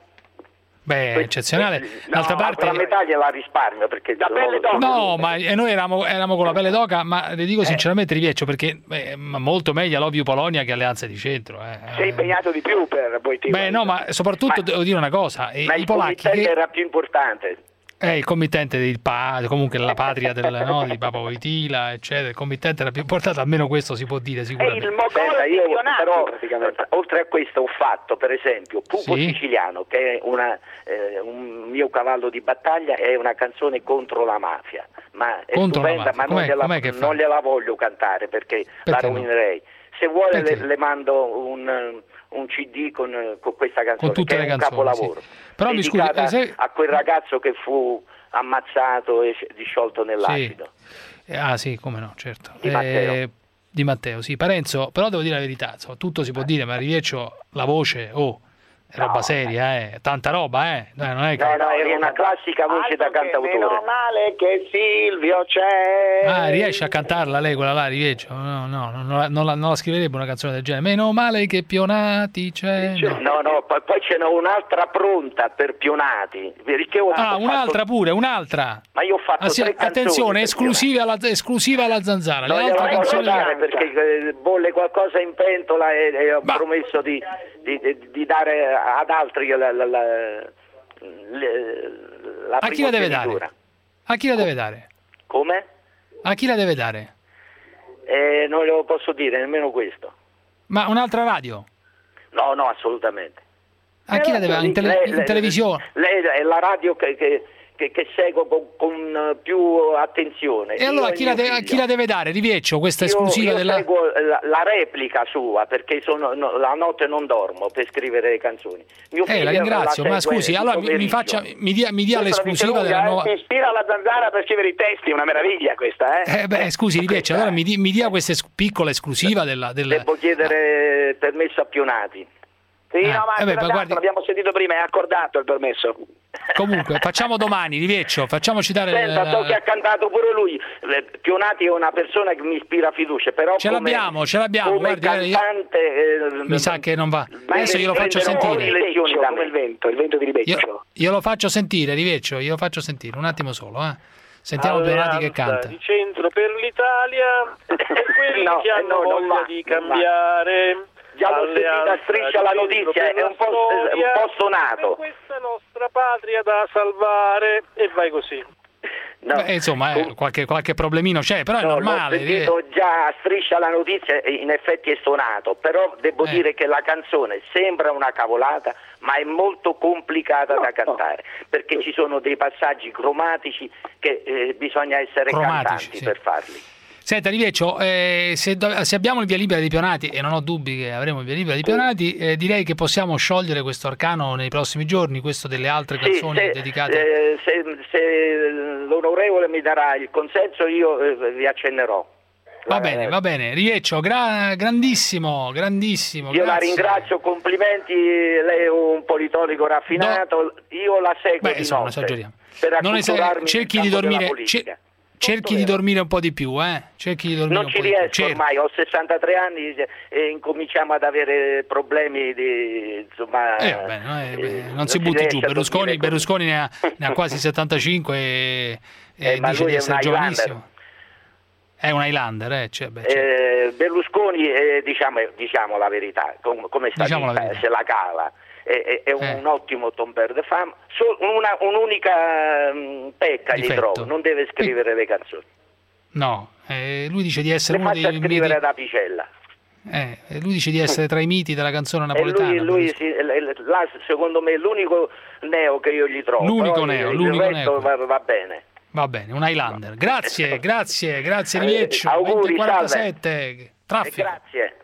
Beh, eccezionale. D'altra parte... La metà gliela risparmio perché da pelle No, ma e noi eravamo, eravamo con la pelle d'oca, ma le dico sinceramente Rivieccio, perché è molto meglio Love You Polonia che Alleanza di Centro. Eh. Sei impegnato di più per poi ti Beh, no, ma soprattutto Ma- devo dire una cosa, eh, Ma i il polacchi committente che era più importante. è il committente del pa, comunque la patria del, no, di Papa Wojtyla, eccetera, il committente era più importante, almeno questo si può dire sicuramente. Senta, io però oltre a questo ho fatto per esempio Pupo Sì. Siciliano, che è una, eh, un mio cavallo di battaglia, è una canzone contro la mafia, ma è Contro la stupenda, mafia. ma non Com'è- gliela, com'è che fa? non gliela voglio cantare perché, la Perché no? rovinerei. Se vuole le, Perché? le mando un, un C D con, con questa canzone, Con tutte che le è un canzoni, capolavoro, sì. Però mi scusi, dedicata eh, se- a quel ragazzo che fu ammazzato e disciolto nell'acido. Eh, ah sì, come no, certo. Di Matteo. Eh, di Matteo, sì. Parenzo, però devo dire la verità, insomma, tutto si può dire, ma Rivieccio, la voce, oh, è roba seria, eh. Tanta roba, eh. No, non è che... No, no, è una classica voce da cantautore. Meno male che Silvio c'è. Ah, riesce a cantarla lei quella là, Rivieccio? No, no, non la, non la- non la scriverebbe una canzone del genere. Meno male che Pionati c'è. No. No, no, poi, poi ce n'è un'altra pronta per Pionati. Perché ho Ah, ho un'altra fatto- pure, un'altra. Ma io ho fatto Ah, sì, tre canzoni. attenzione, per esclusiva alla, esclusiva alla Zanzara. Non Le gliela altre voglio canzoni... dare perché eh, bolle qualcosa in pentola e, e ho promesso di, di- di- di dare ad altri la, la, la, le- la A chi la deve primogenitura. dare? A chi la deve dare? Come? A chi la deve dare? Eh, non lo posso dire, nemmeno questo. Ma un'altra radio? No, no, assolutamente. A chi la deve dare? In, tele- Lei- in lei- televisione? Lei è la radio che, che, che, che seguo con, con più attenzione. E allora Io a chi, la mio de- a figlio. chi la deve dare? Rivieccio, questa Io- esclusiva io della... seguo la, la replica sua perché sono, no, la notte non dormo per scrivere le canzoni. Mio Eh, figlio la ringrazio, ma segue scusi, il allora mi, mi pomeriggio. faccia, mi dia, mi dia Questa l'esclusiva la dice della lunga, nuova... eh? Si ispira alla Zanzara per scrivere i testi, è una meraviglia questa, eh? Eh beh, scusi Rivieccio, allora mi, di- mi dia questa es- piccola esclusiva della... della... Devo chiedere permesso a Pionati. Sì, Eh, no, ma eh beh, ma guarda, guardi- l'abbiamo sentito prima, è accordato il permesso. Comunque, facciamo domani, Rivieccio, facciamoci dare... Senta, so che ha cantato pure lui. Eh, Pionati è una persona che mi ispira fiducia, però Ce come- l'abbiamo, ce l'abbiamo, come guardi, io- cantante eh, Mi sa che non va. ma Adesso glielo faccio prendono sentire. lezioni da Come me. il vento, il vento di Ribeccio. Io, io lo faccio sentire, Riveccio, io lo faccio sentire, un attimo solo, eh. Sentiamo Pionati che canta. di centro per l'Italia e quelli No, che eh, hanno no, non voglia va, di non va. cambiare. Già l'ho sentita Alleanza Striscia di la centro notizia, per è la un po', è un po' stonato. per questa nostra patria da salvare e vai così. No. Beh, insomma, eh, qualche, qualche problemino c'è, però è No, normale. l'ho sentito già a Striscia la notizia e in effetti è stonato, però devo Eh. dire che la canzone sembra una cavolata, ma è molto complicata da cantare, perché ci sono dei passaggi cromatici che eh, bisogna essere Cromatici, cantanti sì. per farli. Senta Riveccio, eh, se, do- se abbiamo il via libera di Pionati, e non ho dubbi che avremo il via libera di Pionati, eh, direi che possiamo sciogliere questo arcano nei prossimi giorni, questo delle altre Sì, canzoni se, dedicate... eh, se, se l'onorevole mi darà il consenso io eh, vi accennerò. Va bene, va bene. Riveccio, gra- grandissimo, grandissimo. Io la grazie. ringrazio, complimenti, lei è un politologo raffinato, io la seguo Beh, di insomma, non notte esageriamo. per Non esa- acculturarmi cerchi nel di campo della dormire, politica. ce- cerchi di dormire un po' di più, eh? Cerchi di dormire non un ci po' riesco di più. ormai, ho sessantatré anni e incominciamo ad avere problemi di insomma. Eh, vabbè, no, eh, beh, non, non si si butti riesce giù. a Berlusconi, dormire Berlusconi ne, ha, ne ha quasi settantacinque e, e Eh, ma dice lui di è essere un giovanissimo. È un Highlander, eh? Cioè, beh, cioè. Eh, Berlusconi, eh, diciamo, diciamo la verità, com- come sta Diciamo la dita, verità. se la cava. È, è- è un, Eh. un ottimo Tom per the Fam. So- una- un'unica mh, pecca gli Difetto. trovo, non deve scrivere le canzoni. No, eh, lui dice di essere Le uno faccia dei scrivere miti, ad Apicella. eh, lui dice di essere tra i miti della canzone E napoletana. lui, lui sì, l- l- là, secondo me è l'unico neo che io gli trovo. L'unico però neo, il, l'unico il resto neo. va, va bene. Va bene, un Highlander. Grazie, grazie, grazie Eh, Rivieccio. auguri, venti e quarantasette. Traffico. Eh, grazie.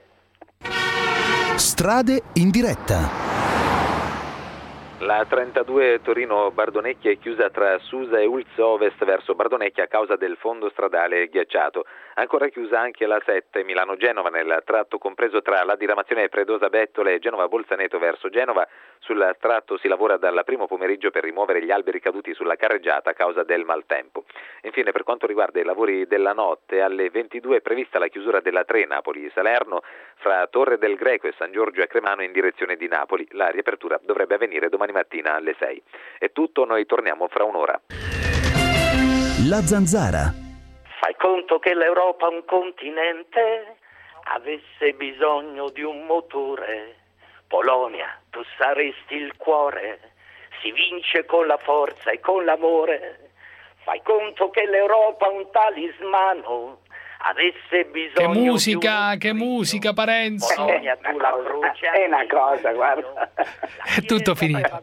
Strade in diretta. La trentadue Torino-Bardonecchia è chiusa tra Susa e Ulz Ovest verso Bardonecchia a causa del fondo stradale ghiacciato. Ancora chiusa anche la sette Milano-Genova nel tratto compreso tra la diramazione Predosa-Bettola e Genova-Bolzaneto verso Genova. Sul tratto si lavora dal primo pomeriggio per rimuovere gli alberi caduti sulla carreggiata a causa del maltempo. Infine, per quanto riguarda i lavori della notte, alle ventidue è prevista la chiusura della tre Napoli-Salerno fra Torre del Greco e San Giorgio a Cremano in direzione di Napoli. La riapertura dovrebbe avvenire domani mattina alle sei. È tutto, noi torniamo fra un'ora. La Zanzara. Fai conto che l'Europa, un continente, avesse bisogno di un motore. Polonia, tu saresti il cuore, si vince con la forza e con l'amore. Fai conto che l'Europa, un talismano, avesse bisogno Che di musica, che musica, Parenzo. Polonia, tu la croce. È una cosa, guarda. È tutto finito.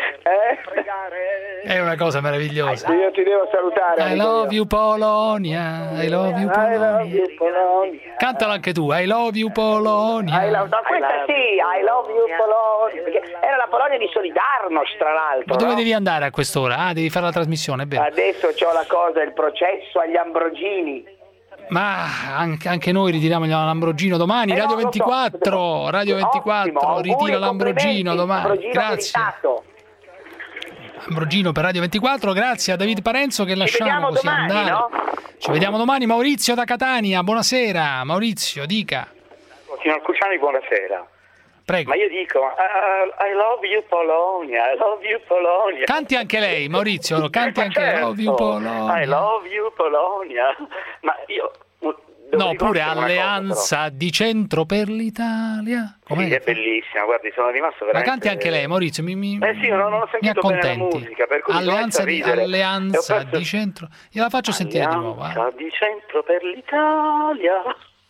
Eh? È una cosa meravigliosa. Io ti devo salutare. I amico love mio. you Polonia, I love you I Polonia. love you, Polonia. Cantalo anche tu, I love you Polonia. I love- no, questa sì, I love you Polonia, perché era la Polonia di Solidarnosc, tra l'altro. Ma dove no? devi andare a quest'ora? Ah, devi fare la trasmissione, è vero. Adesso c'ho la cosa, il processo agli Ambrogini. Ma anche, anche noi ritiriamo il Lambrogino domani, Eh Radio no, lo so. ventiquattro, Radio ventiquattro, Ottimo, ritira auguri, Lambrogino complimenti, domani. Ambrogino Grazie. meritato. Ambrogino per Radio ventiquattro, grazie a David Parenzo che lasciamo vediamo così domani, andare. no? Ci vediamo domani. Maurizio da Catania, buonasera. Maurizio, dica. Signor Cruciani, buonasera. Prego. Ma io dico, I, I love you Polonia, I love you Polonia. Canti anche lei, Maurizio, canti anche lei. I love you Polonia. I love you Polonia. Ma io... devo No, pure riconoscere una cosa, Alleanza di Centro per l'Italia. però. Sì, è bellissima, guardi, sono rimasto Ma veramente... canti anche lei, Maurizio, mi, mi, Eh sì, non, non ho mi sentito bene la accontenti. musica, per cui Alleanza, di, ridere. alleanza E ho perso- di Centro. Gliela faccio sentire di nuovo. eh. Alleanza di Centro per l'Italia.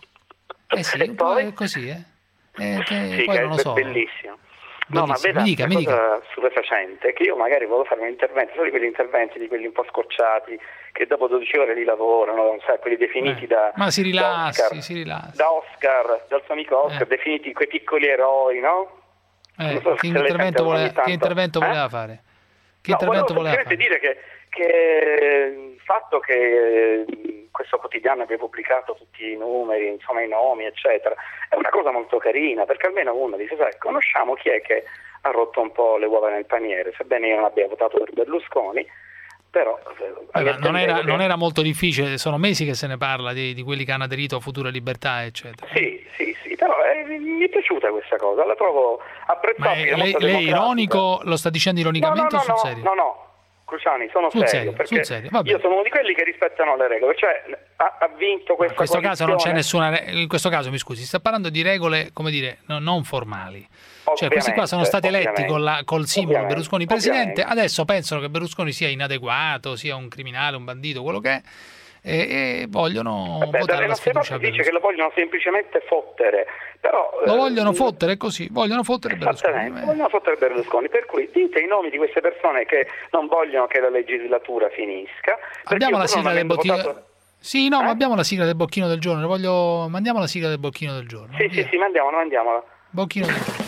Eh sì, un po' è così, eh. Eh, che Sì, poi che non lo è so. bellissimo. No, ma Bellissimo. veda, Mi dica, una mi cosa stupefacente è che io magari volevo fare un intervento, solo di quegli interventi di quelli un po' scocciati, che dopo dodici ore lì lavorano, non sai, quelli definiti Eh, da, Ma si da rilassi, Oscar, si rilassi. da Oscar, dal suo amico Oscar, Eh. definiti quei piccoli eroi, no? Eh, Non so che se lei intervento, sente vole- ogni tanto. che intervento Eh? voleva fare? Che No, intervento volevo voleva fare? semplicemente dire che, che il fatto che eh, questo quotidiano abbia pubblicato tutti i numeri, insomma i nomi, eccetera, è una cosa molto carina, perché almeno uno dice, sai, conosciamo chi è che ha rotto un po' le uova nel paniere, sebbene io non abbia votato per Berlusconi, però... Eh, ma non, era, non era molto difficile, sono mesi che se ne parla di, di quelli che hanno aderito a Futura Libertà, eccetera. Sì, sì, sì, però eh, mi è piaciuta questa cosa, la trovo Ma apprezzabile. è- lei, molto lei è democratica. ironico, lo sta dicendo ironicamente no, no, o sul no, serio? No, no, Cruciani, sono Sul serio, serio, perché sul serio, va bene. io sono uno di quelli che rispettano le regole, cioè ha, ha vinto questa In questo caso non c'è coalizione. nessuna. re- In questo caso, mi scusi, si sta parlando di regole, come dire, no- non formali. Cioè, questi qua sono stati eletti con la- col simbolo ovviamente, Berlusconi presidente, ovviamente. adesso pensano che Berlusconi sia inadeguato, sia un criminale, un bandito, quello che è, e, e vogliono Beh, votare dalle la nostre sfiducia a parti dice Berlusconi. che lo vogliono semplicemente fottere, però... Lo eh, vogliono fottere così, vogliono fottere Berlusconi. Esattamente, vogliono fottere Berlusconi, per cui dite i nomi di queste persone che non vogliono che la legislatura finisca. perché Abbiamo io, la pur non sigla del avendo bocchino. votato- Sì, no, ma abbiamo la sigla del bocchino del giorno. Voglio... Mandiamo la sigla del bocchino del giorno. Sì, sì, sì, mandiamola, mandiamola. Bocchino del giorno.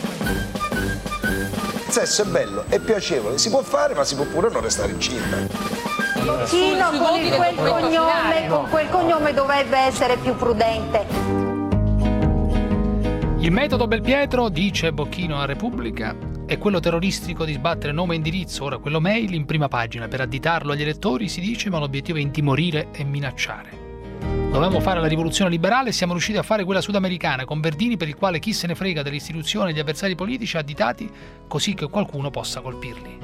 Il sesso è bello, è piacevole, si può fare, ma si può pure non restare incinta. Vicino con il- quel cognome, con quel cognome dovrebbe essere più prudente. Il metodo Belpietro, dice Bocchino a Repubblica, e quello terroristico di sbattere nome e indirizzo, ora quello mail, in prima pagina per additarlo agli elettori, si dice, ma l'obiettivo è intimorire e minacciare. Dovevamo fare la rivoluzione liberale e siamo riusciti a fare quella sudamericana con Verdini, per il quale chi se ne frega delle istituzioni e degli avversari politici additati così che qualcuno possa colpirli.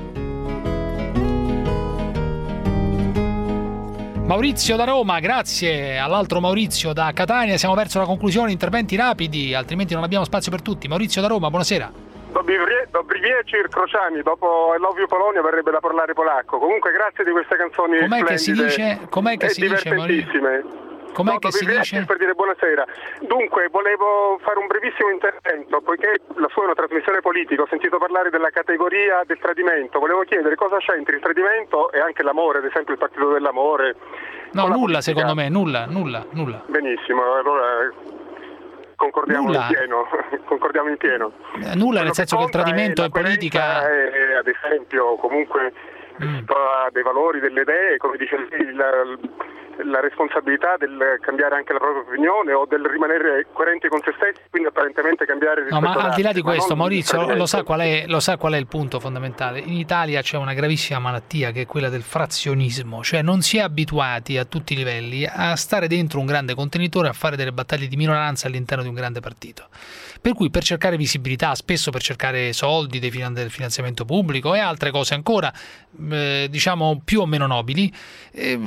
Maurizio da Roma, grazie all'altro Maurizio da Catania, siamo verso la conclusione, interventi rapidi, altrimenti non abbiamo spazio per tutti. Maurizio da Roma, buonasera. Dobry wieczór, Crociani, dopo I Love You Polonia verrebbe da parlare polacco. Comunque grazie di queste canzoni Com'è splendide che si dice? Com'è che e si dice, divertentissime. Com'è no, che si dice? Per dire buonasera. Dunque, volevo fare un brevissimo intervento, poiché la sua è una trasmissione politica, ho sentito parlare della categoria del tradimento, volevo chiedere cosa c'entri il tradimento e anche l'amore, ad esempio il partito dell'amore. No, nulla secondo me, nulla, nulla, nulla. Benissimo, allora concordiamo nulla. in pieno, concordiamo in pieno. Eh, nulla, nel senso che il tradimento è politica. È, ad esempio, comunque mm. dei valori, delle idee, come dice lei, la, la responsabilità del cambiare anche la propria opinione o del rimanere coerenti con se stessi, quindi apparentemente cambiare. No, ma al di là di questo, non Maurizio, lo sa, qual è, lo sa qual è il punto fondamentale? In Italia c'è una gravissima malattia che è quella del frazionismo, cioè non si è abituati a tutti i livelli a stare dentro un grande contenitore, a fare delle battaglie di minoranza all'interno di un grande partito. Per cui per cercare visibilità, spesso per cercare soldi dei finan- del finanziamento pubblico e altre cose ancora, eh, diciamo più o meno nobili, eh,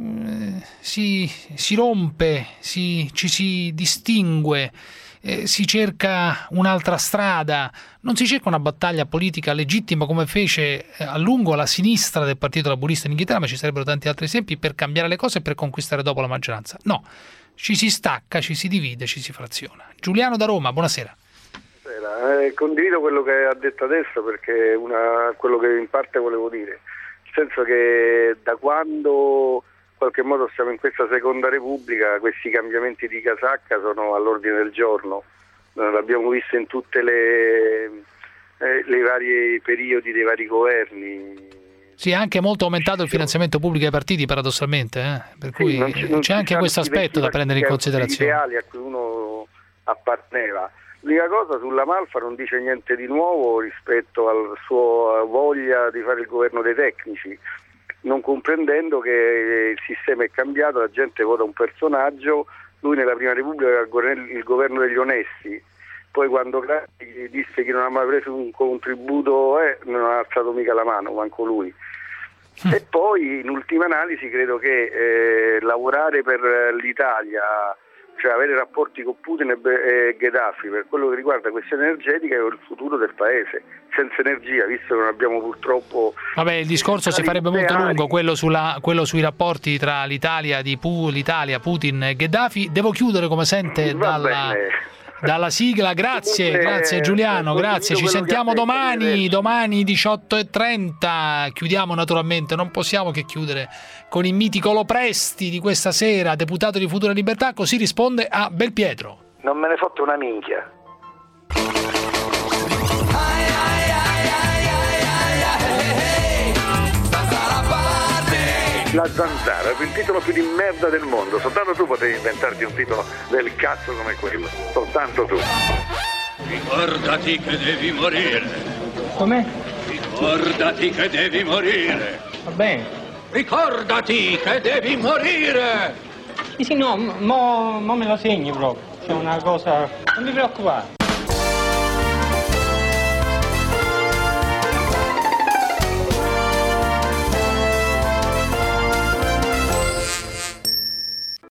si, si rompe, si, ci si distingue, eh, si cerca un'altra strada, non si cerca una battaglia politica legittima come fece a lungo la sinistra del Partito Laburista in Inghilterra, ma ci sarebbero tanti altri esempi, per cambiare le cose e per conquistare dopo la maggioranza. No, ci si stacca, ci si divide, ci si fraziona. Giuliano da Roma, buonasera. Eh, condivido quello che ha detto adesso, perché una, quello che in parte volevo dire, nel senso che da quando in qualche modo siamo in questa seconda repubblica questi cambiamenti di casacca sono all'ordine del giorno, eh, l'abbiamo visto in tutte le, eh, le varie periodi dei vari governi. Sì, è anche molto aumentato il finanziamento pubblico ai partiti, paradossalmente, eh? Per cui sì, non c- non c'è anche questo aspetto da prendere in considerazione. Ideali a cui uno apparteneva. L'unica cosa, sulla Malfa non dice niente di nuovo rispetto alla sua voglia di fare il governo dei tecnici, non comprendendo che il sistema è cambiato, la gente vota un personaggio, lui nella Prima Repubblica era il governo degli onesti, poi quando Craxi disse che non ha mai preso un contributo eh, non ha alzato mica la mano, manco lui. Mm. E poi in ultima analisi credo che eh, lavorare per l'Italia, cioè avere rapporti con Putin e Gheddafi per quello che riguarda questione energetica è il futuro del paese. Senza energia, visto che non abbiamo purtroppo... Vabbè, il discorso si farebbe molto lungo, quello, sulla, quello sui rapporti tra l'Italia, di Pu, l'Italia, Putin e Gheddafi. Devo chiudere, come sente, dalla, dalla sigla. Grazie, grazie Giuliano, grazie. Ci sentiamo domani, domani diciotto e trenta. Chiudiamo naturalmente, non possiamo che chiudere con il mitico Lopresti di questa sera, deputato di Futura Libertà, così risponde a Belpietro. Non me ne fotte una minchia. La Zanzara è il titolo più di merda del mondo, soltanto tu potevi inventarti un titolo del cazzo come quello, soltanto tu. Ricordati che devi morire. Com'è? Ricordati che devi morire. Va bene. Ricordati che devi morire. Sì, sì, no, mo, mo me lo segni proprio, c'è una cosa, non ti preoccupare.